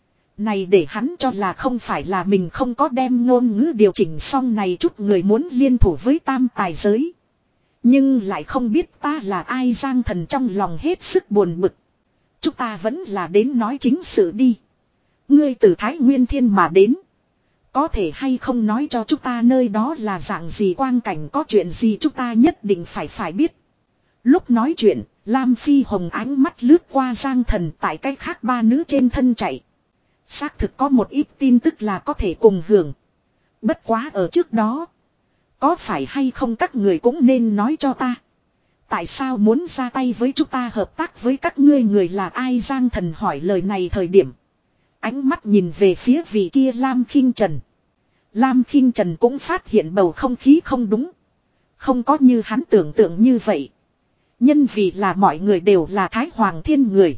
Này để hắn cho là không phải là mình không có đem ngôn ngữ điều chỉnh xong này chút người muốn liên thủ với tam tài giới. Nhưng lại không biết ta là ai. Giang Thần trong lòng hết sức buồn bực. Chúng ta vẫn là đến nói chính sự đi. Ngươi từ Thái Nguyên Thiên mà đến. Có thể hay không nói cho chúng ta nơi đó là dạng gì, quang cảnh có chuyện gì chúng ta nhất định phải phải biết. Lúc nói chuyện, Lam Phi Hồng ánh mắt lướt qua Giang Thần tại cái khác ba nữ trên thân chạy. Xác thực có một ít tin tức là có thể cùng hưởng. Bất quá ở trước đó. Có phải hay không các người cũng nên nói cho ta. Tại sao muốn ra tay với chúng ta, hợp tác với các ngươi người là ai? Giang Thần hỏi lời này thời điểm. Ánh mắt nhìn về phía vị kia Lam Khinh Trần. Lam Khinh Trần cũng phát hiện bầu không khí không đúng. Không có như hắn tưởng tượng như vậy. Nhân vì là mọi người đều là Thái Hoàng Thiên người.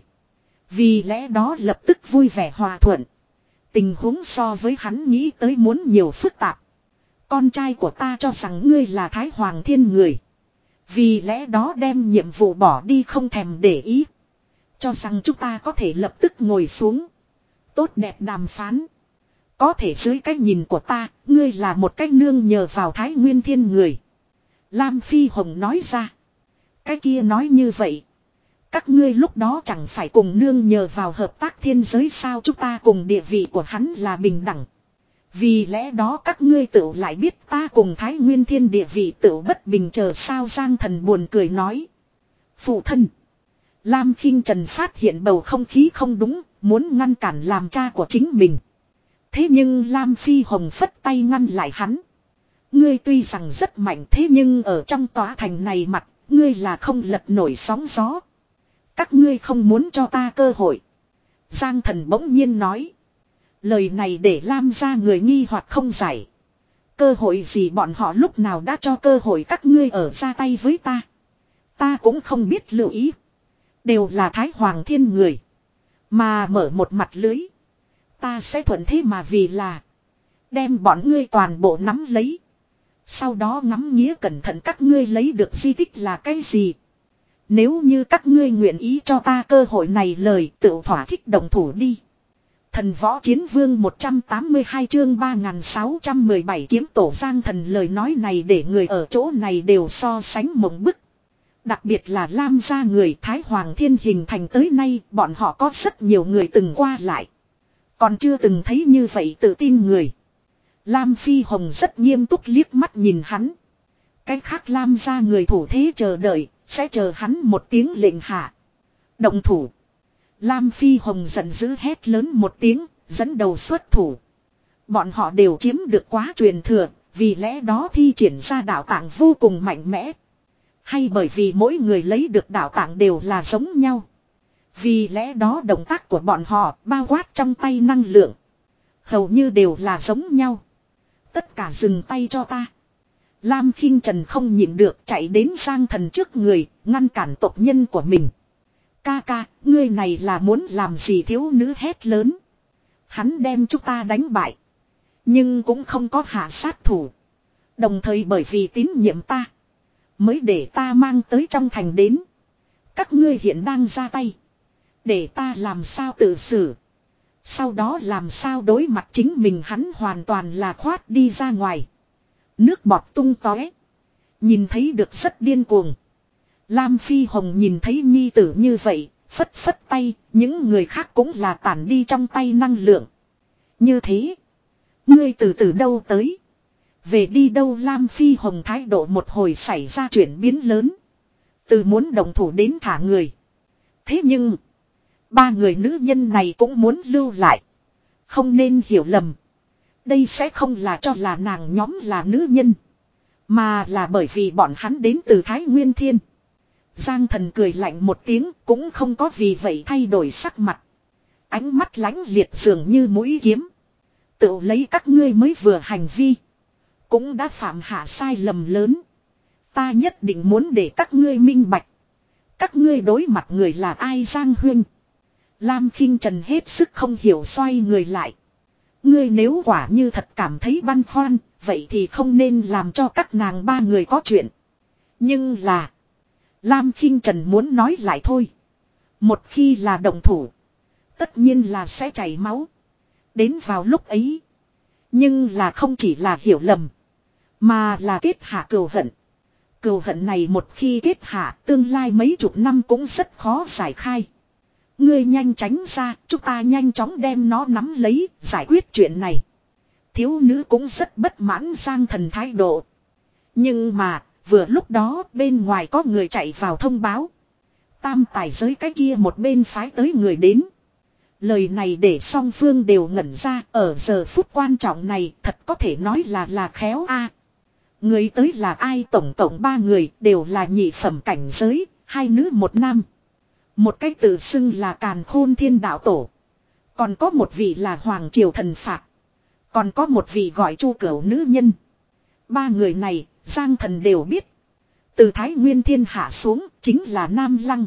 Vì lẽ đó lập tức vui vẻ hòa thuận. Tình huống so với hắn nghĩ tới muốn nhiều phức tạp. Con trai của ta cho rằng ngươi là Thái Hoàng Thiên người. Vì lẽ đó đem nhiệm vụ bỏ đi, không thèm để ý. Cho rằng chúng ta có thể lập tức ngồi xuống. Tốt đẹp đàm phán. Có thể dưới cái nhìn của ta, ngươi là một cái nương nhờ vào Thái Nguyên Thiên người. Lam Phi Hồng nói ra. Cái kia nói như vậy. Các ngươi lúc đó chẳng phải cùng nương nhờ vào hợp tác thiên giới sao? Chúng ta cùng địa vị của hắn là bình đẳng. Vì lẽ đó các ngươi tự lại biết ta cùng Thái Nguyên Thiên địa vị tự bất bình chờ sao? Giang Thần buồn cười nói. Phụ thân. Lam Khinh Trần phát hiện bầu không khí không đúng, muốn ngăn cản làm cha của chính mình. Thế nhưng Lam Phi Hồng phất tay ngăn lại hắn. Ngươi tuy rằng rất mạnh, thế nhưng ở trong tòa thành này mặt, ngươi là không lật nổi sóng gió. Các ngươi không muốn cho ta cơ hội. Giang Thần bỗng nhiên nói. Lời này để Lam gia người nghi hoặc không giải. Cơ hội gì? Bọn họ lúc nào đã cho cơ hội các ngươi ở ra tay với ta? Ta cũng không biết lưu ý. Đều là Thái Hoàng Thiên người. Mà mở một mặt lưới. Ta sẽ thuận thế mà vì là. Đem bọn ngươi toàn bộ nắm lấy. Sau đó ngắm nghía cẩn thận các ngươi lấy được di tích là cái gì. Nếu như các ngươi nguyện ý cho ta cơ hội này lời, tự thỏa thích động thủ đi. Thần Võ Chiến Vương một trăm tám mươi hai chương ba nghìn sáu trăm mười bảy kiếm tổ. Giang Thần lời nói này để người ở chỗ này đều so sánh mộng bức. Đặc biệt là Lam gia người. Thái Hoàng Thiên hình thành tới nay, bọn họ có rất nhiều người từng qua lại. Còn chưa từng thấy như vậy tự tin người. Lam Phi Hồng rất nghiêm túc liếc mắt nhìn hắn. Cái khác Lam gia người thủ thế chờ đợi, sẽ chờ hắn một tiếng lệnh hạ. Động thủ. Lam Phi Hồng giận dữ hét lớn một tiếng, dẫn đầu xuất thủ. Bọn họ đều chiếm được quá truyền thừa, vì lẽ đó thi triển ra đạo tạng vô cùng mạnh mẽ. Hay bởi vì mỗi người lấy được đạo tạng đều là giống nhau. Vì lẽ đó động tác của bọn họ bao quát trong tay năng lượng. Hầu như đều là giống nhau. Tất cả dừng tay cho ta. Lam Khinh Trần không nhịn được chạy đến Giang Thần trước người, ngăn cản tộc nhân của mình. Ca ca, ngươi này là muốn làm gì? Thiếu nữ hét lớn. Hắn đem chúng ta đánh bại. Nhưng cũng không có hạ sát thủ. Đồng thời bởi vì tín nhiệm ta. Mới để ta mang tới trong thành đến. Các ngươi hiện đang ra tay. Để ta làm sao tự xử. Sau đó làm sao đối mặt chính mình, hắn hoàn toàn là khoát đi ra ngoài. Nước bọt tung tóe. Nhìn thấy được rất điên cuồng. Lam Phi Hồng nhìn thấy nhi tử như vậy, phất phất tay, những người khác cũng là tản đi trong tay năng lượng. Như thế, ngươi từ từ đâu tới? Về đi đâu? Lam Phi Hồng thái độ một hồi xảy ra chuyển biến lớn. Từ muốn đồng thủ đến thả người. Thế nhưng, ba người nữ nhân này cũng muốn lưu lại. Không nên hiểu lầm. Đây sẽ không là cho là nàng nhóm là nữ nhân. Mà là bởi vì bọn hắn đến từ Thái Nguyên Thiên. Giang Thần cười lạnh một tiếng, cũng không có vì vậy thay đổi sắc mặt. Ánh mắt lãnh liệt dường như mũi kiếm. Tự lấy các ngươi mới vừa hành vi. Cũng đã phạm hạ sai lầm lớn. Ta nhất định muốn để các ngươi minh bạch. Các ngươi đối mặt người là ai? Giang Huynh. Lam Khinh Trần hết sức không hiểu xoay người lại. Ngươi nếu quả như thật cảm thấy băn khoăn, vậy thì không nên làm cho các nàng ba người có chuyện. Nhưng là, Lam Khinh Trần muốn nói lại thôi. Một khi là đồng thủ, tất nhiên là sẽ chảy máu. Đến vào lúc ấy, nhưng là không chỉ là hiểu lầm, mà là kết hạ cừu hận. Cừu hận này một khi kết hạ, tương lai mấy chục năm cũng rất khó giải khai. Ngươi nhanh tránh ra, chúng ta nhanh chóng đem nó nắm lấy, giải quyết chuyện này. Thiếu nữ cũng rất bất mãn Giang Thần thái độ. Nhưng mà, vừa lúc đó bên ngoài có người chạy vào thông báo. Tam tài giới cái kia một bên phái tới người đến. Lời này để song phương đều ngẩn ra, ở giờ phút quan trọng này thật có thể nói là là khéo a. Người tới là ai? Tổng tổng ba người đều là nhị phẩm cảnh giới, hai nữ một nam. Một cái tự xưng là Càn Khôn Thiên Đạo Tổ. Còn có một vị là Hoàng Triều Thần Phạt. Còn có một vị gọi Chu Cửu nữ nhân. Ba người này, Giang Thần đều biết. Từ Thái Nguyên Thiên hạ xuống, chính là Nam Lăng.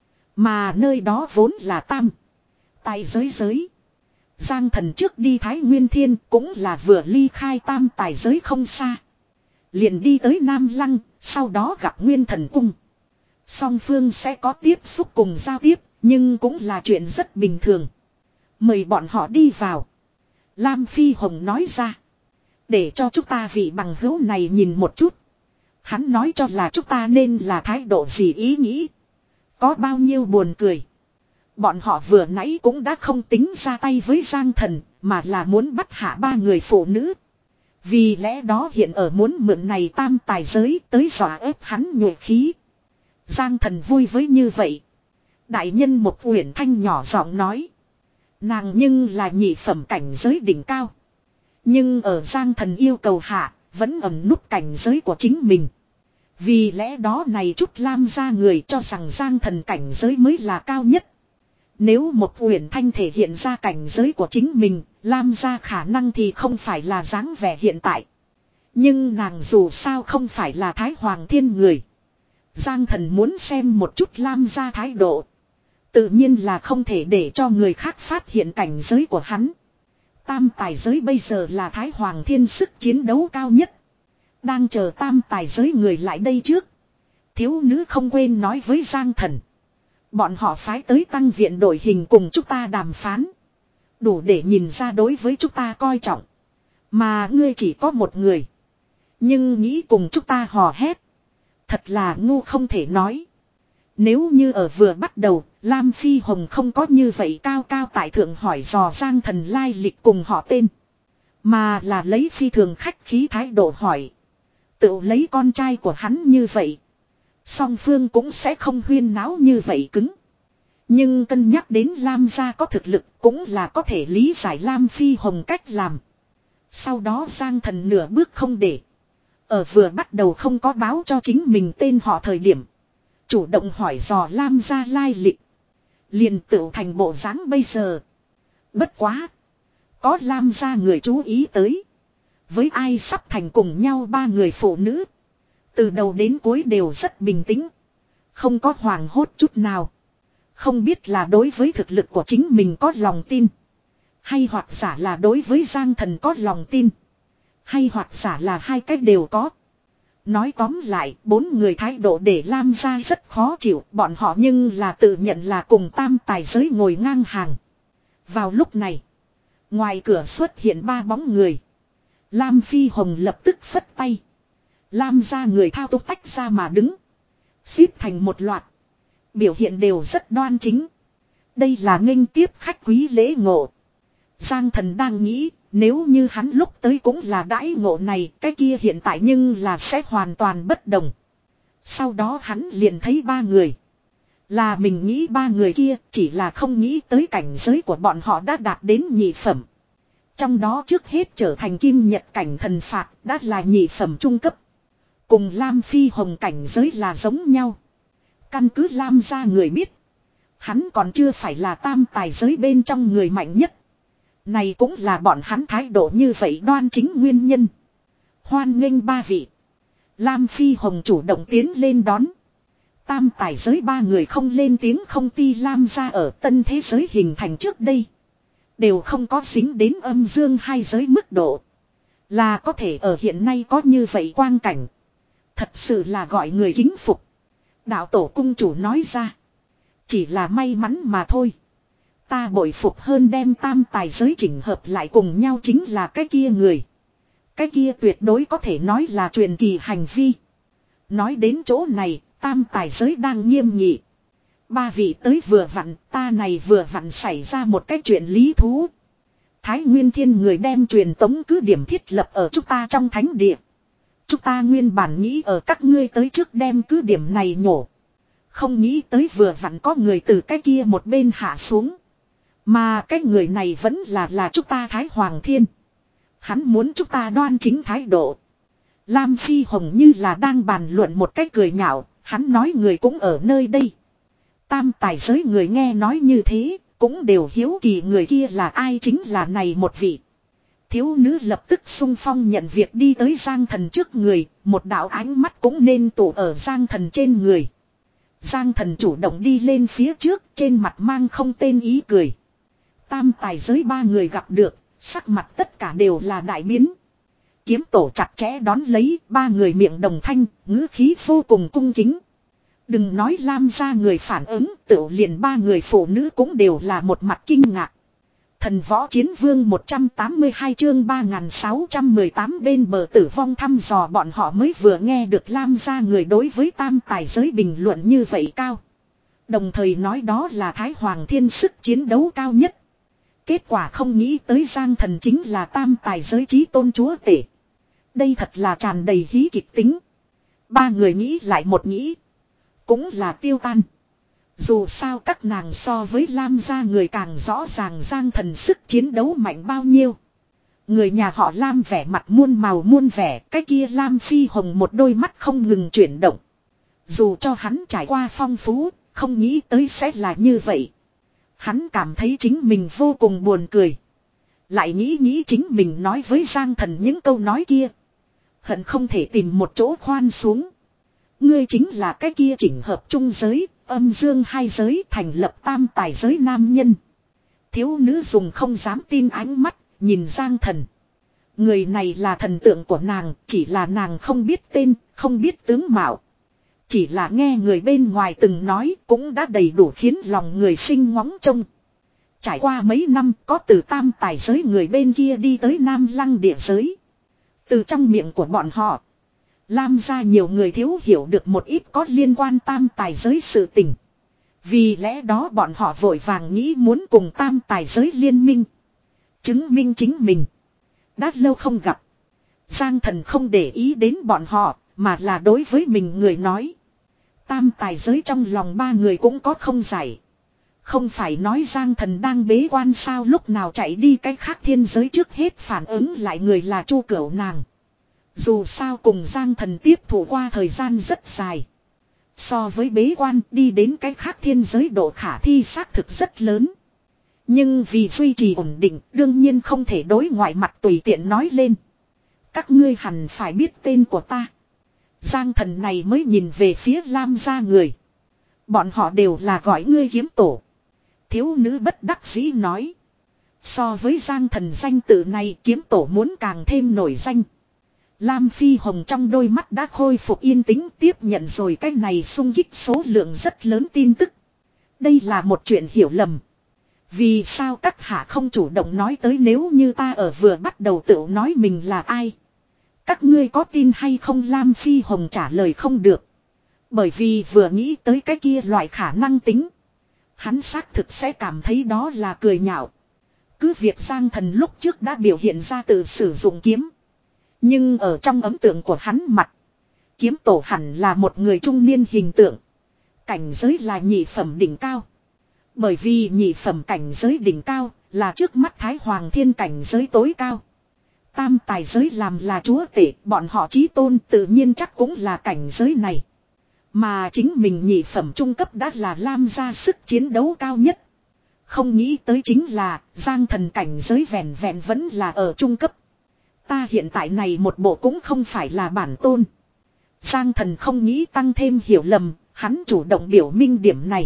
Mà nơi đó vốn là tam tài giới giới. Giang Thần trước đi Thái Nguyên Thiên cũng là vừa ly khai tam tài giới không xa. Liền đi tới Nam Lăng, sau đó gặp Nguyên Thần Cung. Song phương sẽ có tiếp xúc cùng giao tiếp, nhưng cũng là chuyện rất bình thường. Mời bọn họ đi vào. Lam Phi Hồng nói ra. Để cho chúng ta vị bằng hữu này nhìn một chút. Hắn nói cho là chúng ta nên là thái độ gì ý nghĩ. Có bao nhiêu buồn cười. Bọn họ vừa nãy cũng đã không tính ra tay với Giang Thần, mà là muốn bắt hạ ba người phụ nữ. Vì lẽ đó hiện ở muốn mượn này tam tài giới tới dọa ép hắn nhuệ khí. Giang Thần vui với như vậy. Đại nhân một Uyển Thanh nhỏ giọng nói. Nàng nhưng là nhị phẩm cảnh giới đỉnh cao. Nhưng ở Giang Thần yêu cầu hạ, vẫn ẩn nút cảnh giới của chính mình. Vì lẽ đó này chút Lam gia người cho rằng Giang Thần cảnh giới mới là cao nhất. Nếu một Uyển Thanh thể hiện ra cảnh giới của chính mình, Lam gia khả năng thì không phải là dáng vẻ hiện tại. Nhưng nàng dù sao không phải là Thái Hoàng Thiên người. Giang Thần muốn xem một chút Lam gia thái độ. Tự nhiên là không thể để cho người khác phát hiện cảnh giới của hắn. Tam tài giới bây giờ là Thái Hoàng Thiên sức chiến đấu cao nhất. Đang chờ tam tài giới người lại đây trước. Thiếu nữ không quên nói với Giang Thần. Bọn họ phái tới tăng viện đội hình cùng chúng ta đàm phán. Đủ để nhìn ra đối với chúng ta coi trọng. Mà ngươi chỉ có một người. Nhưng nghĩ cùng chúng ta hò hét. Thật là ngu không thể nói. Nếu như ở vừa bắt đầu, Lam Phi Hồng không có như vậy cao cao tại thượng hỏi dò Giang Thần lai lịch cùng họ tên. Mà là lấy phi thường khách khí thái độ hỏi. Tự lấy con trai của hắn như vậy. Song phương cũng sẽ không huyên náo như vậy cứng. Nhưng cân nhắc đến Lam gia có thực lực cũng là có thể lý giải Lam Phi Hồng cách làm. Sau đó Giang Thần nửa bước không để. Ở vừa bắt đầu không có báo cho chính mình tên họ thời điểm. Chủ động hỏi dò Lam gia lai lịch. Liền tự thành bộ dáng bây giờ. Bất quá. Có Lam gia người chú ý tới. Với ai sắp thành cùng nhau ba người phụ nữ. Từ đầu đến cuối đều rất bình tĩnh. Không có hoảng hốt chút nào. Không biết là đối với thực lực của chính mình có lòng tin. Hay hoặc giả là đối với Giang Thần có lòng tin. Hay hoặc giả là hai cách đều có. Nói tóm lại, bốn người thái độ để Lam gia rất khó chịu. Bọn họ nhưng là tự nhận là cùng tam tài giới ngồi ngang hàng. Vào lúc này, ngoài cửa xuất hiện ba bóng người. Lam Phi Hồng lập tức phất tay. Lam gia người thao túng tách ra mà đứng. Xếp thành một loạt. Biểu hiện đều rất đoan chính. Đây là nghênh tiếp khách quý lễ ngộ. Giang Thần đang nghĩ, nếu như hắn lúc tới cũng là đãi ngộ này, cái kia hiện tại nhưng là sẽ hoàn toàn bất đồng. Sau đó hắn liền thấy ba người. Là mình nghĩ ba người kia, chỉ là không nghĩ tới cảnh giới của bọn họ đã đạt đến nhị phẩm. Trong đó trước hết trở thành kim nhật cảnh thần phạt, đã là nhị phẩm trung cấp. Cùng Lam Phi Hồng cảnh giới là giống nhau. Căn cứ Lam gia người biết. Hắn còn chưa phải là tam tài giới bên trong người mạnh nhất. Này cũng là bọn hắn thái độ như vậy đoan chính nguyên nhân. Hoan nghênh ba vị. Lam Phi Hồng chủ động tiến lên đón. Tam tài giới ba người không lên tiếng không ti Lam gia ở tân thế giới hình thành trước đây. Đều không có dính đến âm dương hai giới mức độ. Là có thể ở hiện nay có như vậy quang cảnh. Thật sự là gọi người kính phục. Đạo tổ cung chủ nói ra. Chỉ là may mắn mà thôi. Ta bội phục hơn đem tam tài giới chỉnh hợp lại cùng nhau chính là cái kia người. Cái kia tuyệt đối có thể nói là truyền kỳ hành vi. Nói đến chỗ này, tam tài giới đang nghiêm nghị. Ba vị tới vừa vặn, ta này vừa vặn xảy ra một cái chuyện lý thú. Thái Nguyên Thiên người đem truyền tống cứ điểm thiết lập ở chúng ta trong thánh địa. Chúng ta nguyên bản nghĩ ở các ngươi tới trước đem cứ điểm này nhổ. Không nghĩ tới vừa vặn có người từ cái kia một bên hạ xuống. Mà cái người này vẫn là là chúng ta Thái Hoàng Thiên. Hắn muốn chúng ta đoan chính thái độ. Lam Phi Hồng như là đang bàn luận một cách cười nhạo. Hắn nói người cũng ở nơi đây. Tam tài giới người nghe nói như thế. Cũng đều hiếu kỳ người kia là ai chính là này một vị. Thiếu nữ lập tức xung phong nhận việc đi tới Giang Thần trước người. Một đạo ánh mắt cũng nên tụ ở Giang Thần trên người. Giang Thần chủ động đi lên phía trước. Trên mặt mang không tên ý cười. Tam tài giới ba người gặp được. Sắc mặt tất cả đều là đại biến. Kiếm tổ chặt chẽ đón lấy. Ba người miệng đồng thanh. Ngữ khí vô cùng cung kính. Đừng nói Lam gia người phản ứng. Tự liền ba người phụ nữ cũng đều là một mặt kinh ngạc. Thần võ chiến vương một trăm tám mươi hai chương ba nghìn sáu trăm mười tám bên bờ tử vong thăm dò bọn họ mới vừa nghe được Lam gia người đối với tam tài giới bình luận như vậy cao. Đồng thời nói đó là Thái Hoàng Thiên sức chiến đấu cao nhất. Kết quả không nghĩ tới Giang Thần chính là tam tài giới chí tôn chúa tể. Đây thật là tràn đầy hí kịch tính. Ba người nghĩ lại một nghĩ. Cũng là tiêu tan. Dù sao các nàng so với Lam gia người càng rõ ràng Giang Thần sức chiến đấu mạnh bao nhiêu. Người nhà họ Lam vẻ mặt muôn màu muôn vẻ. Cái kia Lam Phi Hồng một đôi mắt không ngừng chuyển động. Dù cho hắn trải qua phong phú. Không nghĩ tới sẽ là như vậy. Hắn cảm thấy chính mình vô cùng buồn cười. Lại nghĩ nghĩ chính mình nói với Giang Thần những câu nói kia. Hận không thể tìm một chỗ khoan xuống. Ngươi chính là cái kia chỉnh hợp trung giới, âm dương hai giới thành lập tam tài giới nam nhân. Thiếu nữ dùng không dám tin ánh mắt, nhìn Giang Thần. Người này là thần tượng của nàng, chỉ là nàng không biết tên, không biết tướng mạo. Chỉ là nghe người bên ngoài từng nói cũng đã đầy đủ khiến lòng người sinh ngóng trông. Trải qua mấy năm có từ tam tài giới người bên kia đi tới Nam Lăng địa giới. Từ trong miệng của bọn họ. Lam gia nhiều người thiếu hiểu được một ít có liên quan tam tài giới sự tình. Vì lẽ đó bọn họ vội vàng nghĩ muốn cùng tam tài giới liên minh. Chứng minh chính mình. Đã lâu không gặp. Giang Thần không để ý đến bọn họ. Mà là đối với mình người nói. Tam tài giới trong lòng ba người cũng có không giải. Không phải nói Giang Thần đang bế quan sao lúc nào chạy đi cách khác thiên giới trước hết phản ứng lại người là Chu Cửu nàng. Dù sao cùng Giang Thần tiếp thủ qua thời gian rất dài. So với bế quan đi đến cách khác thiên giới độ khả thi xác thực rất lớn. Nhưng vì duy trì ổn định đương nhiên không thể đối ngoại mặt tùy tiện nói lên. Các ngươi hẳn phải biết tên của ta. Giang thần này mới nhìn về phía Lam gia người. Bọn họ đều là gọi ngươi kiếm tổ. Thiếu nữ bất đắc dĩ nói. So với Giang thần danh tự này, kiếm tổ muốn càng thêm nổi danh. Lam Phi Hồng trong đôi mắt đã khôi phục yên tĩnh, tiếp nhận rồi cái này xung kích số lượng rất lớn tin tức. Đây là một chuyện hiểu lầm. Vì sao các hạ không chủ động nói tới, nếu như ta ở vừa bắt đầu tự nói mình là ai? Các ngươi có tin hay không? Lam Phi Hồng trả lời không được. Bởi vì vừa nghĩ tới cái kia loại khả năng tính. Hắn xác thực sẽ cảm thấy đó là cười nhạo. Cứ việc Giang thần lúc trước đã biểu hiện ra tự sử dụng kiếm. Nhưng ở trong ấn tượng của hắn mặt, kiếm tổ hẳn là một người trung niên hình tượng. Cảnh giới là nhị phẩm đỉnh cao. Bởi vì nhị phẩm cảnh giới đỉnh cao là trước mắt Thái Hoàng Thiên cảnh giới tối cao. Tam tài giới làm là chúa tể, bọn họ chí tôn tự nhiên chắc cũng là cảnh giới này. Mà chính mình nhị phẩm trung cấp đã là Lam gia sức chiến đấu cao nhất. Không nghĩ tới chính là Giang thần cảnh giới vẹn vẹn vẫn là ở trung cấp. Ta hiện tại này một bộ cũng không phải là bản tôn. Giang thần không nghĩ tăng thêm hiểu lầm, hắn chủ động biểu minh điểm này.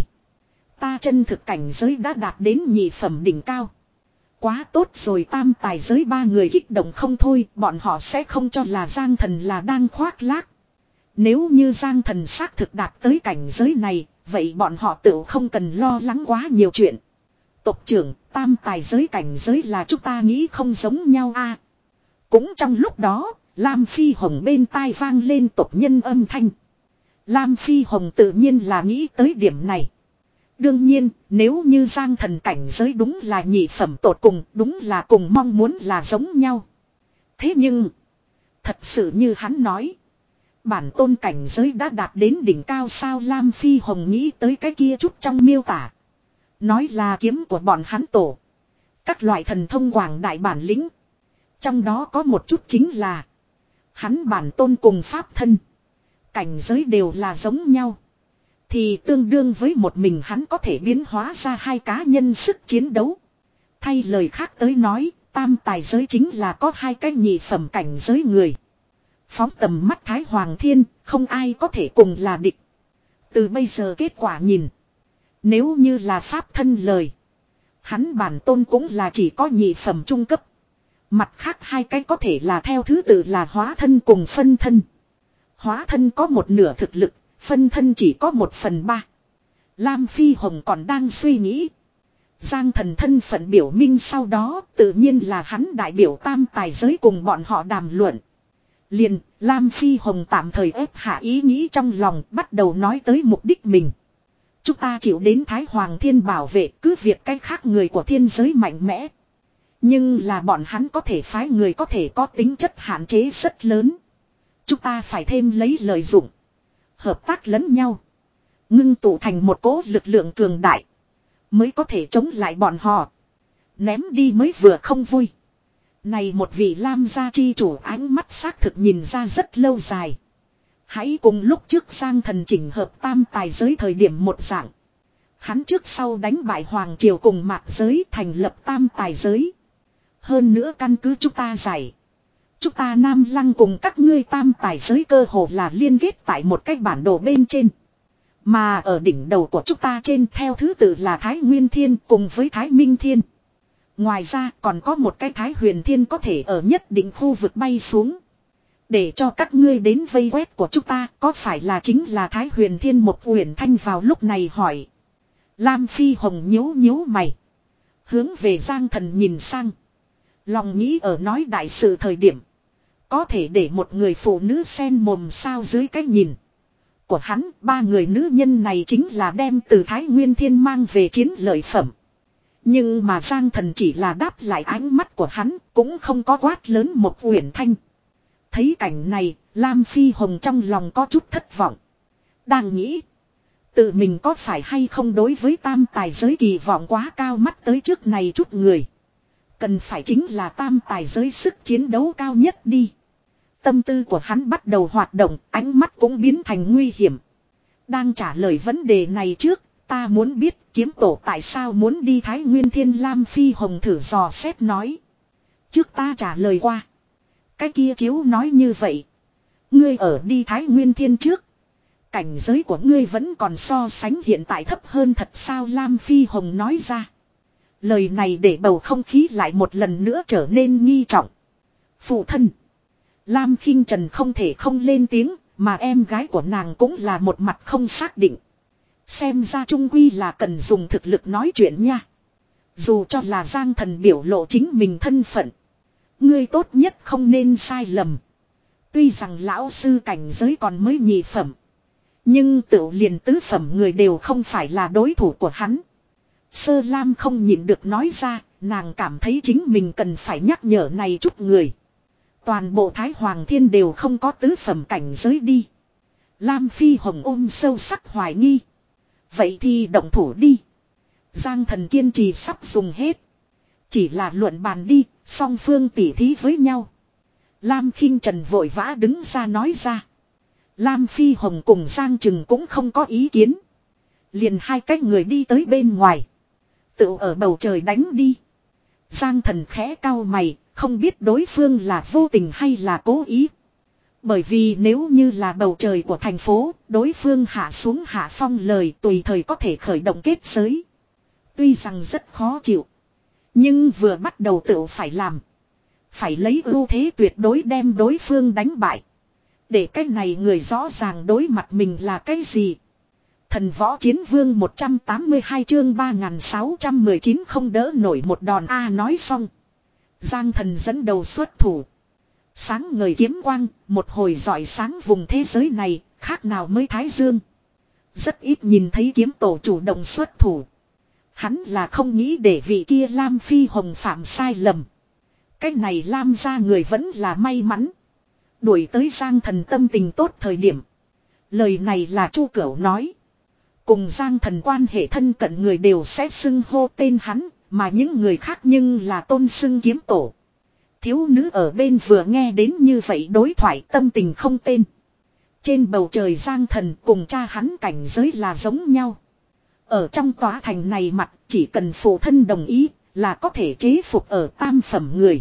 Ta chân thực cảnh giới đã đạt đến nhị phẩm đỉnh cao. Quá tốt rồi, tam tài giới ba người kích động không thôi, bọn họ sẽ không cho là Giang thần là đang khoác lác. Nếu như Giang thần xác thực đạt tới cảnh giới này, vậy bọn họ tự không cần lo lắng quá nhiều chuyện. Tộc trưởng, tam tài giới cảnh giới là chúng ta nghĩ không giống nhau a. À, cũng trong lúc đó, Lam Phi Hồng bên tai vang lên tộc nhân âm thanh. Lam Phi Hồng tự nhiên là nghĩ tới điểm này. Đương nhiên, nếu như Giang thần cảnh giới đúng là nhị phẩm tột cùng, đúng là cùng mong muốn là giống nhau. Thế nhưng, thật sự như hắn nói, bản tôn cảnh giới đã đạt đến đỉnh cao sao? Lam Phi Hồng nghĩ tới cái kia chút trong miêu tả. Nói là kiếm của bọn hắn tổ. Các loại thần thông quảng đại bản lĩnh. Trong đó có một chút chính là hắn bản tôn cùng pháp thân. Cảnh giới đều là giống nhau. Thì tương đương với một mình hắn có thể biến hóa ra hai cá nhân sức chiến đấu. Thay lời khác tới nói, tam tài giới chính là có hai cái nhị phẩm cảnh giới người. Phóng tầm mắt Thái Hoàng Thiên, không ai có thể cùng là địch. Từ bây giờ kết quả nhìn. Nếu như là pháp thân lời, hắn bản tôn cũng là chỉ có nhị phẩm trung cấp. Mặt khác hai cái có thể là theo thứ tự là hóa thân cùng phân thân. Hóa thân có một nửa thực lực, phân thân chỉ có một phần ba. Lam Phi Hồng còn đang suy nghĩ. Giang thần thân phận biểu minh sau đó tự nhiên là hắn đại biểu tam tài giới cùng bọn họ đàm luận. Liền, Lam Phi Hồng tạm thời ép hạ ý nghĩ trong lòng, bắt đầu nói tới mục đích mình. Chúng ta chịu đến Thái Hoàng Thiên bảo vệ, cứ việc cách khác người của thiên giới mạnh mẽ. Nhưng là bọn hắn có thể phái người có thể có tính chất hạn chế rất lớn. Chúng ta phải thêm lấy lợi dụng. Hợp tác lẫn nhau. Ngưng tụ thành một cỗ lực lượng cường đại. Mới có thể chống lại bọn họ. Ném đi mới vừa không vui. Này một vị Lam gia chi chủ ánh mắt xác thực nhìn ra rất lâu dài. Hãy cùng lúc trước Giang thần chỉnh hợp tam tài giới thời điểm một dạng. Hắn trước sau đánh bại Hoàng Triều cùng Mạc giới thành lập tam tài giới. Hơn nữa căn cứ chúng ta giải. Chúng ta Nam Lăng cùng các ngươi tam tài giới cơ hồ là liên kết tại một cái bản đồ bên trên. Mà ở đỉnh đầu của chúng ta trên theo thứ tự là Thái Nguyên Thiên cùng với Thái Minh Thiên. Ngoài ra còn có một cái Thái Huyền Thiên có thể ở nhất định khu vực bay xuống. Để cho các ngươi đến vây quét của chúng ta có phải là chính là Thái Huyền Thiên? Một Uyển Thanh vào lúc này hỏi. Lam Phi Hồng nhíu nhíu mày. Hướng về Giang thần nhìn sang. Lòng nghĩ ở nói đại sự thời điểm. Có thể để một người phụ nữ xen mồm sao? Dưới cái nhìn của hắn, ba người nữ nhân này chính là đem từ Thái Nguyên Thiên mang về chiến lợi phẩm. Nhưng mà Giang thần chỉ là đáp lại ánh mắt của hắn, cũng không có quát lớn một Uyển Thanh. Thấy cảnh này, Lam Phi Hồng trong lòng có chút thất vọng. Đang nghĩ, tự mình có phải hay không đối với tam tài giới kỳ vọng quá cao, mắt tới trước này chút người. Cần phải chính là tam tài giới sức chiến đấu cao nhất đi. Tâm tư của hắn bắt đầu hoạt động, ánh mắt cũng biến thành nguy hiểm. Đang trả lời vấn đề này trước, ta muốn biết kiếm tổ tại sao muốn đi Thái Nguyên Thiên? Lam Phi Hồng thử dò xét nói. Trước ta trả lời qua. Cái kia chiếu nói như vậy. Ngươi ở đi Thái Nguyên Thiên trước. Cảnh giới của ngươi vẫn còn so sánh hiện tại thấp hơn thật sao, Lam Phi Hồng nói ra. Lời này để bầu không khí lại một lần nữa trở nên nghi trọng. Phụ thân. Lam Khinh Trần không thể không lên tiếng, mà em gái của nàng cũng là một mặt không xác định. Xem ra trung quy là cần dùng thực lực nói chuyện nha. Dù cho là Giang Thần biểu lộ chính mình thân phận. Ngươi tốt nhất không nên sai lầm. Tuy rằng lão sư cảnh giới còn mới nhị phẩm. Nhưng tự liền tứ phẩm người đều không phải là đối thủ của hắn. Sơ Lam không nhịn được nói ra, nàng cảm thấy chính mình cần phải nhắc nhở này chút người. Toàn bộ Thái Hoàng Thiên đều không có tứ phẩm cảnh giới đi. Lam Phi Hồng ôm sâu sắc hoài nghi. Vậy thì động thủ đi. Giang Thần kiên trì sắp dùng hết. Chỉ là luận bàn đi, song phương tỉ thí với nhau. Lam Khinh Trần vội vã đứng ra nói ra. Lam Phi Hồng cùng Giang Trừng cũng không có ý kiến. Liền hai cách người đi tới bên ngoài. Tự ở bầu trời đánh đi. Giang Thần khẽ cau mày, không biết đối phương là vô tình hay là cố ý. Bởi vì nếu như là bầu trời của thành phố, đối phương hạ xuống hạ phong lời tùy thời có thể khởi động kết giới. Tuy rằng rất khó chịu. Nhưng vừa bắt đầu tự phải làm. Phải lấy ưu thế tuyệt đối đem đối phương đánh bại. Để cái này người rõ ràng đối mặt mình là cái gì. Thần Võ Chiến Vương một trăm tám mươi hai chương ba nghìn sáu trăm mười chín không đỡ nổi một đòn A nói xong. Giang Thần dẫn đầu xuất thủ. Sáng ngời kiếm quang, một hồi rọi sáng vùng thế giới này, khác nào mới Thái Dương. Rất ít nhìn thấy kiếm tổ chủ động xuất thủ. Hắn là không nghĩ để vị kia Lam Phi Hồng phạm sai lầm. Cái này Lam ra người vẫn là may mắn. Đuổi tới Giang Thần tâm tình tốt thời điểm. Lời này là Chu Cửu nói. Cùng Giang Thần quan hệ thân cận người đều sẽ xưng hô tên hắn, mà những người khác nhưng là tôn xưng kiếm tổ. Thiếu nữ ở bên vừa nghe đến như vậy đối thoại tâm tình không tên. Trên bầu trời Giang Thần cùng cha hắn cảnh giới là giống nhau. Ở trong tòa thành này mặt chỉ cần phụ thân đồng ý là có thể chế phục ở tam phẩm người.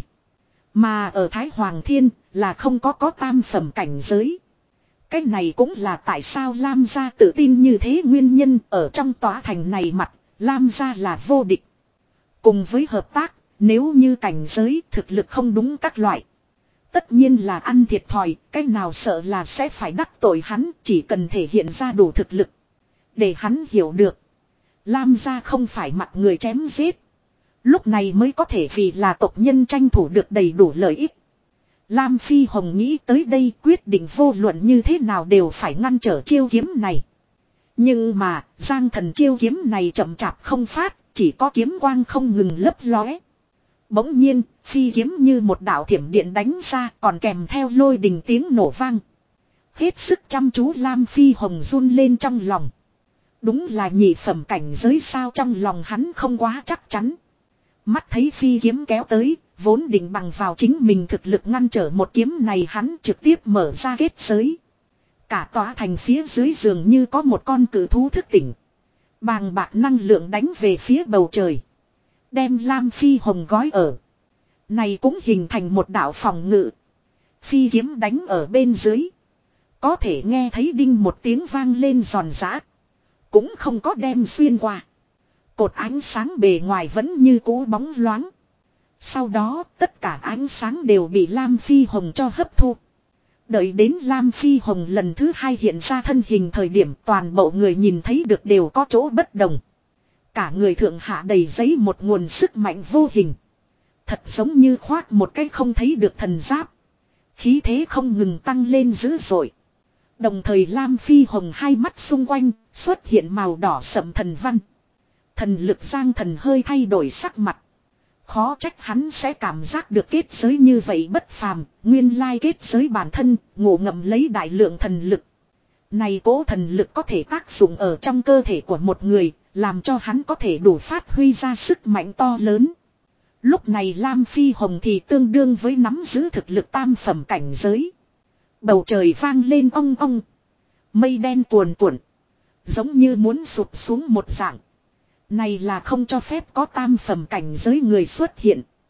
Mà ở Thái Hoàng Thiên là không có có tam phẩm cảnh giới. Cái này cũng là tại sao Lam gia tự tin như thế nguyên nhân, ở trong tòa thành này mặt Lam gia là vô địch. Cùng với hợp tác, nếu như cảnh giới thực lực không đúng các loại. Tất nhiên là ăn thiệt thòi, cái nào sợ là sẽ phải đắc tội hắn, chỉ cần thể hiện ra đủ thực lực. Để hắn hiểu được. Lam gia không phải mặt người chém giết. Lúc này mới có thể vì là tộc nhân tranh thủ được đầy đủ lợi ích. Lam Phi Hồng nghĩ tới đây quyết định vô luận như thế nào đều phải ngăn trở chiêu kiếm này. Nhưng mà, Giang Thần chiêu kiếm này chậm chạp không phát, chỉ có kiếm quang không ngừng lấp lóe. Bỗng nhiên, phi kiếm như một đạo thiểm điện đánh ra, còn kèm theo lôi đình tiếng nổ vang. Hết sức chăm chú Lam Phi Hồng run lên trong lòng. Đúng là nhị phẩm cảnh giới sao, trong lòng hắn không quá chắc chắn. Mắt thấy phi kiếm kéo tới, vốn định bằng vào chính mình thực lực ngăn trở một kiếm này, hắn trực tiếp mở ra kết giới. Cả tòa thành phía dưới giường như có một con cự thú thức tỉnh. Bàng bạc năng lượng đánh về phía bầu trời. Đem Lam Phi Hồng gói ở. Này cũng hình thành một đạo phòng ngự. Phi kiếm đánh ở bên dưới. Có thể nghe thấy đinh một tiếng vang lên giòn giã. Cũng không có đem xuyên qua. Cột ánh sáng bề ngoài vẫn như cũ bóng loáng. Sau đó tất cả ánh sáng đều bị Lam Phi Hồng cho hấp thu. Đợi đến Lam Phi Hồng lần thứ hai hiện ra thân hình thời điểm, toàn bộ người nhìn thấy được đều có chỗ bất đồng. Cả người thượng hạ đầy giấy một nguồn sức mạnh vô hình. Thật giống như khoác một cái không thấy được thần giáp. Khí thế không ngừng tăng lên dữ dội. Đồng thời Lam Phi Hồng hai mắt xung quanh xuất hiện màu đỏ sậm thần văn. Thần lực Giang Thần hơi thay đổi sắc mặt. Khó trách hắn sẽ cảm giác được kết giới như vậy bất phàm, nguyên lai kết giới bản thân, ngộ ngậm lấy đại lượng thần lực. Này cố thần lực có thể tác dụng ở trong cơ thể của một người, làm cho hắn có thể đủ phát huy ra sức mạnh to lớn. Lúc này Lam Phi Hồng thì tương đương với nắm giữ thực lực tam phẩm cảnh giới. Bầu trời vang lên ong ong. Mây đen cuồn cuộn. Giống như muốn sụp xuống một dạng. Này là không cho phép có tam phẩm cảnh giới người xuất hiện.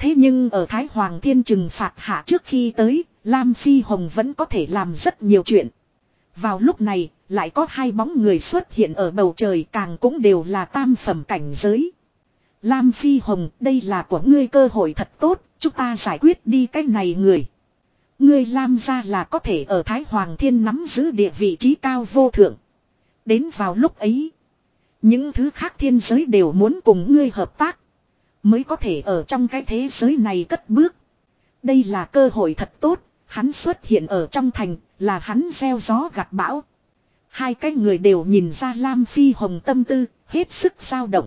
Thế nhưng ở Thái Hoàng Thiên trừng phạt hạ trước khi tới, Lam Phi Hồng vẫn có thể làm rất nhiều chuyện. Vào lúc này, lại có hai bóng người xuất hiện ở bầu trời, càng cũng đều là tam phẩm cảnh giới. Lam Phi Hồng, đây là của ngươi cơ hội thật tốt, chúng ta giải quyết đi cái này người. Ngươi Lam gia là có thể ở Thái Hoàng Thiên nắm giữ địa vị trí cao vô thượng. Đến vào lúc ấy, những thứ khác thiên giới đều muốn cùng ngươi hợp tác, mới có thể ở trong cái thế giới này cất bước. Đây là cơ hội thật tốt, hắn xuất hiện ở trong thành, là hắn gieo gió gặt bão. Hai cái người đều nhìn ra Lam Phi Hồng tâm tư, hết sức dao động.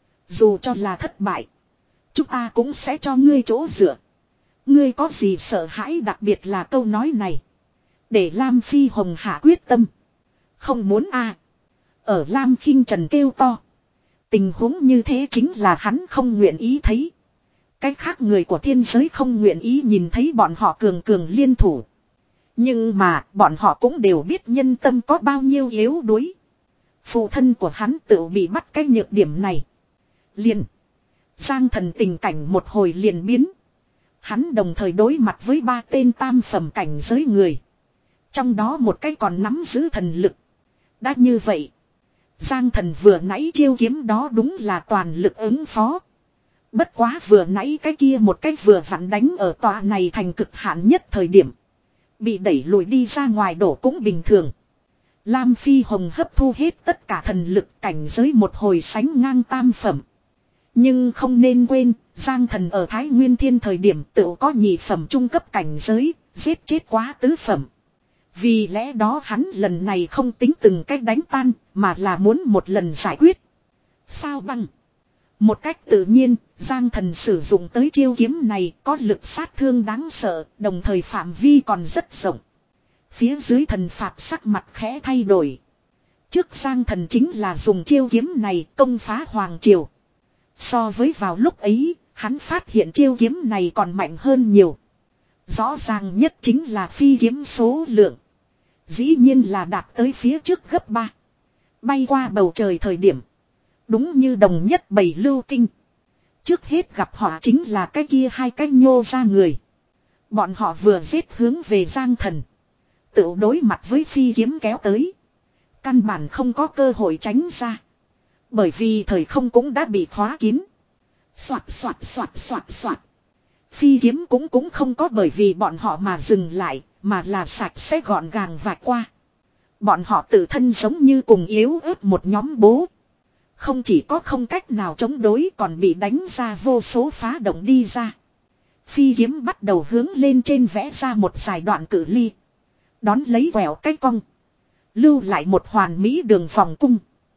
Dù cho là thất bại, chúng ta cũng sẽ cho ngươi chỗ dựa. Ngươi có gì sợ hãi, đặc biệt là câu nói này, để Lam Phi Hồng hạ quyết tâm. Không muốn a à. Ở Lam Khinh Trần kêu to. Tình huống như thế chính là hắn không nguyện ý thấy. Cái khác người của thiên giới không nguyện ý nhìn thấy bọn họ cường cường liên thủ. Nhưng mà bọn họ cũng đều biết nhân tâm có bao nhiêu yếu đuối. Phụ thân của hắn tự bị bắt cái nhược điểm này. Liền. Giang Thần tình cảnh một hồi liền biến. Hắn đồng thời đối mặt với ba tên tam phẩm cảnh giới người. Trong đó một cái còn nắm giữ thần lực. Đã như vậy, Giang Thần vừa nãy chiêu kiếm đó đúng là toàn lực ứng phó. Bất quá vừa nãy cái kia một cái vừa vặn đánh ở tòa này thành cực hạn nhất thời điểm. Bị đẩy lùi đi ra ngoài đổ cũng bình thường. Lam Phi Hồng hấp thu hết tất cả thần lực, cảnh giới một hồi sánh ngang tam phẩm. Nhưng không nên quên, Giang Thần ở Thái Nguyên Thiên thời điểm tự có nhị phẩm trung cấp cảnh giới, giết chết quá tứ phẩm. Vì lẽ đó hắn lần này không tính từng cách đánh tan, mà là muốn một lần giải quyết. Sao băng? Một cách tự nhiên, Giang Thần sử dụng tới chiêu kiếm này có lực sát thương đáng sợ, đồng thời phạm vi còn rất rộng. Phía dưới thần phạt sắc mặt khẽ thay đổi. Trước Giang Thần chính là dùng chiêu kiếm này công phá Hoàng Triều. So với vào lúc ấy, hắn phát hiện chiêu kiếm này còn mạnh hơn nhiều. Rõ ràng nhất chính là phi kiếm số lượng. Dĩ nhiên là đạt tới phía trước gấp ba. Bay qua bầu trời thời điểm. Đúng như đồng nhất bầy lưu tinh. Trước hết gặp họ chính là cái kia hai cái nhô ra người. Bọn họ vừa giết hướng về Giang Thần. Tự đối mặt với phi kiếm kéo tới. Căn bản không có cơ hội tránh ra. Bởi vì thời không cũng đã bị khóa kín. Xoạt xoạt xoạt xoạt xoạt. Phi kiếm cũng cũng không có bởi vì bọn họ mà dừng lại, mà là sạch sẽ gọn gàng vạch qua. Bọn họ tự thân giống như cùng yếu ớt một nhóm bố. Không chỉ có không cách nào chống đối còn bị đánh ra vô số phá động đi ra. Phi kiếm bắt đầu hướng lên trên vẽ ra một dài đoạn cự ly. Đón lấy quẹo cái cong. Lưu lại một hoàn mỹ đường vòng cung.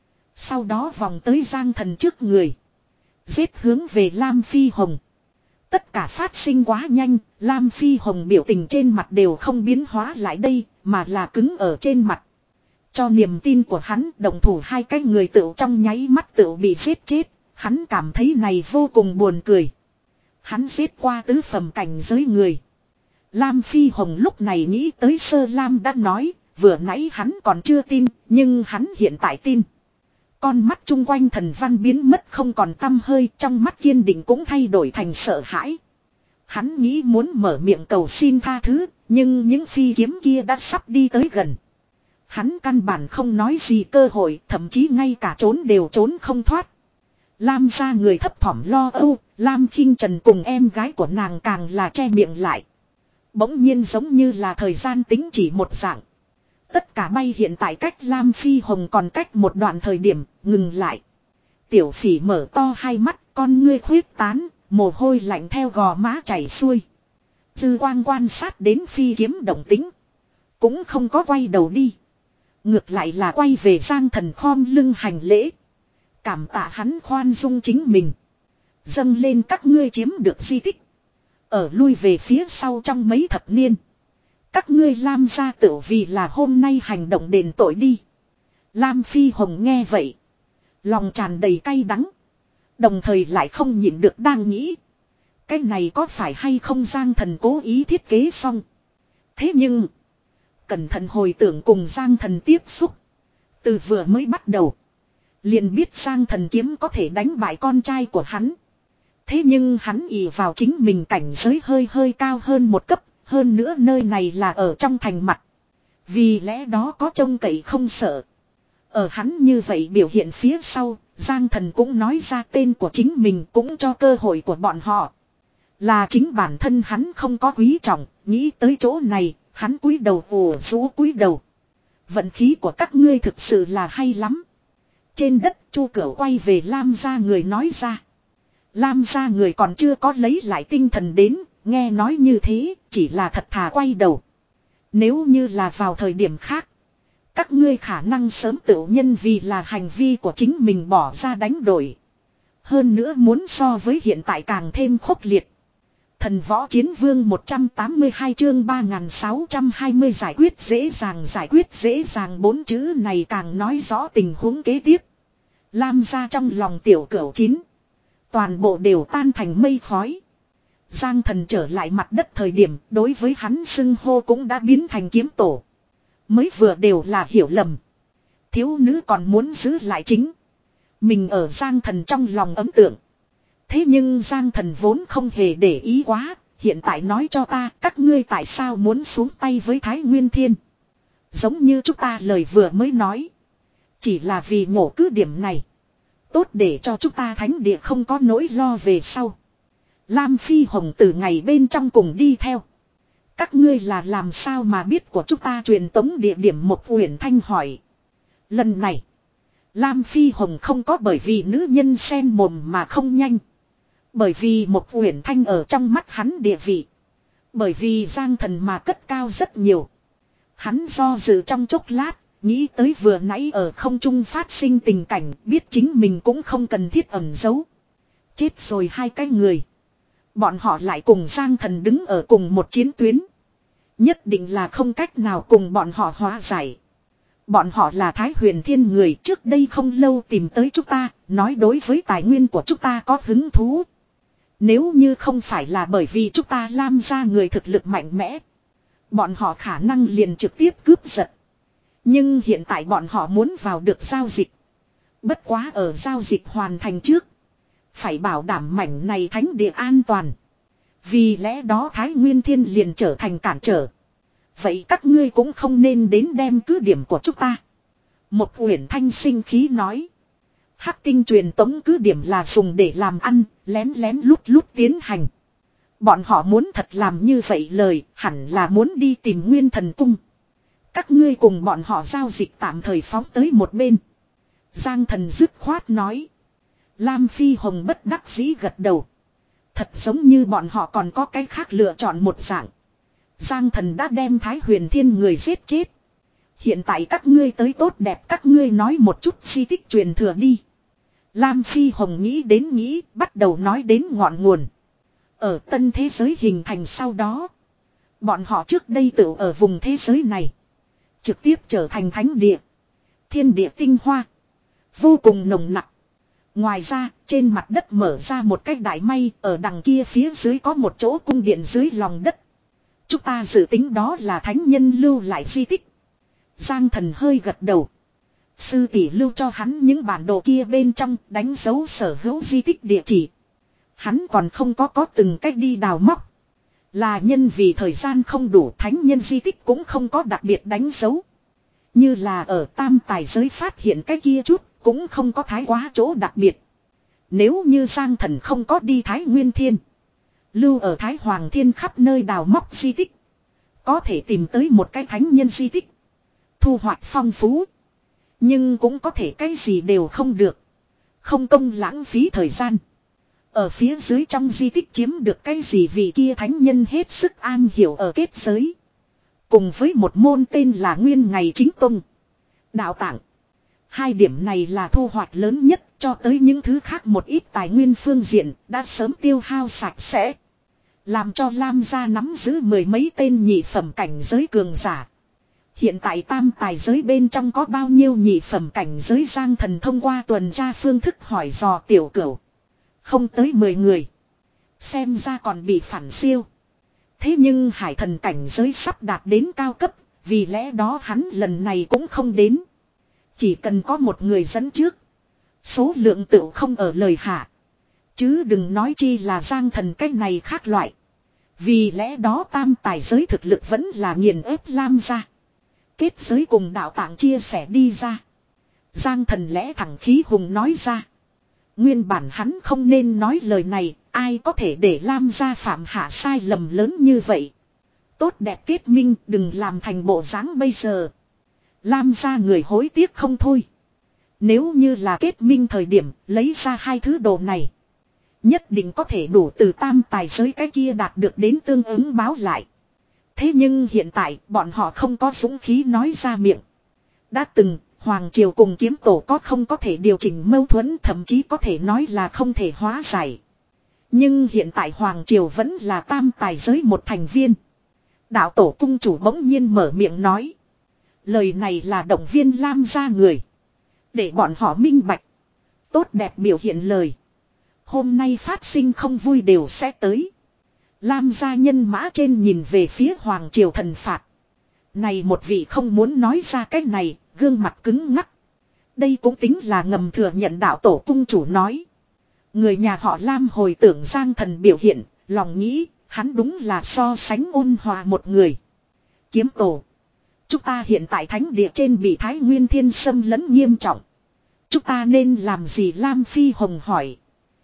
Sau đó vòng tới Giang Thần trước người. Giết hướng về Lam Phi Hồng. Tất cả phát sinh quá nhanh, Lam Phi Hồng biểu tình trên mặt đều không biến hóa lại đây, mà là cứng ở trên mặt. Cho niềm tin của hắn, đồng thủ hai cái người tự trong nháy mắt tự bị giết chết, hắn cảm thấy này vô cùng buồn cười. Hắn giết qua tứ phẩm cảnh giới người. Lam Phi Hồng lúc này nghĩ tới Sơ Lam đã nói, vừa nãy hắn còn chưa tin, nhưng hắn hiện tại tin. Con mắt chung quanh thần văn biến mất không còn tăm hơi, trong mắt kiên định cũng thay đổi thành sợ hãi. Hắn nghĩ muốn mở miệng cầu xin tha thứ, nhưng những phi kiếm kia đã sắp đi tới gần. Hắn căn bản không nói gì cơ hội, thậm chí ngay cả trốn đều trốn không thoát. Lam gia người thấp thỏm lo âu, Lam Khinh Trần cùng em gái của nàng càng là che miệng lại. Bỗng nhiên giống như là thời gian tính chỉ một dạng. Tất cả bay hiện tại cách Lam Phi Hồng còn cách một đoạn thời điểm, ngừng lại. Tiểu Phỉ mở to hai mắt, con ngươi khuyết tán, mồ hôi lạnh theo gò má chảy xuôi. Dư quang quan sát đến phi kiếm động tính. Cũng không có quay đầu đi. Ngược lại là quay về Giang Thần khom lưng hành lễ. Cảm tạ hắn khoan dung chính mình. Dâng lên các ngươi chiếm được di tích. Ở lui về phía sau trong mấy thập niên. Các ngươi Lam gia tự vì là hôm nay hành động đền tội đi. Lam Phi Hồng nghe vậy. Lòng tràn đầy cay đắng. Đồng thời lại không nhịn được đang nghĩ. Cái này có phải hay không Giang Thần cố ý thiết kế xong. Thế nhưng. Cẩn thận hồi tưởng cùng Giang Thần tiếp xúc. Từ vừa mới bắt đầu. Liền biết Giang Thần kiếm có thể đánh bại con trai của hắn. Thế nhưng hắn ỷ vào chính mình cảnh giới hơi hơi cao hơn một cấp, hơn nữa nơi này là ở trong thành mặt. Vì lẽ đó có trông cậy không sợ. Ở hắn như vậy biểu hiện phía sau, Giang Thần cũng nói ra tên của chính mình, cũng cho cơ hội của bọn họ. Là chính bản thân hắn không có quý trọng, nghĩ tới chỗ này, hắn cúi đầu ồ rũ cúi đầu. Vận khí của các ngươi thực sự là hay lắm. Trên đất Chu Cửu quay về Lam gia người nói ra. Lam gia người còn chưa có lấy lại tinh thần đến, nghe nói như thế, chỉ là thật thà quay đầu. Nếu như là vào thời điểm khác, các ngươi khả năng sớm tự nhân vì là hành vi của chính mình bỏ ra đánh đổi. Hơn nữa muốn so với hiện tại càng thêm khốc liệt. Thần võ chiến vương một trăm tám mươi hai chương ba nghìn sáu trăm hai mươi giải quyết dễ dàng giải quyết dễ dàng bốn chữ này càng nói rõ tình huống kế tiếp. Lam gia trong lòng tiểu cửu chín. Toàn bộ đều tan thành mây khói. Giang Thần trở lại mặt đất thời điểm đối với hắn xưng hô cũng đã biến thành kiếm tổ. Mới vừa đều là hiểu lầm. Thiếu nữ còn muốn giữ lại chính mình ở Giang Thần trong lòng ấn tượng. Thế nhưng Giang Thần vốn không hề để ý quá. Hiện tại nói cho ta các ngươi tại sao muốn xuống tay với Thái Nguyên Thiên. Giống như chúng ta lời vừa mới nói. Chỉ là vì nhổ cứ điểm này. Tốt để cho chúng ta thánh địa không có nỗi lo về sau. Lam Phi Hồng từ ngày bên trong cùng đi theo. Các ngươi là làm sao mà biết của chúng ta truyền tống địa điểm một Uyển Thanh hỏi. Lần này. Lam Phi Hồng không có bởi vì nữ nhân sen mồm mà không nhanh. Bởi vì một Uyển Thanh ở trong mắt hắn địa vị. Bởi vì Giang Thần mà cất cao rất nhiều. Hắn do dự trong chốc lát. Nghĩ tới vừa nãy ở không trung phát sinh tình cảnh. Biết chính mình cũng không cần thiết ẩn giấu. Chết rồi hai cái người. Bọn họ lại cùng Giang Thần đứng ở cùng một chiến tuyến. Nhất định là không cách nào cùng bọn họ hóa giải. Bọn họ là Thái Huyền Thiên người trước đây không lâu tìm tới chúng ta. Nói đối với tài nguyên của chúng ta có hứng thú. Nếu như không phải là bởi vì chúng ta Lam gia người thực lực mạnh mẽ. Bọn họ khả năng liền trực tiếp cướp giật. Nhưng hiện tại bọn họ muốn vào được giao dịch. Bất quá ở giao dịch hoàn thành trước. Phải bảo đảm mảnh này thánh địa an toàn. Vì lẽ đó Thái Nguyên Thiên liền trở thành cản trở. Vậy các ngươi cũng không nên đến đem cứ điểm của chúng ta. Một Uyển Thanh sinh khí nói. Hắc tinh truyền tống cứ điểm là dùng để làm ăn, lén lén lút lút tiến hành. Bọn họ muốn thật làm như vậy lời, hẳn là muốn đi tìm Nguyên Thần Cung. Các ngươi cùng bọn họ giao dịch tạm thời phóng tới một bên. Giang Thần dứt khoát nói. Lam Phi Hồng bất đắc dĩ gật đầu. Thật giống như bọn họ còn có cái khác lựa chọn một dạng. Giang Thần đã đem Thái Huyền Thiên người giết chết. Hiện tại các ngươi tới tốt đẹp các ngươi nói một chút di tích truyền thừa đi. Lam Phi Hồng nghĩ đến nghĩ bắt đầu nói đến ngọn nguồn. Ở tân thế giới hình thành sau đó. Bọn họ trước đây tự ở vùng thế giới này. Trực tiếp trở thành thánh địa. Thiên địa tinh hoa. Vô cùng nồng nặc. Ngoài ra, trên mặt đất mở ra một cái đại may, ở đằng kia phía dưới có một chỗ cung điện dưới lòng đất. Chúng ta dự tính đó là thánh nhân lưu lại di tích. Giang Thần hơi gật đầu. Sư tỷ lưu cho hắn những bản đồ kia bên trong đánh dấu sở hữu di tích địa chỉ. Hắn còn không có có từng cách đi đào móc. Là nhân vì thời gian không đủ thánh nhân di tích cũng không có đặc biệt đánh dấu. Như là ở tam tài giới phát hiện cái kia chút. Cũng không có thái quá chỗ đặc biệt. Nếu như Giang Thần không có đi Thái Nguyên Thiên. Lưu ở Thái Hoàng Thiên khắp nơi đào móc di tích. Có thể tìm tới một cái thánh nhân di tích. Thu hoạch phong phú. Nhưng cũng có thể cái gì đều không được. Không công lãng phí thời gian. Ở phía dưới trong di tích chiếm được cái gì vì kia thánh nhân hết sức an hiểu ở kết giới. Cùng với một môn tên là Nguyên Ngày Chính Tông. Đạo tạng. Hai điểm này là thu hoạch lớn nhất cho tới những thứ khác một ít tài nguyên phương diện đã sớm tiêu hao sạch sẽ. Làm cho Lam gia nắm giữ mười mấy tên nhị phẩm cảnh giới cường giả. Hiện tại tam tài giới bên trong có bao nhiêu nhị phẩm cảnh giới Giang Thần thông qua tuần tra phương thức hỏi dò tiểu cửu. Không tới mười người. Xem ra còn bị phản siêu. Thế nhưng hải thần cảnh giới sắp đạt đến cao cấp, vì lẽ đó hắn lần này cũng không đến. Chỉ cần có một người dẫn trước. Số lượng tựu không ở lời hạ. Chứ đừng nói chi là Giang Thần cái này khác loại. Vì lẽ đó tam tài giới thực lực vẫn là nghiền ép Lam gia. Kết giới cùng đạo tạng chia sẻ đi ra. Giang Thần lẽ thẳng khí hùng nói ra. Nguyên bản hắn không nên nói lời này, ai có thể để Lam gia phạm hạ sai lầm lớn như vậy. Tốt đẹp kết minh, đừng làm thành bộ dáng bây giờ. Lam gia người hối tiếc không thôi. Nếu như là kết minh thời điểm, lấy ra hai thứ đồ này. Nhất định có thể đủ từ tam tài giới cái kia đạt được đến tương ứng báo lại. Thế nhưng hiện tại, bọn họ không có dũng khí nói ra miệng. Đã từng, Hoàng Triều cùng kiếm tổ có không có thể điều chỉnh mâu thuẫn, thậm chí có thể nói là không thể hóa giải. Nhưng hiện tại Hoàng Triều vẫn là tam tài giới một thành viên. Đạo tổ cung chủ bỗng nhiên mở miệng nói. Lời này là động viên Lam gia người. Để bọn họ minh bạch. Tốt đẹp biểu hiện lời. Hôm nay phát sinh không vui đều sẽ tới. Lam gia nhân mã trên nhìn về phía Hoàng Triều thần phạt. Này một vị không muốn nói ra cái này, gương mặt cứng ngắc. Đây cũng tính là ngầm thừa nhận đạo tổ cung chủ nói. Người nhà họ Lam hồi tưởng Giang Thần biểu hiện, lòng nghĩ, hắn đúng là so sánh ôn hòa một người. Kiếm tổ. Chúng ta hiện tại thánh địa trên bị Thái Nguyên Thiên xâm lấn nghiêm trọng. Chúng ta nên làm gì Lam Phi Hồng hỏi.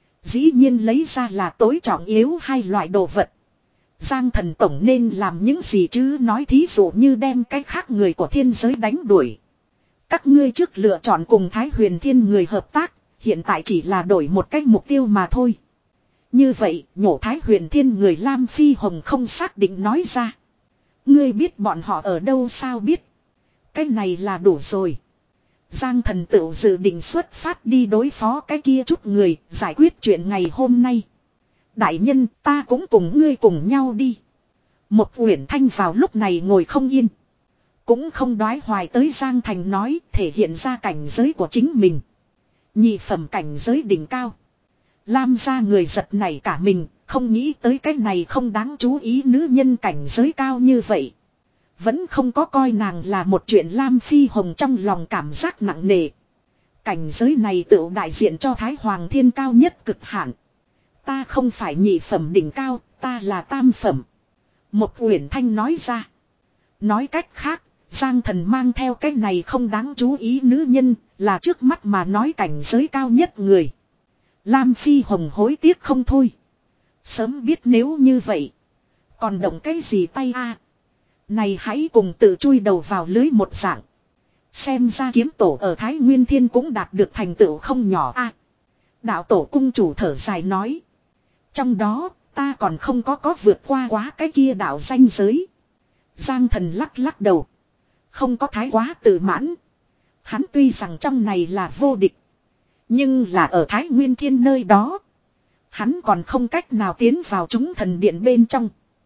Dĩ nhiên lấy ra là tối trọng yếu hai loại đồ vật. Giang Thần tổng nên làm những gì chứ nói thí dụ như đem cái khác người của thiên giới đánh đuổi. Các ngươi trước lựa chọn cùng Thái Huyền Thiên người hợp tác, hiện tại chỉ là đổi một cách mục tiêu mà thôi. Như vậy, nhổ Thái Huyền Thiên người Lam Phi Hồng không xác định nói ra. Ngươi biết bọn họ ở đâu sao biết. Cái này là đủ rồi. Giang Thần tự dự định xuất phát đi đối phó cái kia chút người, giải quyết chuyện ngày hôm nay. Đại nhân, ta cũng cùng ngươi cùng nhau đi. Một Uyển Thanh vào lúc này ngồi không yên. Cũng không đoái hoài tới Giang Thành nói, thể hiện ra cảnh giới của chính mình. Nhị phẩm cảnh giới đỉnh cao. Lam gia người giật nảy cả mình, không nghĩ tới cái này không đáng chú ý nữ nhân cảnh giới cao như vậy. Vẫn không có coi nàng là một chuyện Lam Phi Hồng trong lòng cảm giác nặng nề. Cảnh giới này tự đại diện cho Thái Hoàng Thiên cao nhất cực hạn. Ta không phải nhị phẩm đỉnh cao, ta là tam phẩm. Một Uyển Thanh nói ra. Nói cách khác, Giang Thần mang theo cái này không đáng chú ý nữ nhân, là trước mắt mà nói cảnh giới cao nhất người. Lam Phi Hồng hối tiếc không thôi. Sớm biết nếu như vậy. Còn động cái gì tay a? Này hãy cùng tự chui đầu vào lưới một dạng. Xem ra kiếm tổ ở Thái Nguyên Thiên cũng đạt được thành tựu không nhỏ a. Đạo tổ cung chủ thở dài nói. Trong đó, ta còn không có có vượt qua quá cái kia đạo danh giới. Giang Thần lắc lắc đầu. Không có thái quá tự mãn. Hắn tuy rằng trong này là vô địch. Nhưng là ở Thái Nguyên Thiên nơi đó. Hắn còn không cách nào tiến vào chúng thần điện bên trong.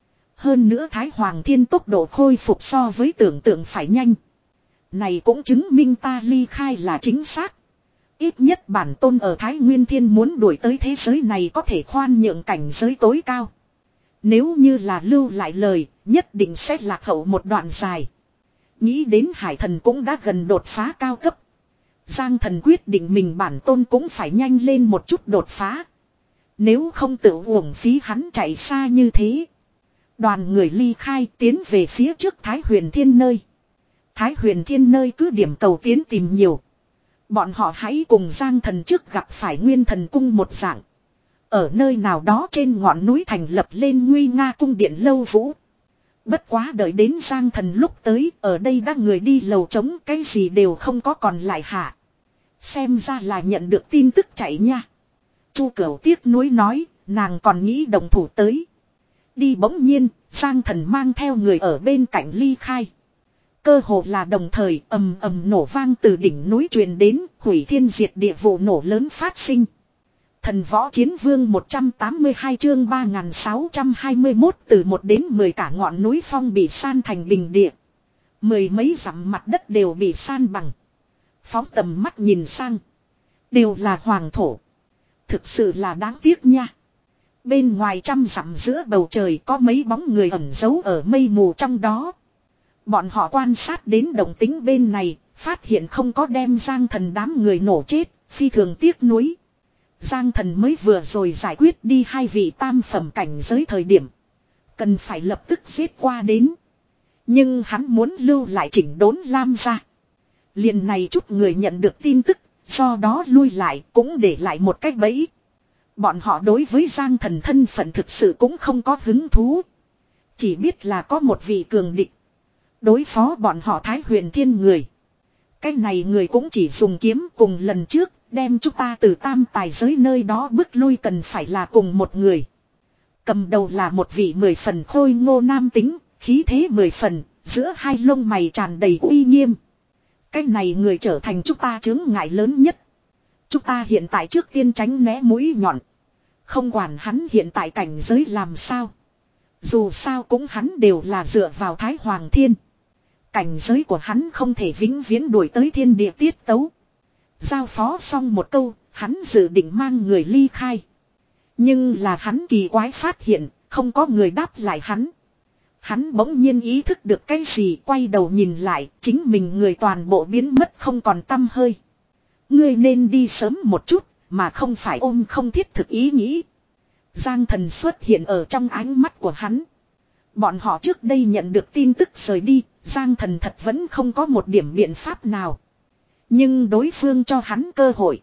Hơn nữa Thái Hoàng Thiên tốc độ khôi phục so với tưởng tượng phải nhanh. Này cũng chứng minh ta ly khai là chính xác. Ít nhất bản tôn ở Thái Nguyên Thiên muốn đuổi tới thế giới này có thể khoan nhượng cảnh giới tối cao. Nếu như là lưu lại lời, nhất định sẽ lạc hậu một đoạn dài. Nghĩ đến Hải Thần cũng đã gần đột phá cao cấp. Giang Thần quyết định mình bản tôn cũng phải nhanh lên một chút đột phá. Nếu không tự uổng phí hắn chạy xa như thế. Đoàn người ly khai tiến về phía trước Thái Huyền Thiên nơi. Thái Huyền Thiên nơi cứ điểm cầu tiến tìm nhiều. Bọn họ hãy cùng Giang Thần trước gặp phải Nguyên Thần Cung một dạng. Ở nơi nào đó trên ngọn núi thành lập lên nguy nga cung điện lâu vũ. Bất quá đợi đến Giang Thần lúc tới, ở đây đã người đi lầu trống, cái gì đều không có còn lại hả. Xem ra là nhận được tin tức chạy nha. Chu Cửu tiếc nuối nói, nàng còn nghĩ đồng thủ tới. Đi bỗng nhiên, Giang Thần mang theo người ở bên cạnh ly khai. Cơ hồ là đồng thời ầm ầm nổ vang từ đỉnh núi truyền đến, hủy thiên diệt địa vụ nổ lớn phát sinh. Thần võ chiến vương một trăm tám mươi hai chương ba nghìn sáu trăm hai mươi mốt từ một đến mười cả ngọn núi phong bị san thành bình địa. Mười mấy dặm mặt đất đều bị san bằng. Phóng tầm mắt nhìn sang. Đều là hoàng thổ. Thực sự là đáng tiếc nha. Bên ngoài trăm dặm giữa bầu trời có mấy bóng người ẩn giấu ở mây mù trong đó. Bọn họ quan sát đến động tính bên này, phát hiện không có đem Giang Thần đám người nổ chết, phi thường tiếc nuối. Giang Thần mới vừa rồi giải quyết đi hai vị tam phẩm cảnh giới thời điểm. Cần phải lập tức giết qua đến. Nhưng hắn muốn lưu lại chỉnh đốn Lam gia. Liền này chút người nhận được tin tức, do đó lui lại cũng để lại một cách bẫy. Bọn họ đối với Giang Thần thân phận thực sự cũng không có hứng thú. Chỉ biết là có một vị cường địch. Đối phó bọn họ Thái Huyền Thiên người. Cái này người cũng chỉ dùng kiếm cùng lần trước, đem chúng ta từ tam tài giới nơi đó bước lui cần phải là cùng một người. Cầm đầu là một vị mười phần khôi ngô nam tính, khí thế mười phần, giữa hai lông mày tràn đầy uy nghiêm. Cái này người trở thành chúng ta chướng ngại lớn nhất. Chúng ta hiện tại trước tiên tránh né mũi nhọn. Không quản hắn hiện tại cảnh giới làm sao. Dù sao cũng hắn đều là dựa vào Thái Hoàng Thiên. Cảnh giới của hắn không thể vĩnh viễn đuổi tới thiên địa tiết tấu. Giao phó xong một câu, hắn dự định mang người ly khai. Nhưng là hắn kỳ quái phát hiện, không có người đáp lại hắn. Hắn bỗng nhiên ý thức được cái gì, quay đầu nhìn lại, chính mình người toàn bộ biến mất không còn tăm hơi. Ngươi nên đi sớm một chút, mà không phải ôm không thiết thực ý nghĩ. Giang Thần xuất hiện ở trong ánh mắt của hắn. Bọn họ trước đây nhận được tin tức rời đi, Giang Thần thật vẫn không có một điểm biện pháp nào. Nhưng đối phương cho hắn cơ hội.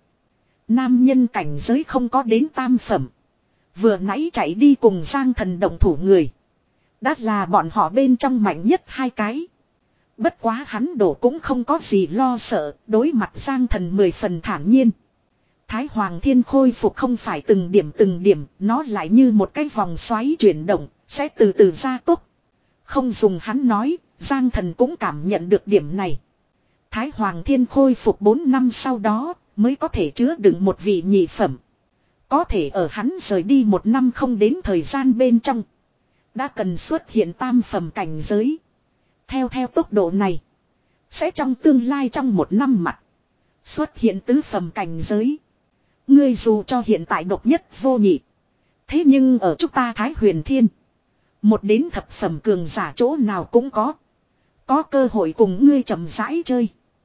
Nam nhân cảnh giới không có đến tam phẩm. Vừa nãy chạy đi cùng Giang Thần động thủ người. Đã là bọn họ bên trong mạnh nhất hai cái. Bất quá hắn đổ cũng không có gì lo sợ, đối mặt Giang Thần mười phần thản nhiên. Thái Hoàng Thiên khôi phục không phải từng điểm từng điểm, nó lại như một cái vòng xoáy chuyển động, sẽ từ từ gia tốc. Không dùng hắn nói, Giang Thần cũng cảm nhận được điểm này. Thái Hoàng Thiên khôi phục bốn năm sau đó, mới có thể chứa đựng một vị nhị phẩm. Có thể ở hắn rời đi một năm không đến thời gian bên trong. Đã cần xuất hiện tam phẩm cảnh giới. Theo theo tốc độ này, sẽ trong tương lai trong một năm mặt, xuất hiện tứ phẩm cảnh giới. Ngươi dù cho hiện tại độc nhất vô nhị. Thế nhưng ở chúng ta Thái Huyền Thiên, một đến thập phẩm cường giả chỗ nào cũng có. Có cơ hội cùng ngươi chậm rãi chơi.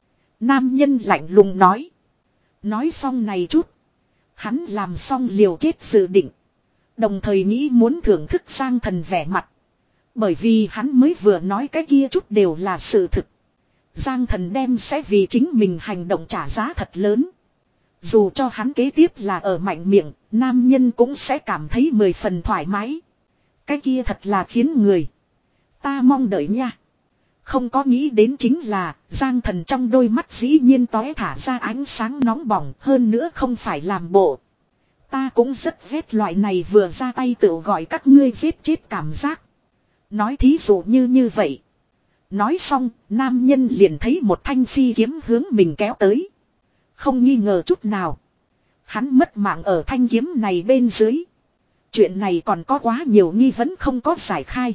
Nam nhân lạnh lùng nói. Nói xong này chút, hắn làm xong liều chết dự định. Đồng thời nghĩ muốn thưởng thức Giang Thần vẻ mặt. Bởi vì hắn mới vừa nói cái kia chút đều là sự thực. Giang Thần đem sẽ vì chính mình hành động trả giá thật lớn. Dù cho hắn kế tiếp là ở mạnh miệng, nam nhân cũng sẽ cảm thấy mười phần thoải mái. Cái kia thật là khiến người ta mong đợi nha. Không có nghĩ đến chính là Giang Thần trong đôi mắt dĩ nhiên tóe thả ra ánh sáng nóng bỏng, hơn nữa không phải làm bộ. Ta cũng rất ghét loại này vừa ra tay tự gọi các ngươi giết chết cảm giác. Nói thí dụ như như vậy. Nói xong, nam nhân liền thấy một thanh phi kiếm hướng mình kéo tới. Không nghi ngờ chút nào. Hắn mất mạng ở thanh kiếm này bên dưới. Chuyện này còn có quá nhiều nghi vấn không có giải khai.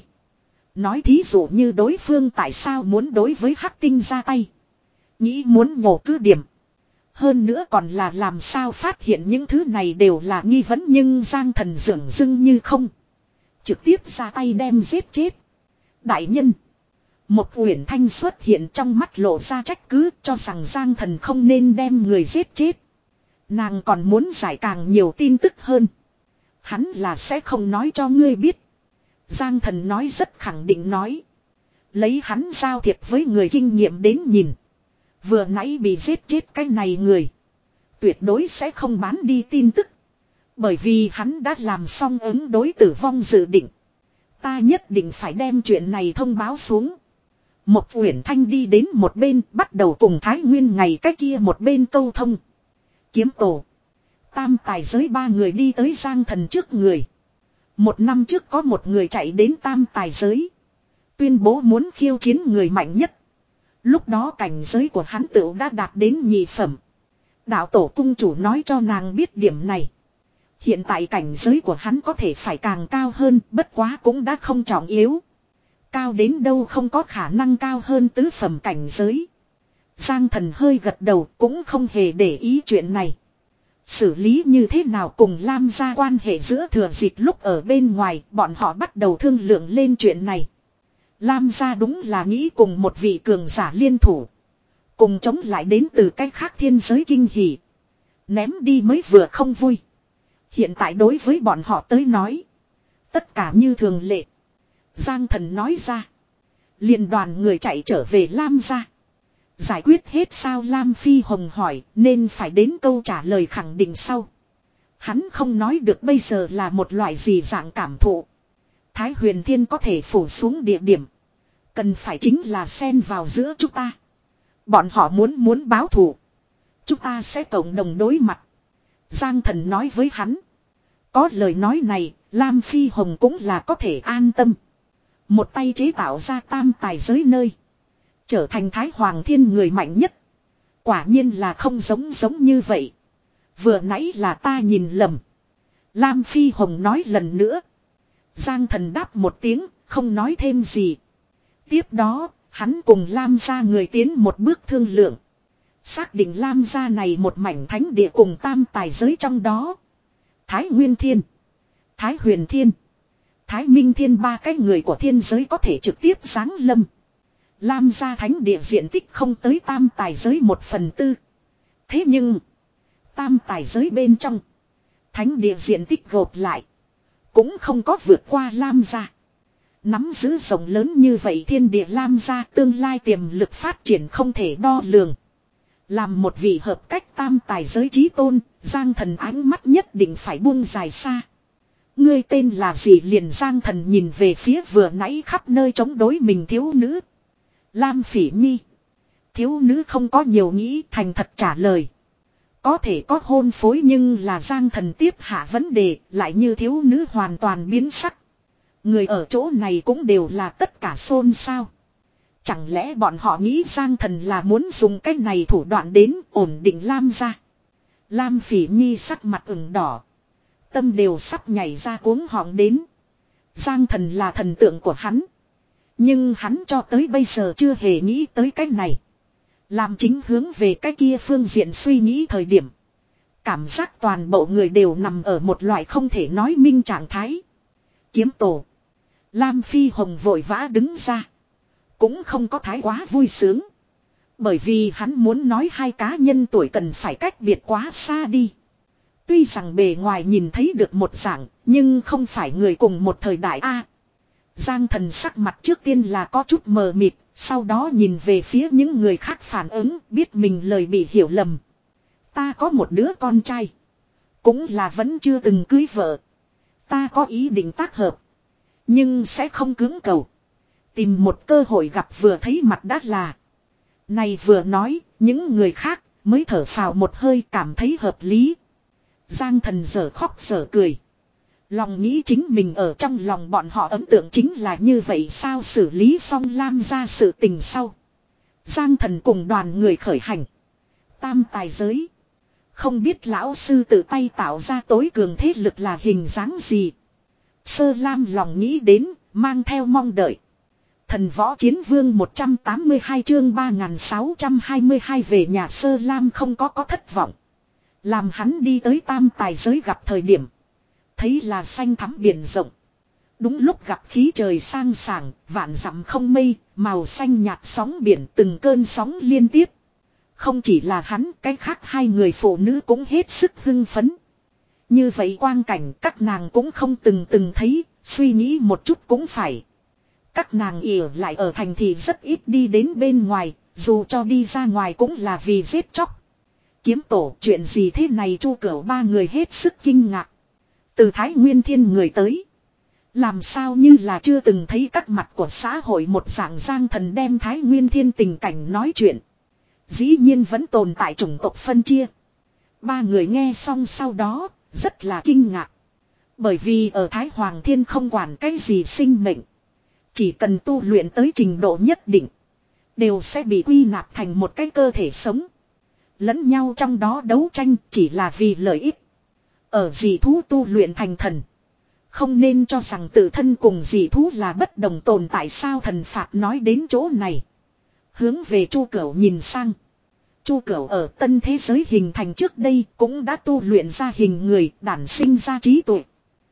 Nói thí dụ như đối phương tại sao muốn đối với Hắc Tinh ra tay. Nghĩ muốn nhổ cứ điểm. Hơn nữa còn là làm sao phát hiện những thứ này đều là nghi vấn, nhưng Giang Thần dửng dưng như không. Trực tiếp ra tay đem giết chết. Đại nhân. Một Uyển Thanh xuất hiện trong mắt lộ ra trách cứ, cho rằng Giang Thần không nên đem người giết chết. Nàng còn muốn giải càng nhiều tin tức hơn. Hắn là sẽ không nói cho ngươi biết. Giang Thần nói rất khẳng định nói. Lấy hắn giao thiệp với người kinh nghiệm đến nhìn. Vừa nãy bị giết chết cái này người. Tuyệt đối sẽ không bán đi tin tức. Bởi vì hắn đã làm xong ứng đối tử vong dự định. Ta nhất định phải đem chuyện này thông báo xuống. Một Uyển Thanh đi đến một bên, bắt đầu cùng Thái Nguyên ngày cái kia một bên câu thông. Kiếm tổ. Tam tài giới ba người đi tới Giang Thần trước người. Một năm trước có một người chạy đến tam tài giới. Tuyên bố muốn khiêu chiến người mạnh nhất. Lúc đó cảnh giới của hắn tựu đã đạt đến nhị phẩm. Đạo tổ cung chủ nói cho nàng biết điểm này. Hiện tại cảnh giới của hắn có thể phải càng cao hơn, bất quá cũng đã không trọng yếu. Cao đến đâu không có khả năng cao hơn tứ phẩm cảnh giới. Giang Thần hơi gật đầu, cũng không hề để ý chuyện này. Xử lý như thế nào cùng Lam gia quan hệ giữa thừa dịp lúc ở bên ngoài, bọn họ bắt đầu thương lượng lên chuyện này. Lam gia đúng là nghĩ cùng một vị cường giả liên thủ. Cùng chống lại đến từ cách khác thiên giới kinh hỉ. Ném đi mới vừa không vui. Hiện tại đối với bọn họ tới nói. Tất cả như thường lệ. Giang Thần nói ra. Liền đoàn người chạy trở về Lam gia. Giải quyết hết sao Lam Phi Hồng hỏi nên phải đến câu trả lời khẳng định sau. Hắn không nói được bây giờ là một loại gì dạng cảm thụ. Thái Huyền Thiên có thể phủ xuống địa điểm. Cần phải chính là xen vào giữa chúng ta. Bọn họ muốn muốn báo thù. Chúng ta sẽ cộng đồng đối mặt. Giang Thần nói với hắn. Có lời nói này, Lam Phi Hồng cũng là có thể an tâm. Một tay chế tạo ra tam tài giới nơi. Trở thành Thái Hoàng Thiên người mạnh nhất. Quả nhiên là không giống giống như vậy. Vừa nãy là ta nhìn lầm. Lam Phi Hồng nói lần nữa. Giang Thần đáp một tiếng, không nói thêm gì. Tiếp đó, hắn cùng Lam gia người tiến một bước thương lượng. Xác định Lam gia này một mảnh thánh địa cùng tam tài giới trong đó. Thái Nguyên Thiên, Thái Huyền Thiên, Thái Minh Thiên ba cái người của thiên giới có thể trực tiếp giáng lâm. Lam gia thánh địa diện tích không tới tam tài giới một phần tư. Thế nhưng, tam tài giới bên trong, thánh địa diện tích gộp lại, cũng không có vượt qua Lam gia. Nắm giữ rộng lớn như vậy thiên địa Lam gia tương lai tiềm lực phát triển không thể đo lường. Làm một vị hợp cách tam tài giới chí tôn, Giang Thần ánh mắt nhất định phải buông dài xa. Ngươi tên là gì liền Giang Thần nhìn về phía vừa nãy khắp nơi chống đối mình thiếu nữ. Lam Phỉ Nhi. Thiếu nữ không có nhiều nghĩ thành thật trả lời. Có thể có hôn phối nhưng là Giang Thần tiếp hạ vấn đề lại như thiếu nữ hoàn toàn biến sắc. Người ở chỗ này cũng đều là tất cả xôn xao. Chẳng lẽ bọn họ nghĩ Giang Thần là muốn dùng cách này thủ đoạn đến ổn định Lam gia. Lam Phỉ Nhi sắc mặt ửng đỏ. Tâm đều sắp nhảy ra cuống họng đến. Giang Thần là thần tượng của hắn. Nhưng hắn cho tới bây giờ chưa hề nghĩ tới cách này. Làm chính hướng về cái kia phương diện suy nghĩ thời điểm. Cảm giác toàn bộ người đều nằm ở một loại không thể nói minh trạng thái. Kiếm tổ. Lam Phi Hồng vội vã đứng ra. Cũng không có thái quá vui sướng. Bởi vì hắn muốn nói hai cá nhân tuổi cần phải cách biệt quá xa đi. Tuy rằng bề ngoài nhìn thấy được một dạng, nhưng không phải người cùng một thời đại a. Giang Thần sắc mặt trước tiên là có chút mờ mịt, sau đó nhìn về phía những người khác phản ứng, biết mình lời bị hiểu lầm. Ta có một đứa con trai. Cũng là vẫn chưa từng cưới vợ. Ta có ý định tác hợp. Nhưng sẽ không cưỡng cầu. Tìm một cơ hội gặp vừa thấy mặt đã là. Này vừa nói, những người khác mới thở phào một hơi cảm thấy hợp lý. Giang Thần dở khóc dở cười. Lòng nghĩ chính mình ở trong lòng bọn họ ấn tượng chính là như vậy sao xử lý xong Lam gia sự tình sau. Giang Thần cùng đoàn người khởi hành. Tam tài giới. Không biết lão sư tự tay tạo ra tối cường thế lực là hình dáng gì. Sơ Lam lòng nghĩ đến, mang theo mong đợi. Thần võ chiến vương một trăm tám mươi hai chương ba nghìn sáu trăm hai mươi hai về nhà Sơ Lam không có có thất vọng. Làm hắn đi tới tam tài giới gặp thời điểm. Thấy là xanh thắm biển rộng. Đúng lúc gặp khí trời sang sảng, vạn dặm không mây, màu xanh nhạt sóng biển từng cơn sóng liên tiếp. Không chỉ là hắn, cái khác hai người phụ nữ cũng hết sức hưng phấn. Như vậy quang cảnh các nàng cũng không từng từng thấy, suy nghĩ một chút cũng phải. Các nàng ỉa lại ở thành thị rất ít đi đến bên ngoài, dù cho đi ra ngoài cũng là vì giết chóc. Kiếm tổ chuyện gì thế này Chu Cửu ba người hết sức kinh ngạc. Từ Thái Nguyên Thiên người tới. Làm sao như là chưa từng thấy các mặt của xã hội một dạng Giang Thần đem Thái Nguyên Thiên tình cảnh nói chuyện. Dĩ nhiên vẫn tồn tại chủng tộc phân chia. Ba người nghe xong sau đó, rất là kinh ngạc. Bởi vì ở Thái Hoàng Thiên không quản cái gì sinh mệnh. Chỉ cần tu luyện tới trình độ nhất định. Đều sẽ bị quy nạp thành một cái cơ thể sống. Lẫn nhau trong đó đấu tranh chỉ là vì lợi ích. Ở dị thú tu luyện thành thần. Không nên cho rằng tự thân cùng dị thú là bất đồng tồn tại sao thần phạt nói đến chỗ này. Hướng về Chu Cửu nhìn sang. Chu Cửu ở tân thế giới hình thành trước đây cũng đã tu luyện ra hình người đản sinh ra trí tuệ.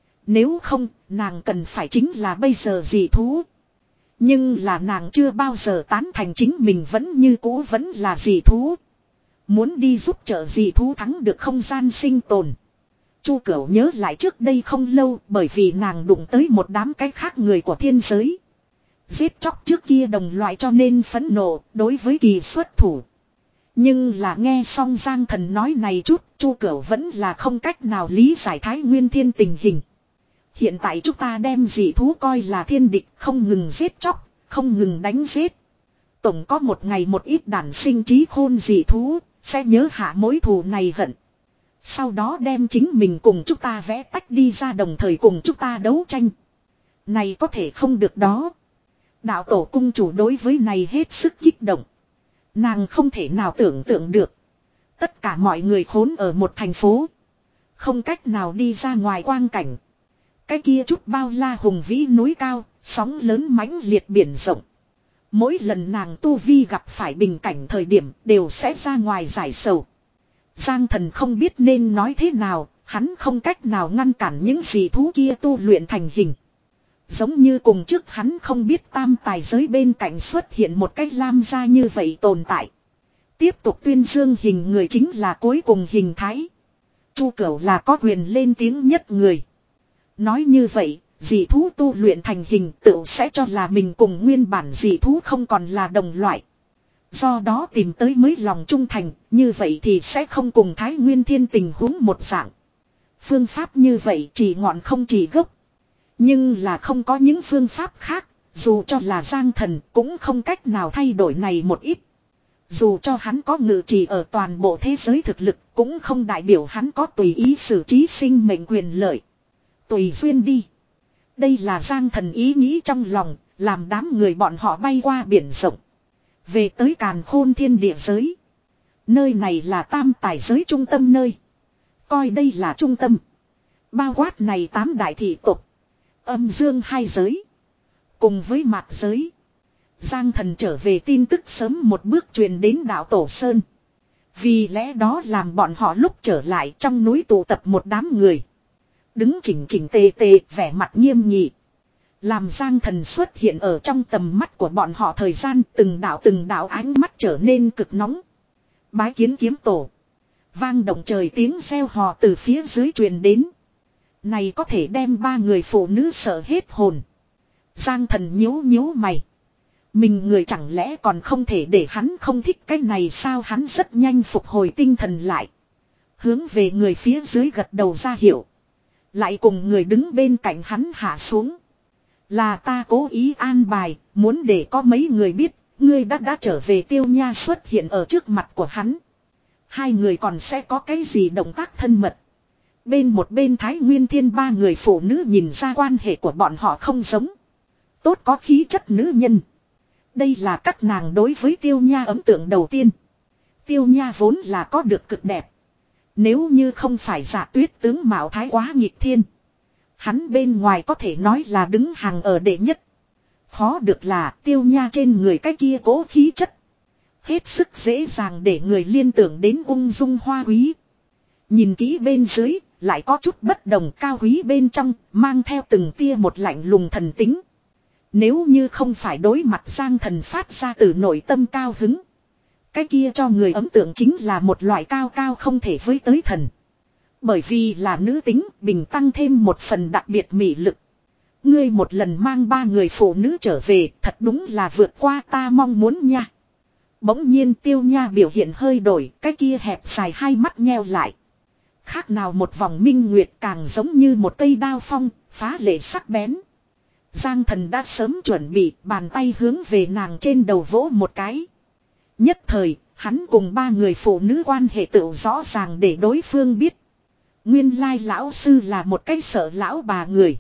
Nếu không nàng cần phải chính là bây giờ dị thú. Nhưng là nàng chưa bao giờ tán thành chính mình vẫn như cũ vẫn là dị thú. Muốn đi giúp trợ dị thú thắng được không gian sinh tồn. Chu Cửu nhớ lại trước đây không lâu bởi vì nàng đụng tới một đám cái khác người của thiên giới. Giết chóc trước kia đồng loại cho nên phẫn nộ đối với kỳ xuất thủ. Nhưng là nghe xong Giang Thần nói này chút, Chu Cửu vẫn là không cách nào lý giải Thái Nguyên Thiên tình hình. Hiện tại chúng ta đem dị thú coi là thiên địch, không ngừng giết chóc, không ngừng đánh giết. Tổng có một ngày một ít đản sinh trí khôn dị thú, sẽ nhớ hạ mối thù này hận. Sau đó đem chính mình cùng chúng ta vẽ tách đi ra đồng thời cùng chúng ta đấu tranh. Này có thể không được đó. Đạo tổ cung chủ đối với này hết sức kích động. Nàng không thể nào tưởng tượng được. Tất cả mọi người khốn ở một thành phố. Không cách nào đi ra ngoài quang cảnh. Cái kia chút bao la hùng vĩ núi cao, sóng lớn mãnh liệt biển rộng. Mỗi lần nàng tu vi gặp phải bình cảnh thời điểm đều sẽ ra ngoài giải sầu. Giang Thần không biết nên nói thế nào, hắn không cách nào ngăn cản những dị thú kia tu luyện thành hình. Giống như cùng trước hắn không biết tam tài giới bên cạnh xuất hiện một cái lam gia như vậy tồn tại. Tiếp tục tuyên dương hình người chính là cuối cùng hình thái. Chu Cửu là có quyền lên tiếng nhất người. Nói như vậy, dị thú tu luyện thành hình tự sẽ cho là mình cùng nguyên bản dị thú không còn là đồng loại. Do đó tìm tới mới lòng trung thành, như vậy thì sẽ không cùng Thái Nguyên Thiên tình huống một dạng. Phương pháp như vậy chỉ ngọn không chỉ gốc. Nhưng là không có những phương pháp khác, dù cho là Giang Thần cũng không cách nào thay đổi này một ít. Dù cho hắn có ngự trì ở toàn bộ thế giới thực lực, cũng không đại biểu hắn có tùy ý xử trí sinh mệnh quyền lợi. Tùy duyên đi. Đây là Giang Thần ý nghĩ trong lòng, làm đám người bọn họ bay qua biển rộng. Về tới Càn Khôn Thiên địa giới. Nơi này là tam tài giới trung tâm nơi. Coi đây là trung tâm. Bao quát này tám đại thị tộc. Âm dương hai giới. Cùng với mạt giới. Giang Thần trở về tin tức sớm một bước truyền đến đạo Tổ Sơn. Vì lẽ đó làm bọn họ lúc trở lại trong núi tụ tập một đám người. Đứng chỉnh chỉnh tề tề vẻ mặt nghiêm nghị. Làm Giang Thần xuất hiện ở trong tầm mắt của bọn họ thời gian từng đạo từng đạo ánh mắt trở nên cực nóng. Bái kiến kiếm tổ. Vang động trời tiếng reo hò từ phía dưới truyền đến. Này có thể đem ba người phụ nữ sợ hết hồn. Giang Thần nhíu nhíu mày. Mình người chẳng lẽ còn không thể để hắn không thích cái này sao, hắn rất nhanh phục hồi tinh thần lại. Hướng về người phía dưới gật đầu ra hiệu. Lại cùng người đứng bên cạnh hắn hạ xuống. Là ta cố ý an bài, muốn để có mấy người biết, ngươi đã đã trở về. Tiêu Nha xuất hiện ở trước mặt của hắn. Hai người còn sẽ có cái gì động tác thân mật. Bên một bên Thái Nguyên Thiên ba người phụ nữ nhìn ra quan hệ của bọn họ không giống. Tốt có khí chất nữ nhân. Đây là các nàng đối với Tiêu Nha ấn tượng đầu tiên. Tiêu Nha vốn là có được cực đẹp. Nếu như không phải Dạ Tuyết tướng mạo thái quá nghịch thiên. Hắn bên ngoài có thể nói là đứng hàng ở đệ nhất. Khó được là Tiêu Nha trên người cái kia cố khí chất. Hết sức dễ dàng để người liên tưởng đến ung dung hoa quý. Nhìn kỹ bên dưới, lại có chút bất đồng, cao quý bên trong, mang theo từng tia một lạnh lùng thần tính. Nếu như không phải đối mặt Giang Thần phát ra từ nội tâm cao hứng. Cái kia cho người ấn tượng chính là một loại cao cao không thể với tới thần. Bởi vì là nữ tính, bình tăng thêm một phần đặc biệt mị lực. Ngươi một lần mang ba người phụ nữ trở về, thật đúng là vượt qua ta mong muốn nha. Bỗng nhiên Tiêu Nha biểu hiện hơi đổi, cái kia hẹp dài hai mắt nheo lại. Khác nào một vòng minh nguyệt, càng giống như một cây đao phong, phá lệ sắc bén. Giang Thần đã sớm chuẩn bị, bàn tay hướng về nàng trên đầu vỗ một cái. Nhất thời, hắn cùng ba người phụ nữ quan hệ tự rõ ràng để đối phương biết. Nguyên lai lão sư là một cái sợ lão bà người.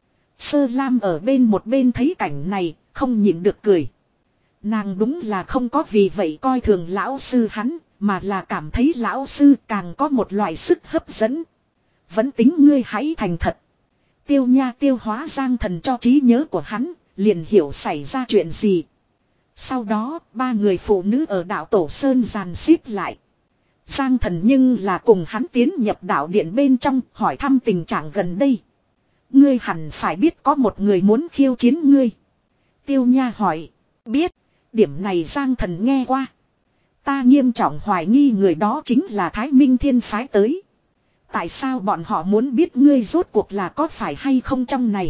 Sơ Lam ở bên một bên thấy cảnh này, không nhịn được cười. Nàng đúng là không có vì vậy coi thường lão sư hắn, mà là cảm thấy lão sư càng có một loại sức hấp dẫn. Vẫn tính ngươi hãy thành thật. Tiêu Nha tiêu hóa Giang Thần cho trí nhớ của hắn, liền hiểu xảy ra chuyện gì. Sau đó, ba người phụ nữ ở đạo Tổ Sơn dàn xếp lại. Giang Thần nhưng là cùng hắn tiến nhập đạo điện bên trong, hỏi thăm tình trạng gần đây. Ngươi hẳn phải biết có một người muốn khiêu chiến ngươi. Tiêu Nha hỏi. Biết. Điểm này Giang Thần nghe qua. Ta nghiêm trọng hoài nghi người đó chính là Thái Minh Thiên phái tới. Tại sao bọn họ muốn biết ngươi rốt cuộc là có phải hay không trong này?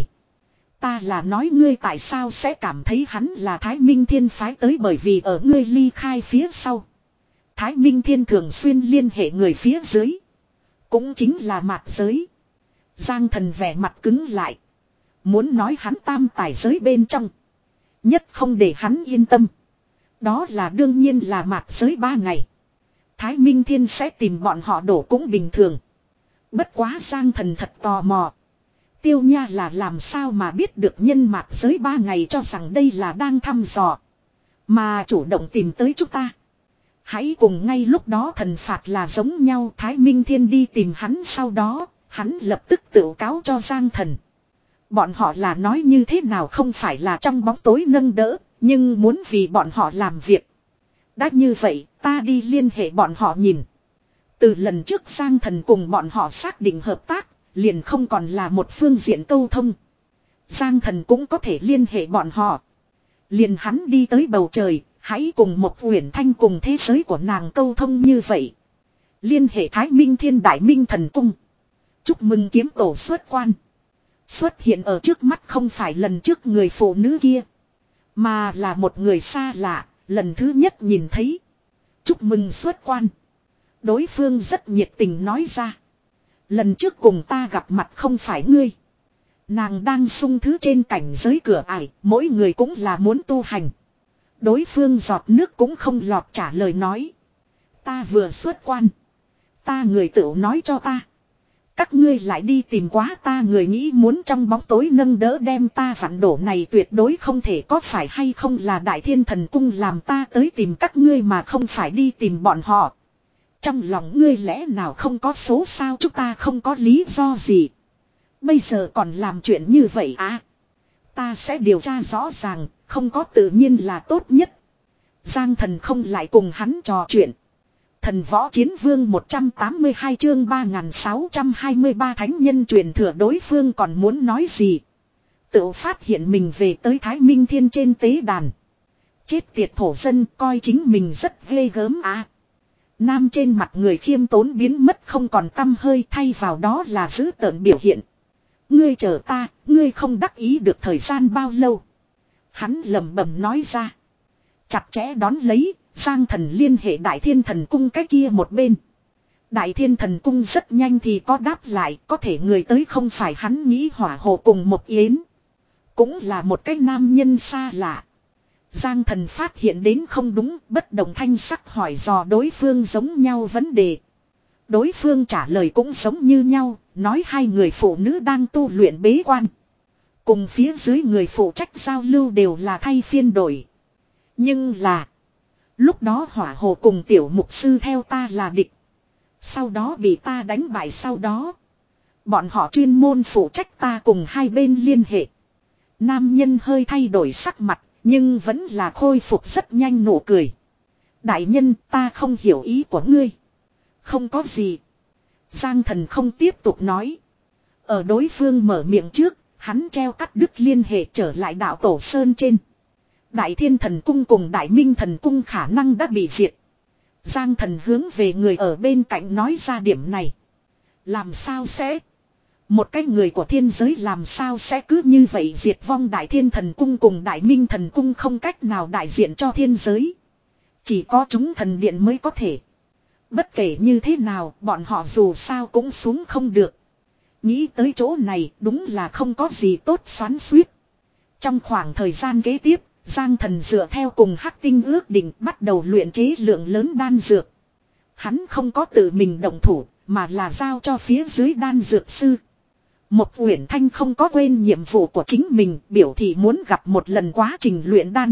Ta là nói ngươi tại sao sẽ cảm thấy hắn là Thái Minh Thiên phái tới, bởi vì ở ngươi ly khai phía sau. Thái Minh Thiên thường xuyên liên hệ người phía dưới. Cũng chính là mạt giới. Giang Thần vẻ mặt cứng lại. Muốn nói hắn tam tài giới bên trong. Nhất không để hắn yên tâm. Đó là đương nhiên là mạt giới ba ngày. Thái Minh Thiên sẽ tìm bọn họ đổ cũng bình thường. Bất quá Giang Thần thật tò mò. Tiêu Nha là làm sao mà biết được nhân mạt giới ba ngày, cho rằng đây là đang thăm dò. Mà chủ động tìm tới chúng ta. Hãy cùng ngay lúc đó thần phạt là giống nhau. Thái Minh Thiên đi tìm hắn, sau đó hắn lập tức tự cáo cho Giang Thần. Bọn họ là nói như thế nào không phải là trong bóng tối nâng đỡ, nhưng muốn vì bọn họ làm việc. Đã như vậy, ta đi liên hệ bọn họ nhìn. Từ lần trước Giang Thần cùng bọn họ xác định hợp tác, liền không còn là một phương diện câu thông. Giang Thần cũng có thể liên hệ bọn họ. Liền hắn đi tới bầu trời, hãy cùng một Uyển Thanh cùng thế giới của nàng câu thông như vậy. Liên hệ Thái Minh Thiên Đại Minh Thần Cung. Chúc mừng kiếm tổ xuất quan. Xuất hiện ở trước mắt không phải lần trước người phụ nữ kia, mà là một người xa lạ, lần thứ nhất nhìn thấy. Chúc mừng xuất quan. Đối phương rất nhiệt tình nói ra. Lần trước cùng ta gặp mặt không phải ngươi. Nàng đang sung thứ trên cảnh giới cửa ải, mỗi người cũng là muốn tu hành. Đối phương giọt nước cũng không lọt trả lời nói. Ta vừa xuất quan. Ta người tựu nói cho ta. Các ngươi lại đi tìm quá ta, người nghĩ muốn trong bóng tối nâng đỡ đem ta vặn đổ này tuyệt đối không thể, có phải hay không là Đại Thiên Thần Cung làm ta tới tìm các ngươi mà không phải đi tìm bọn họ. Trong lòng ngươi lẽ nào không có số sao, chúng ta không có lý do gì. Bây giờ còn làm chuyện như vậy à? Ta sẽ điều tra rõ ràng, không có tự nhiên là tốt nhất. Giang Thần không lại cùng hắn trò chuyện. Thần Võ Chiến Vương một trăm tám mươi hai chương ba nghìn sáu trăm hai mươi ba thánh nhân truyền thừa, đối phương còn muốn nói gì. Tự phát hiện mình về tới Thái Minh Thiên trên tế đàn. Chết tiệt thổ dân, coi chính mình rất ghê gớm à. Nam trên mặt người khiêm tốn biến mất không còn tăm hơi, thay vào đó là dữ tợn biểu hiện. Ngươi chờ ta, ngươi không đắc ý được thời gian bao lâu. Hắn lẩm bẩm nói ra. Chặt chẽ đón lấy, Giang Thần liên hệ Đại Thiên Thần Cung cái kia một bên. Đại Thiên Thần Cung rất nhanh thì có đáp lại, có thể người tới không phải hắn nghĩ hỏa hộ cùng một yến. Cũng là một cái nam nhân xa lạ. Giang Thần phát hiện đến không đúng, bất đồng thanh sắc hỏi dò đối phương giống nhau vấn đề. Đối phương trả lời cũng giống như nhau, nói hai người phụ nữ đang tu luyện bế quan. Cùng phía dưới người phụ trách giao lưu đều là thay phiên đổi. Nhưng là, lúc đó hỏa hồ cùng tiểu mục sư theo ta là địch. Sau đó bị ta đánh bại, sau đó bọn họ chuyên môn phụ trách ta cùng hai bên liên hệ. Nam nhân hơi thay đổi sắc mặt, nhưng vẫn là khôi phục rất nhanh nụ cười. Đại nhân, ta không hiểu ý của ngươi. Không có gì. Giang Thần không tiếp tục nói. Ở đối phương mở miệng trước, hắn treo cắt đứt liên hệ trở lại đạo Tổ Sơn trên. Đại Thiên Thần Cung cùng Đại Minh Thần Cung khả năng đã bị diệt. Giang Thần hướng về người ở bên cạnh nói ra điểm này. Làm sao sẽ? Một cái người của thiên giới làm sao sẽ cứ như vậy diệt vong? Đại Thiên Thần Cung cùng Đại Minh Thần Cung không cách nào đại diện cho thiên giới. Chỉ có chúng thần điện mới có thể. Bất kể như thế nào, bọn họ dù sao cũng xuống không được. Nghĩ tới chỗ này, đúng là không có gì tốt xoắn xuýt. Trong khoảng thời gian kế tiếp, Giang Thần dựa theo cùng Hắc Tinh ước định bắt đầu luyện chế lượng lớn đan dược. Hắn không có tự mình động thủ, mà là giao cho phía dưới đan dược sư. Một Uyển Thanh không có quên nhiệm vụ của chính mình, biểu thị muốn gặp một lần quá trình luyện đan.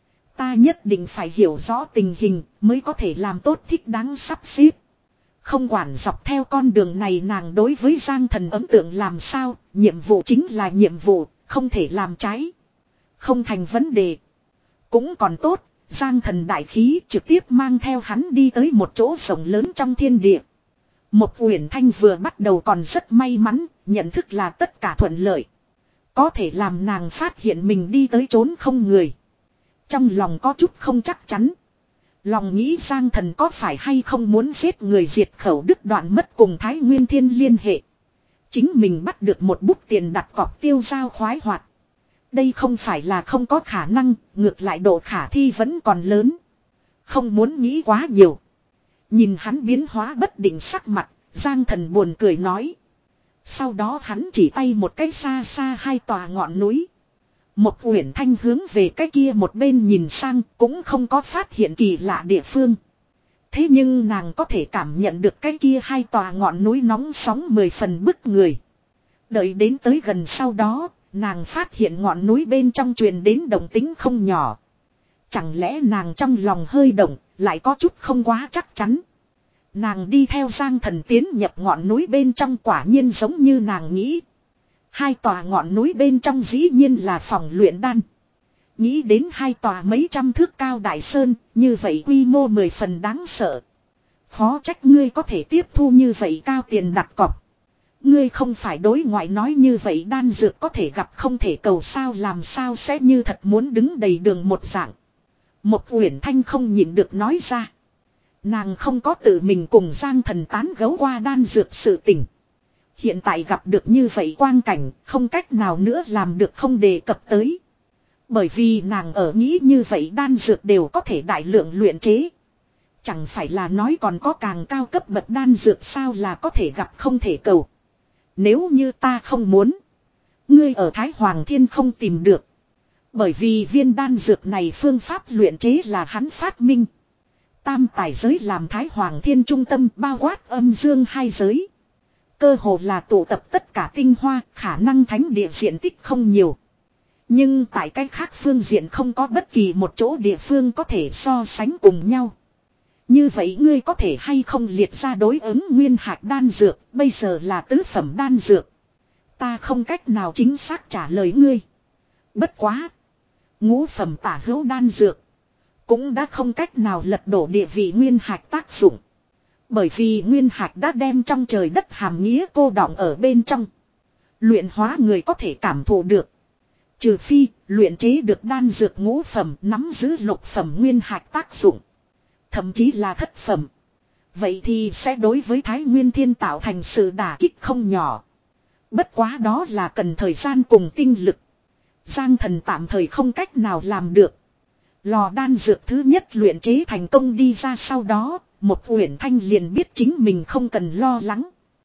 Ta nhất định phải hiểu rõ tình hình mới có thể làm tốt thích đáng sắp xếp. Không quản dọc theo con đường này nàng đối với Giang Thần ấn tượng làm sao, nhiệm vụ chính là nhiệm vụ, không thể làm trái. Không thành vấn đề. Cũng còn tốt, Giang Thần đại khí trực tiếp mang theo hắn đi tới một chỗ rộng lớn trong thiên địa. Một Uyển Thanh vừa bắt đầu còn rất may mắn, nhận thức là tất cả thuận lợi. Có thể làm nàng phát hiện mình đi tới trốn không người. Trong lòng có chút không chắc chắn. Lòng nghĩ Giang Thần có phải hay không muốn giết người diệt khẩu đứt đoạn mất cùng Thái Nguyên Thiên liên hệ. Chính mình bắt được một bút tiền đặt cọc tiêu giao khoái hoạt. Đây không phải là không có khả năng, ngược lại độ khả thi vẫn còn lớn. Không muốn nghĩ quá nhiều. Nhìn hắn biến hóa bất định sắc mặt, Giang Thần buồn cười nói. Sau đó hắn chỉ tay một cái xa xa hai tòa ngọn núi. Một Uyển Thanh hướng về cái kia một bên nhìn sang cũng không có phát hiện kỳ lạ địa phương. Thế nhưng nàng có thể cảm nhận được cái kia hai tòa ngọn núi nóng sóng mười phần bức người. Đợi đến tới gần sau đó, nàng phát hiện ngọn núi bên trong truyền đến động tĩnh không nhỏ. Chẳng lẽ nàng trong lòng hơi động, lại có chút không quá chắc chắn. Nàng đi theo Giang Thần tiến nhập ngọn núi bên trong, quả nhiên giống như nàng nghĩ. Hai tòa ngọn núi bên trong dĩ nhiên là phòng luyện đan. Nghĩ đến hai tòa mấy trăm thước cao đại sơn, như vậy quy mô mười phần đáng sợ. Khó trách ngươi có thể tiếp thu như vậy cao tiền đặt cọc. Ngươi không phải đối ngoại nói như vậy đan dược có thể gặp không thể cầu sao, làm sao sẽ như thật muốn đứng đầy đường một dạng. Một Uyển Thanh không nhịn được nói ra. Nàng không có tự mình cùng Giang Thần tán gẫu qua đan dược sự tình. Hiện tại gặp được như vậy quang cảnh, không cách nào nữa làm được không đề cập tới. Bởi vì nàng ở nghĩ như vậy đan dược đều có thể đại lượng luyện chế. Chẳng phải là nói còn có càng cao cấp bậc đan dược sao là có thể gặp không thể cầu. Nếu như ta không muốn, ngươi ở Thái Hoàng Thiên không tìm được. Bởi vì viên đan dược này phương pháp luyện chế là hắn phát minh. Tam tài giới làm Thái Hoàng Thiên trung tâm, bao quát âm dương hai giới. Cơ hồ là tụ tập tất cả tinh hoa, khả năng thánh địa diện tích không nhiều. Nhưng tại cách khác phương diện không có bất kỳ một chỗ địa phương có thể so sánh cùng nhau. Như vậy ngươi có thể hay không liệt ra đối ứng nguyên hạt đan dược, bây giờ là tứ phẩm đan dược. Ta không cách nào chính xác trả lời ngươi. Bất quá. Ngũ phẩm tả hữu đan dược. Cũng đã không cách nào lật đổ địa vị nguyên hạt tác dụng. Bởi vì nguyên hạt đã đem trong trời đất hàm nghĩa cô đọng ở bên trong. Luyện hóa người có thể cảm thụ được. Trừ phi, luyện chế được đan dược ngũ phẩm nắm giữ lục phẩm nguyên hạt tác dụng. Thậm chí là thất phẩm. Vậy thì sẽ đối với Thái Nguyên Thiên tạo thành sự đả kích không nhỏ. Bất quá đó là cần thời gian cùng tinh lực. Giang Thần tạm thời không cách nào làm được. Lò đan dược thứ nhất luyện chế thành công đi ra sau đó, một Uyển Thanh liền biết chính mình không cần lo lắng.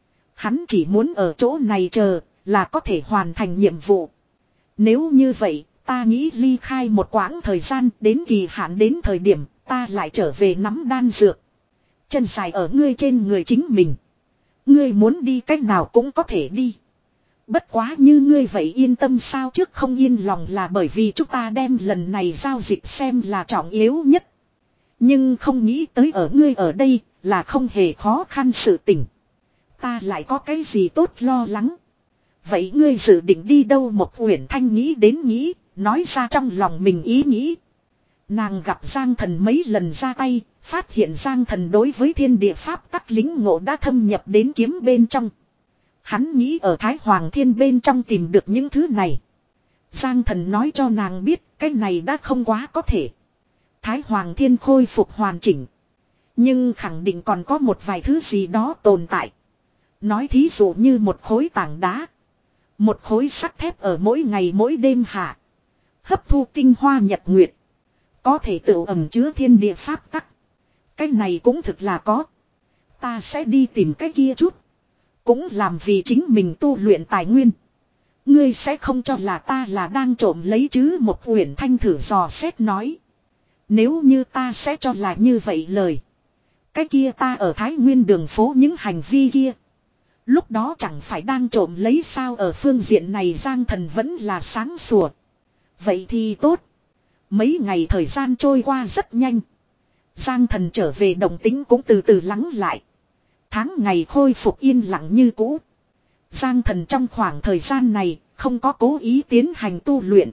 Hắn chỉ muốn ở chỗ này chờ, là có thể hoàn thành nhiệm vụ. Nếu như vậy, ta nghĩ ly khai một quãng thời gian, đến kỳ hạn đến thời điểm, ta lại trở về nắm đan dược. Chân dài ở ngươi trên người chính mình. Ngươi muốn đi cách nào cũng có thể đi. Bất quá như ngươi vậy yên tâm sao, trước không yên lòng là bởi vì chúng ta đem lần này giao dịch xem là trọng yếu nhất. Nhưng không nghĩ tới ở ngươi ở đây là không hề khó khăn sự tình. Ta lại có cái gì tốt lo lắng. Vậy ngươi dự định đi đâu? Một Uyển Thanh nghĩ đến nghĩ, nói ra trong lòng mình ý nghĩ. Nàng gặp Giang Thần mấy lần ra tay, phát hiện Giang Thần đối với thiên địa pháp tắc lính ngộ đã thâm nhập đến kiếm bên trong. Hắn nghĩ ở Thái Hoàng Thiên bên trong tìm được những thứ này. Giang Thần nói cho nàng biết cái này đã không quá có thể. Thái Hoàng Thiên khôi phục hoàn chỉnh. Nhưng khẳng định còn có một vài thứ gì đó tồn tại. Nói thí dụ như một khối tảng đá. Một khối sắt thép ở mỗi ngày mỗi đêm hạ. Hấp thu tinh hoa nhật nguyệt. Có thể tự ẩm chứa thiên địa pháp tắc. Cái này cũng thực là có. Ta sẽ đi tìm cái kia chút. Cũng làm vì chính mình tu luyện tài nguyên. Ngươi sẽ không cho là ta là đang trộm lấy chứ? Một Uyển Thanh thử dò xét nói. Nếu như ta sẽ cho là như vậy lời. Cái kia ta ở Thái Nguyên đường phố những hành vi kia. Lúc đó chẳng phải đang trộm lấy sao? Ở phương diện này Giang Thần vẫn là sáng sủa. Vậy thì tốt. Mấy ngày thời gian trôi qua rất nhanh. Giang Thần trở về động tĩnh cũng từ từ lắng lại. Tháng ngày khôi phục yên lặng như cũ. Giang Thần trong khoảng thời gian này không có cố ý tiến hành tu luyện.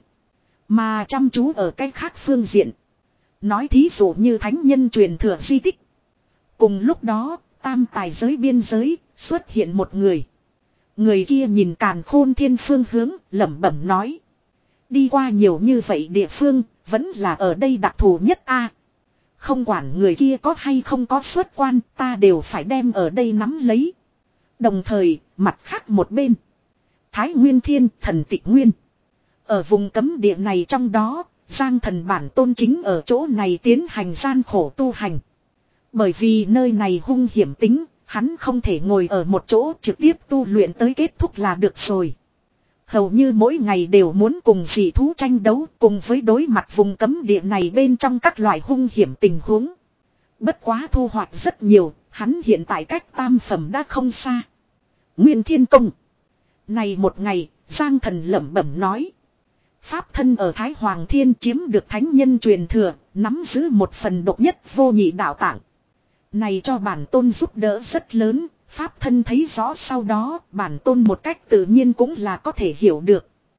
Mà chăm chú ở cái khác phương diện. Nói thí dụ như thánh nhân truyền thừa di tích. Cùng lúc đó, tam tài giới biên giới, xuất hiện một người. Người kia nhìn càn khôn thiên phương hướng, lẩm bẩm nói. Đi qua nhiều như vậy địa phương, vẫn là ở đây đặc thù nhất a. Không quản người kia có hay không có xuất quan, ta đều phải đem ở đây nắm lấy. Đồng thời, mặt khác một bên. Thái Nguyên Thiên, thần Tịch Nguyên. Ở vùng cấm địa này trong đó, Giang Thần bản tôn chính ở chỗ này tiến hành gian khổ tu hành. Bởi vì nơi này hung hiểm tính, hắn không thể ngồi ở một chỗ trực tiếp tu luyện tới kết thúc là được rồi. Hầu như mỗi ngày đều muốn cùng dị thú tranh đấu cùng với đối mặt vùng cấm địa này bên trong các loại hung hiểm tình huống. Bất quá thu hoạch rất nhiều, hắn hiện tại cách tam phẩm đã không xa. Nguyên Thiên Công. Này một ngày, Giang Thần lẩm bẩm nói. Pháp thân ở Thái Hoàng Thiên chiếm được thánh nhân truyền thừa, nắm giữ một phần độc nhất vô nhị đạo tạng. Này cho bản tôn giúp đỡ rất lớn, pháp thân thấy rõ sau đó, bản tôn một cách tự nhiên cũng là có thể hiểu được.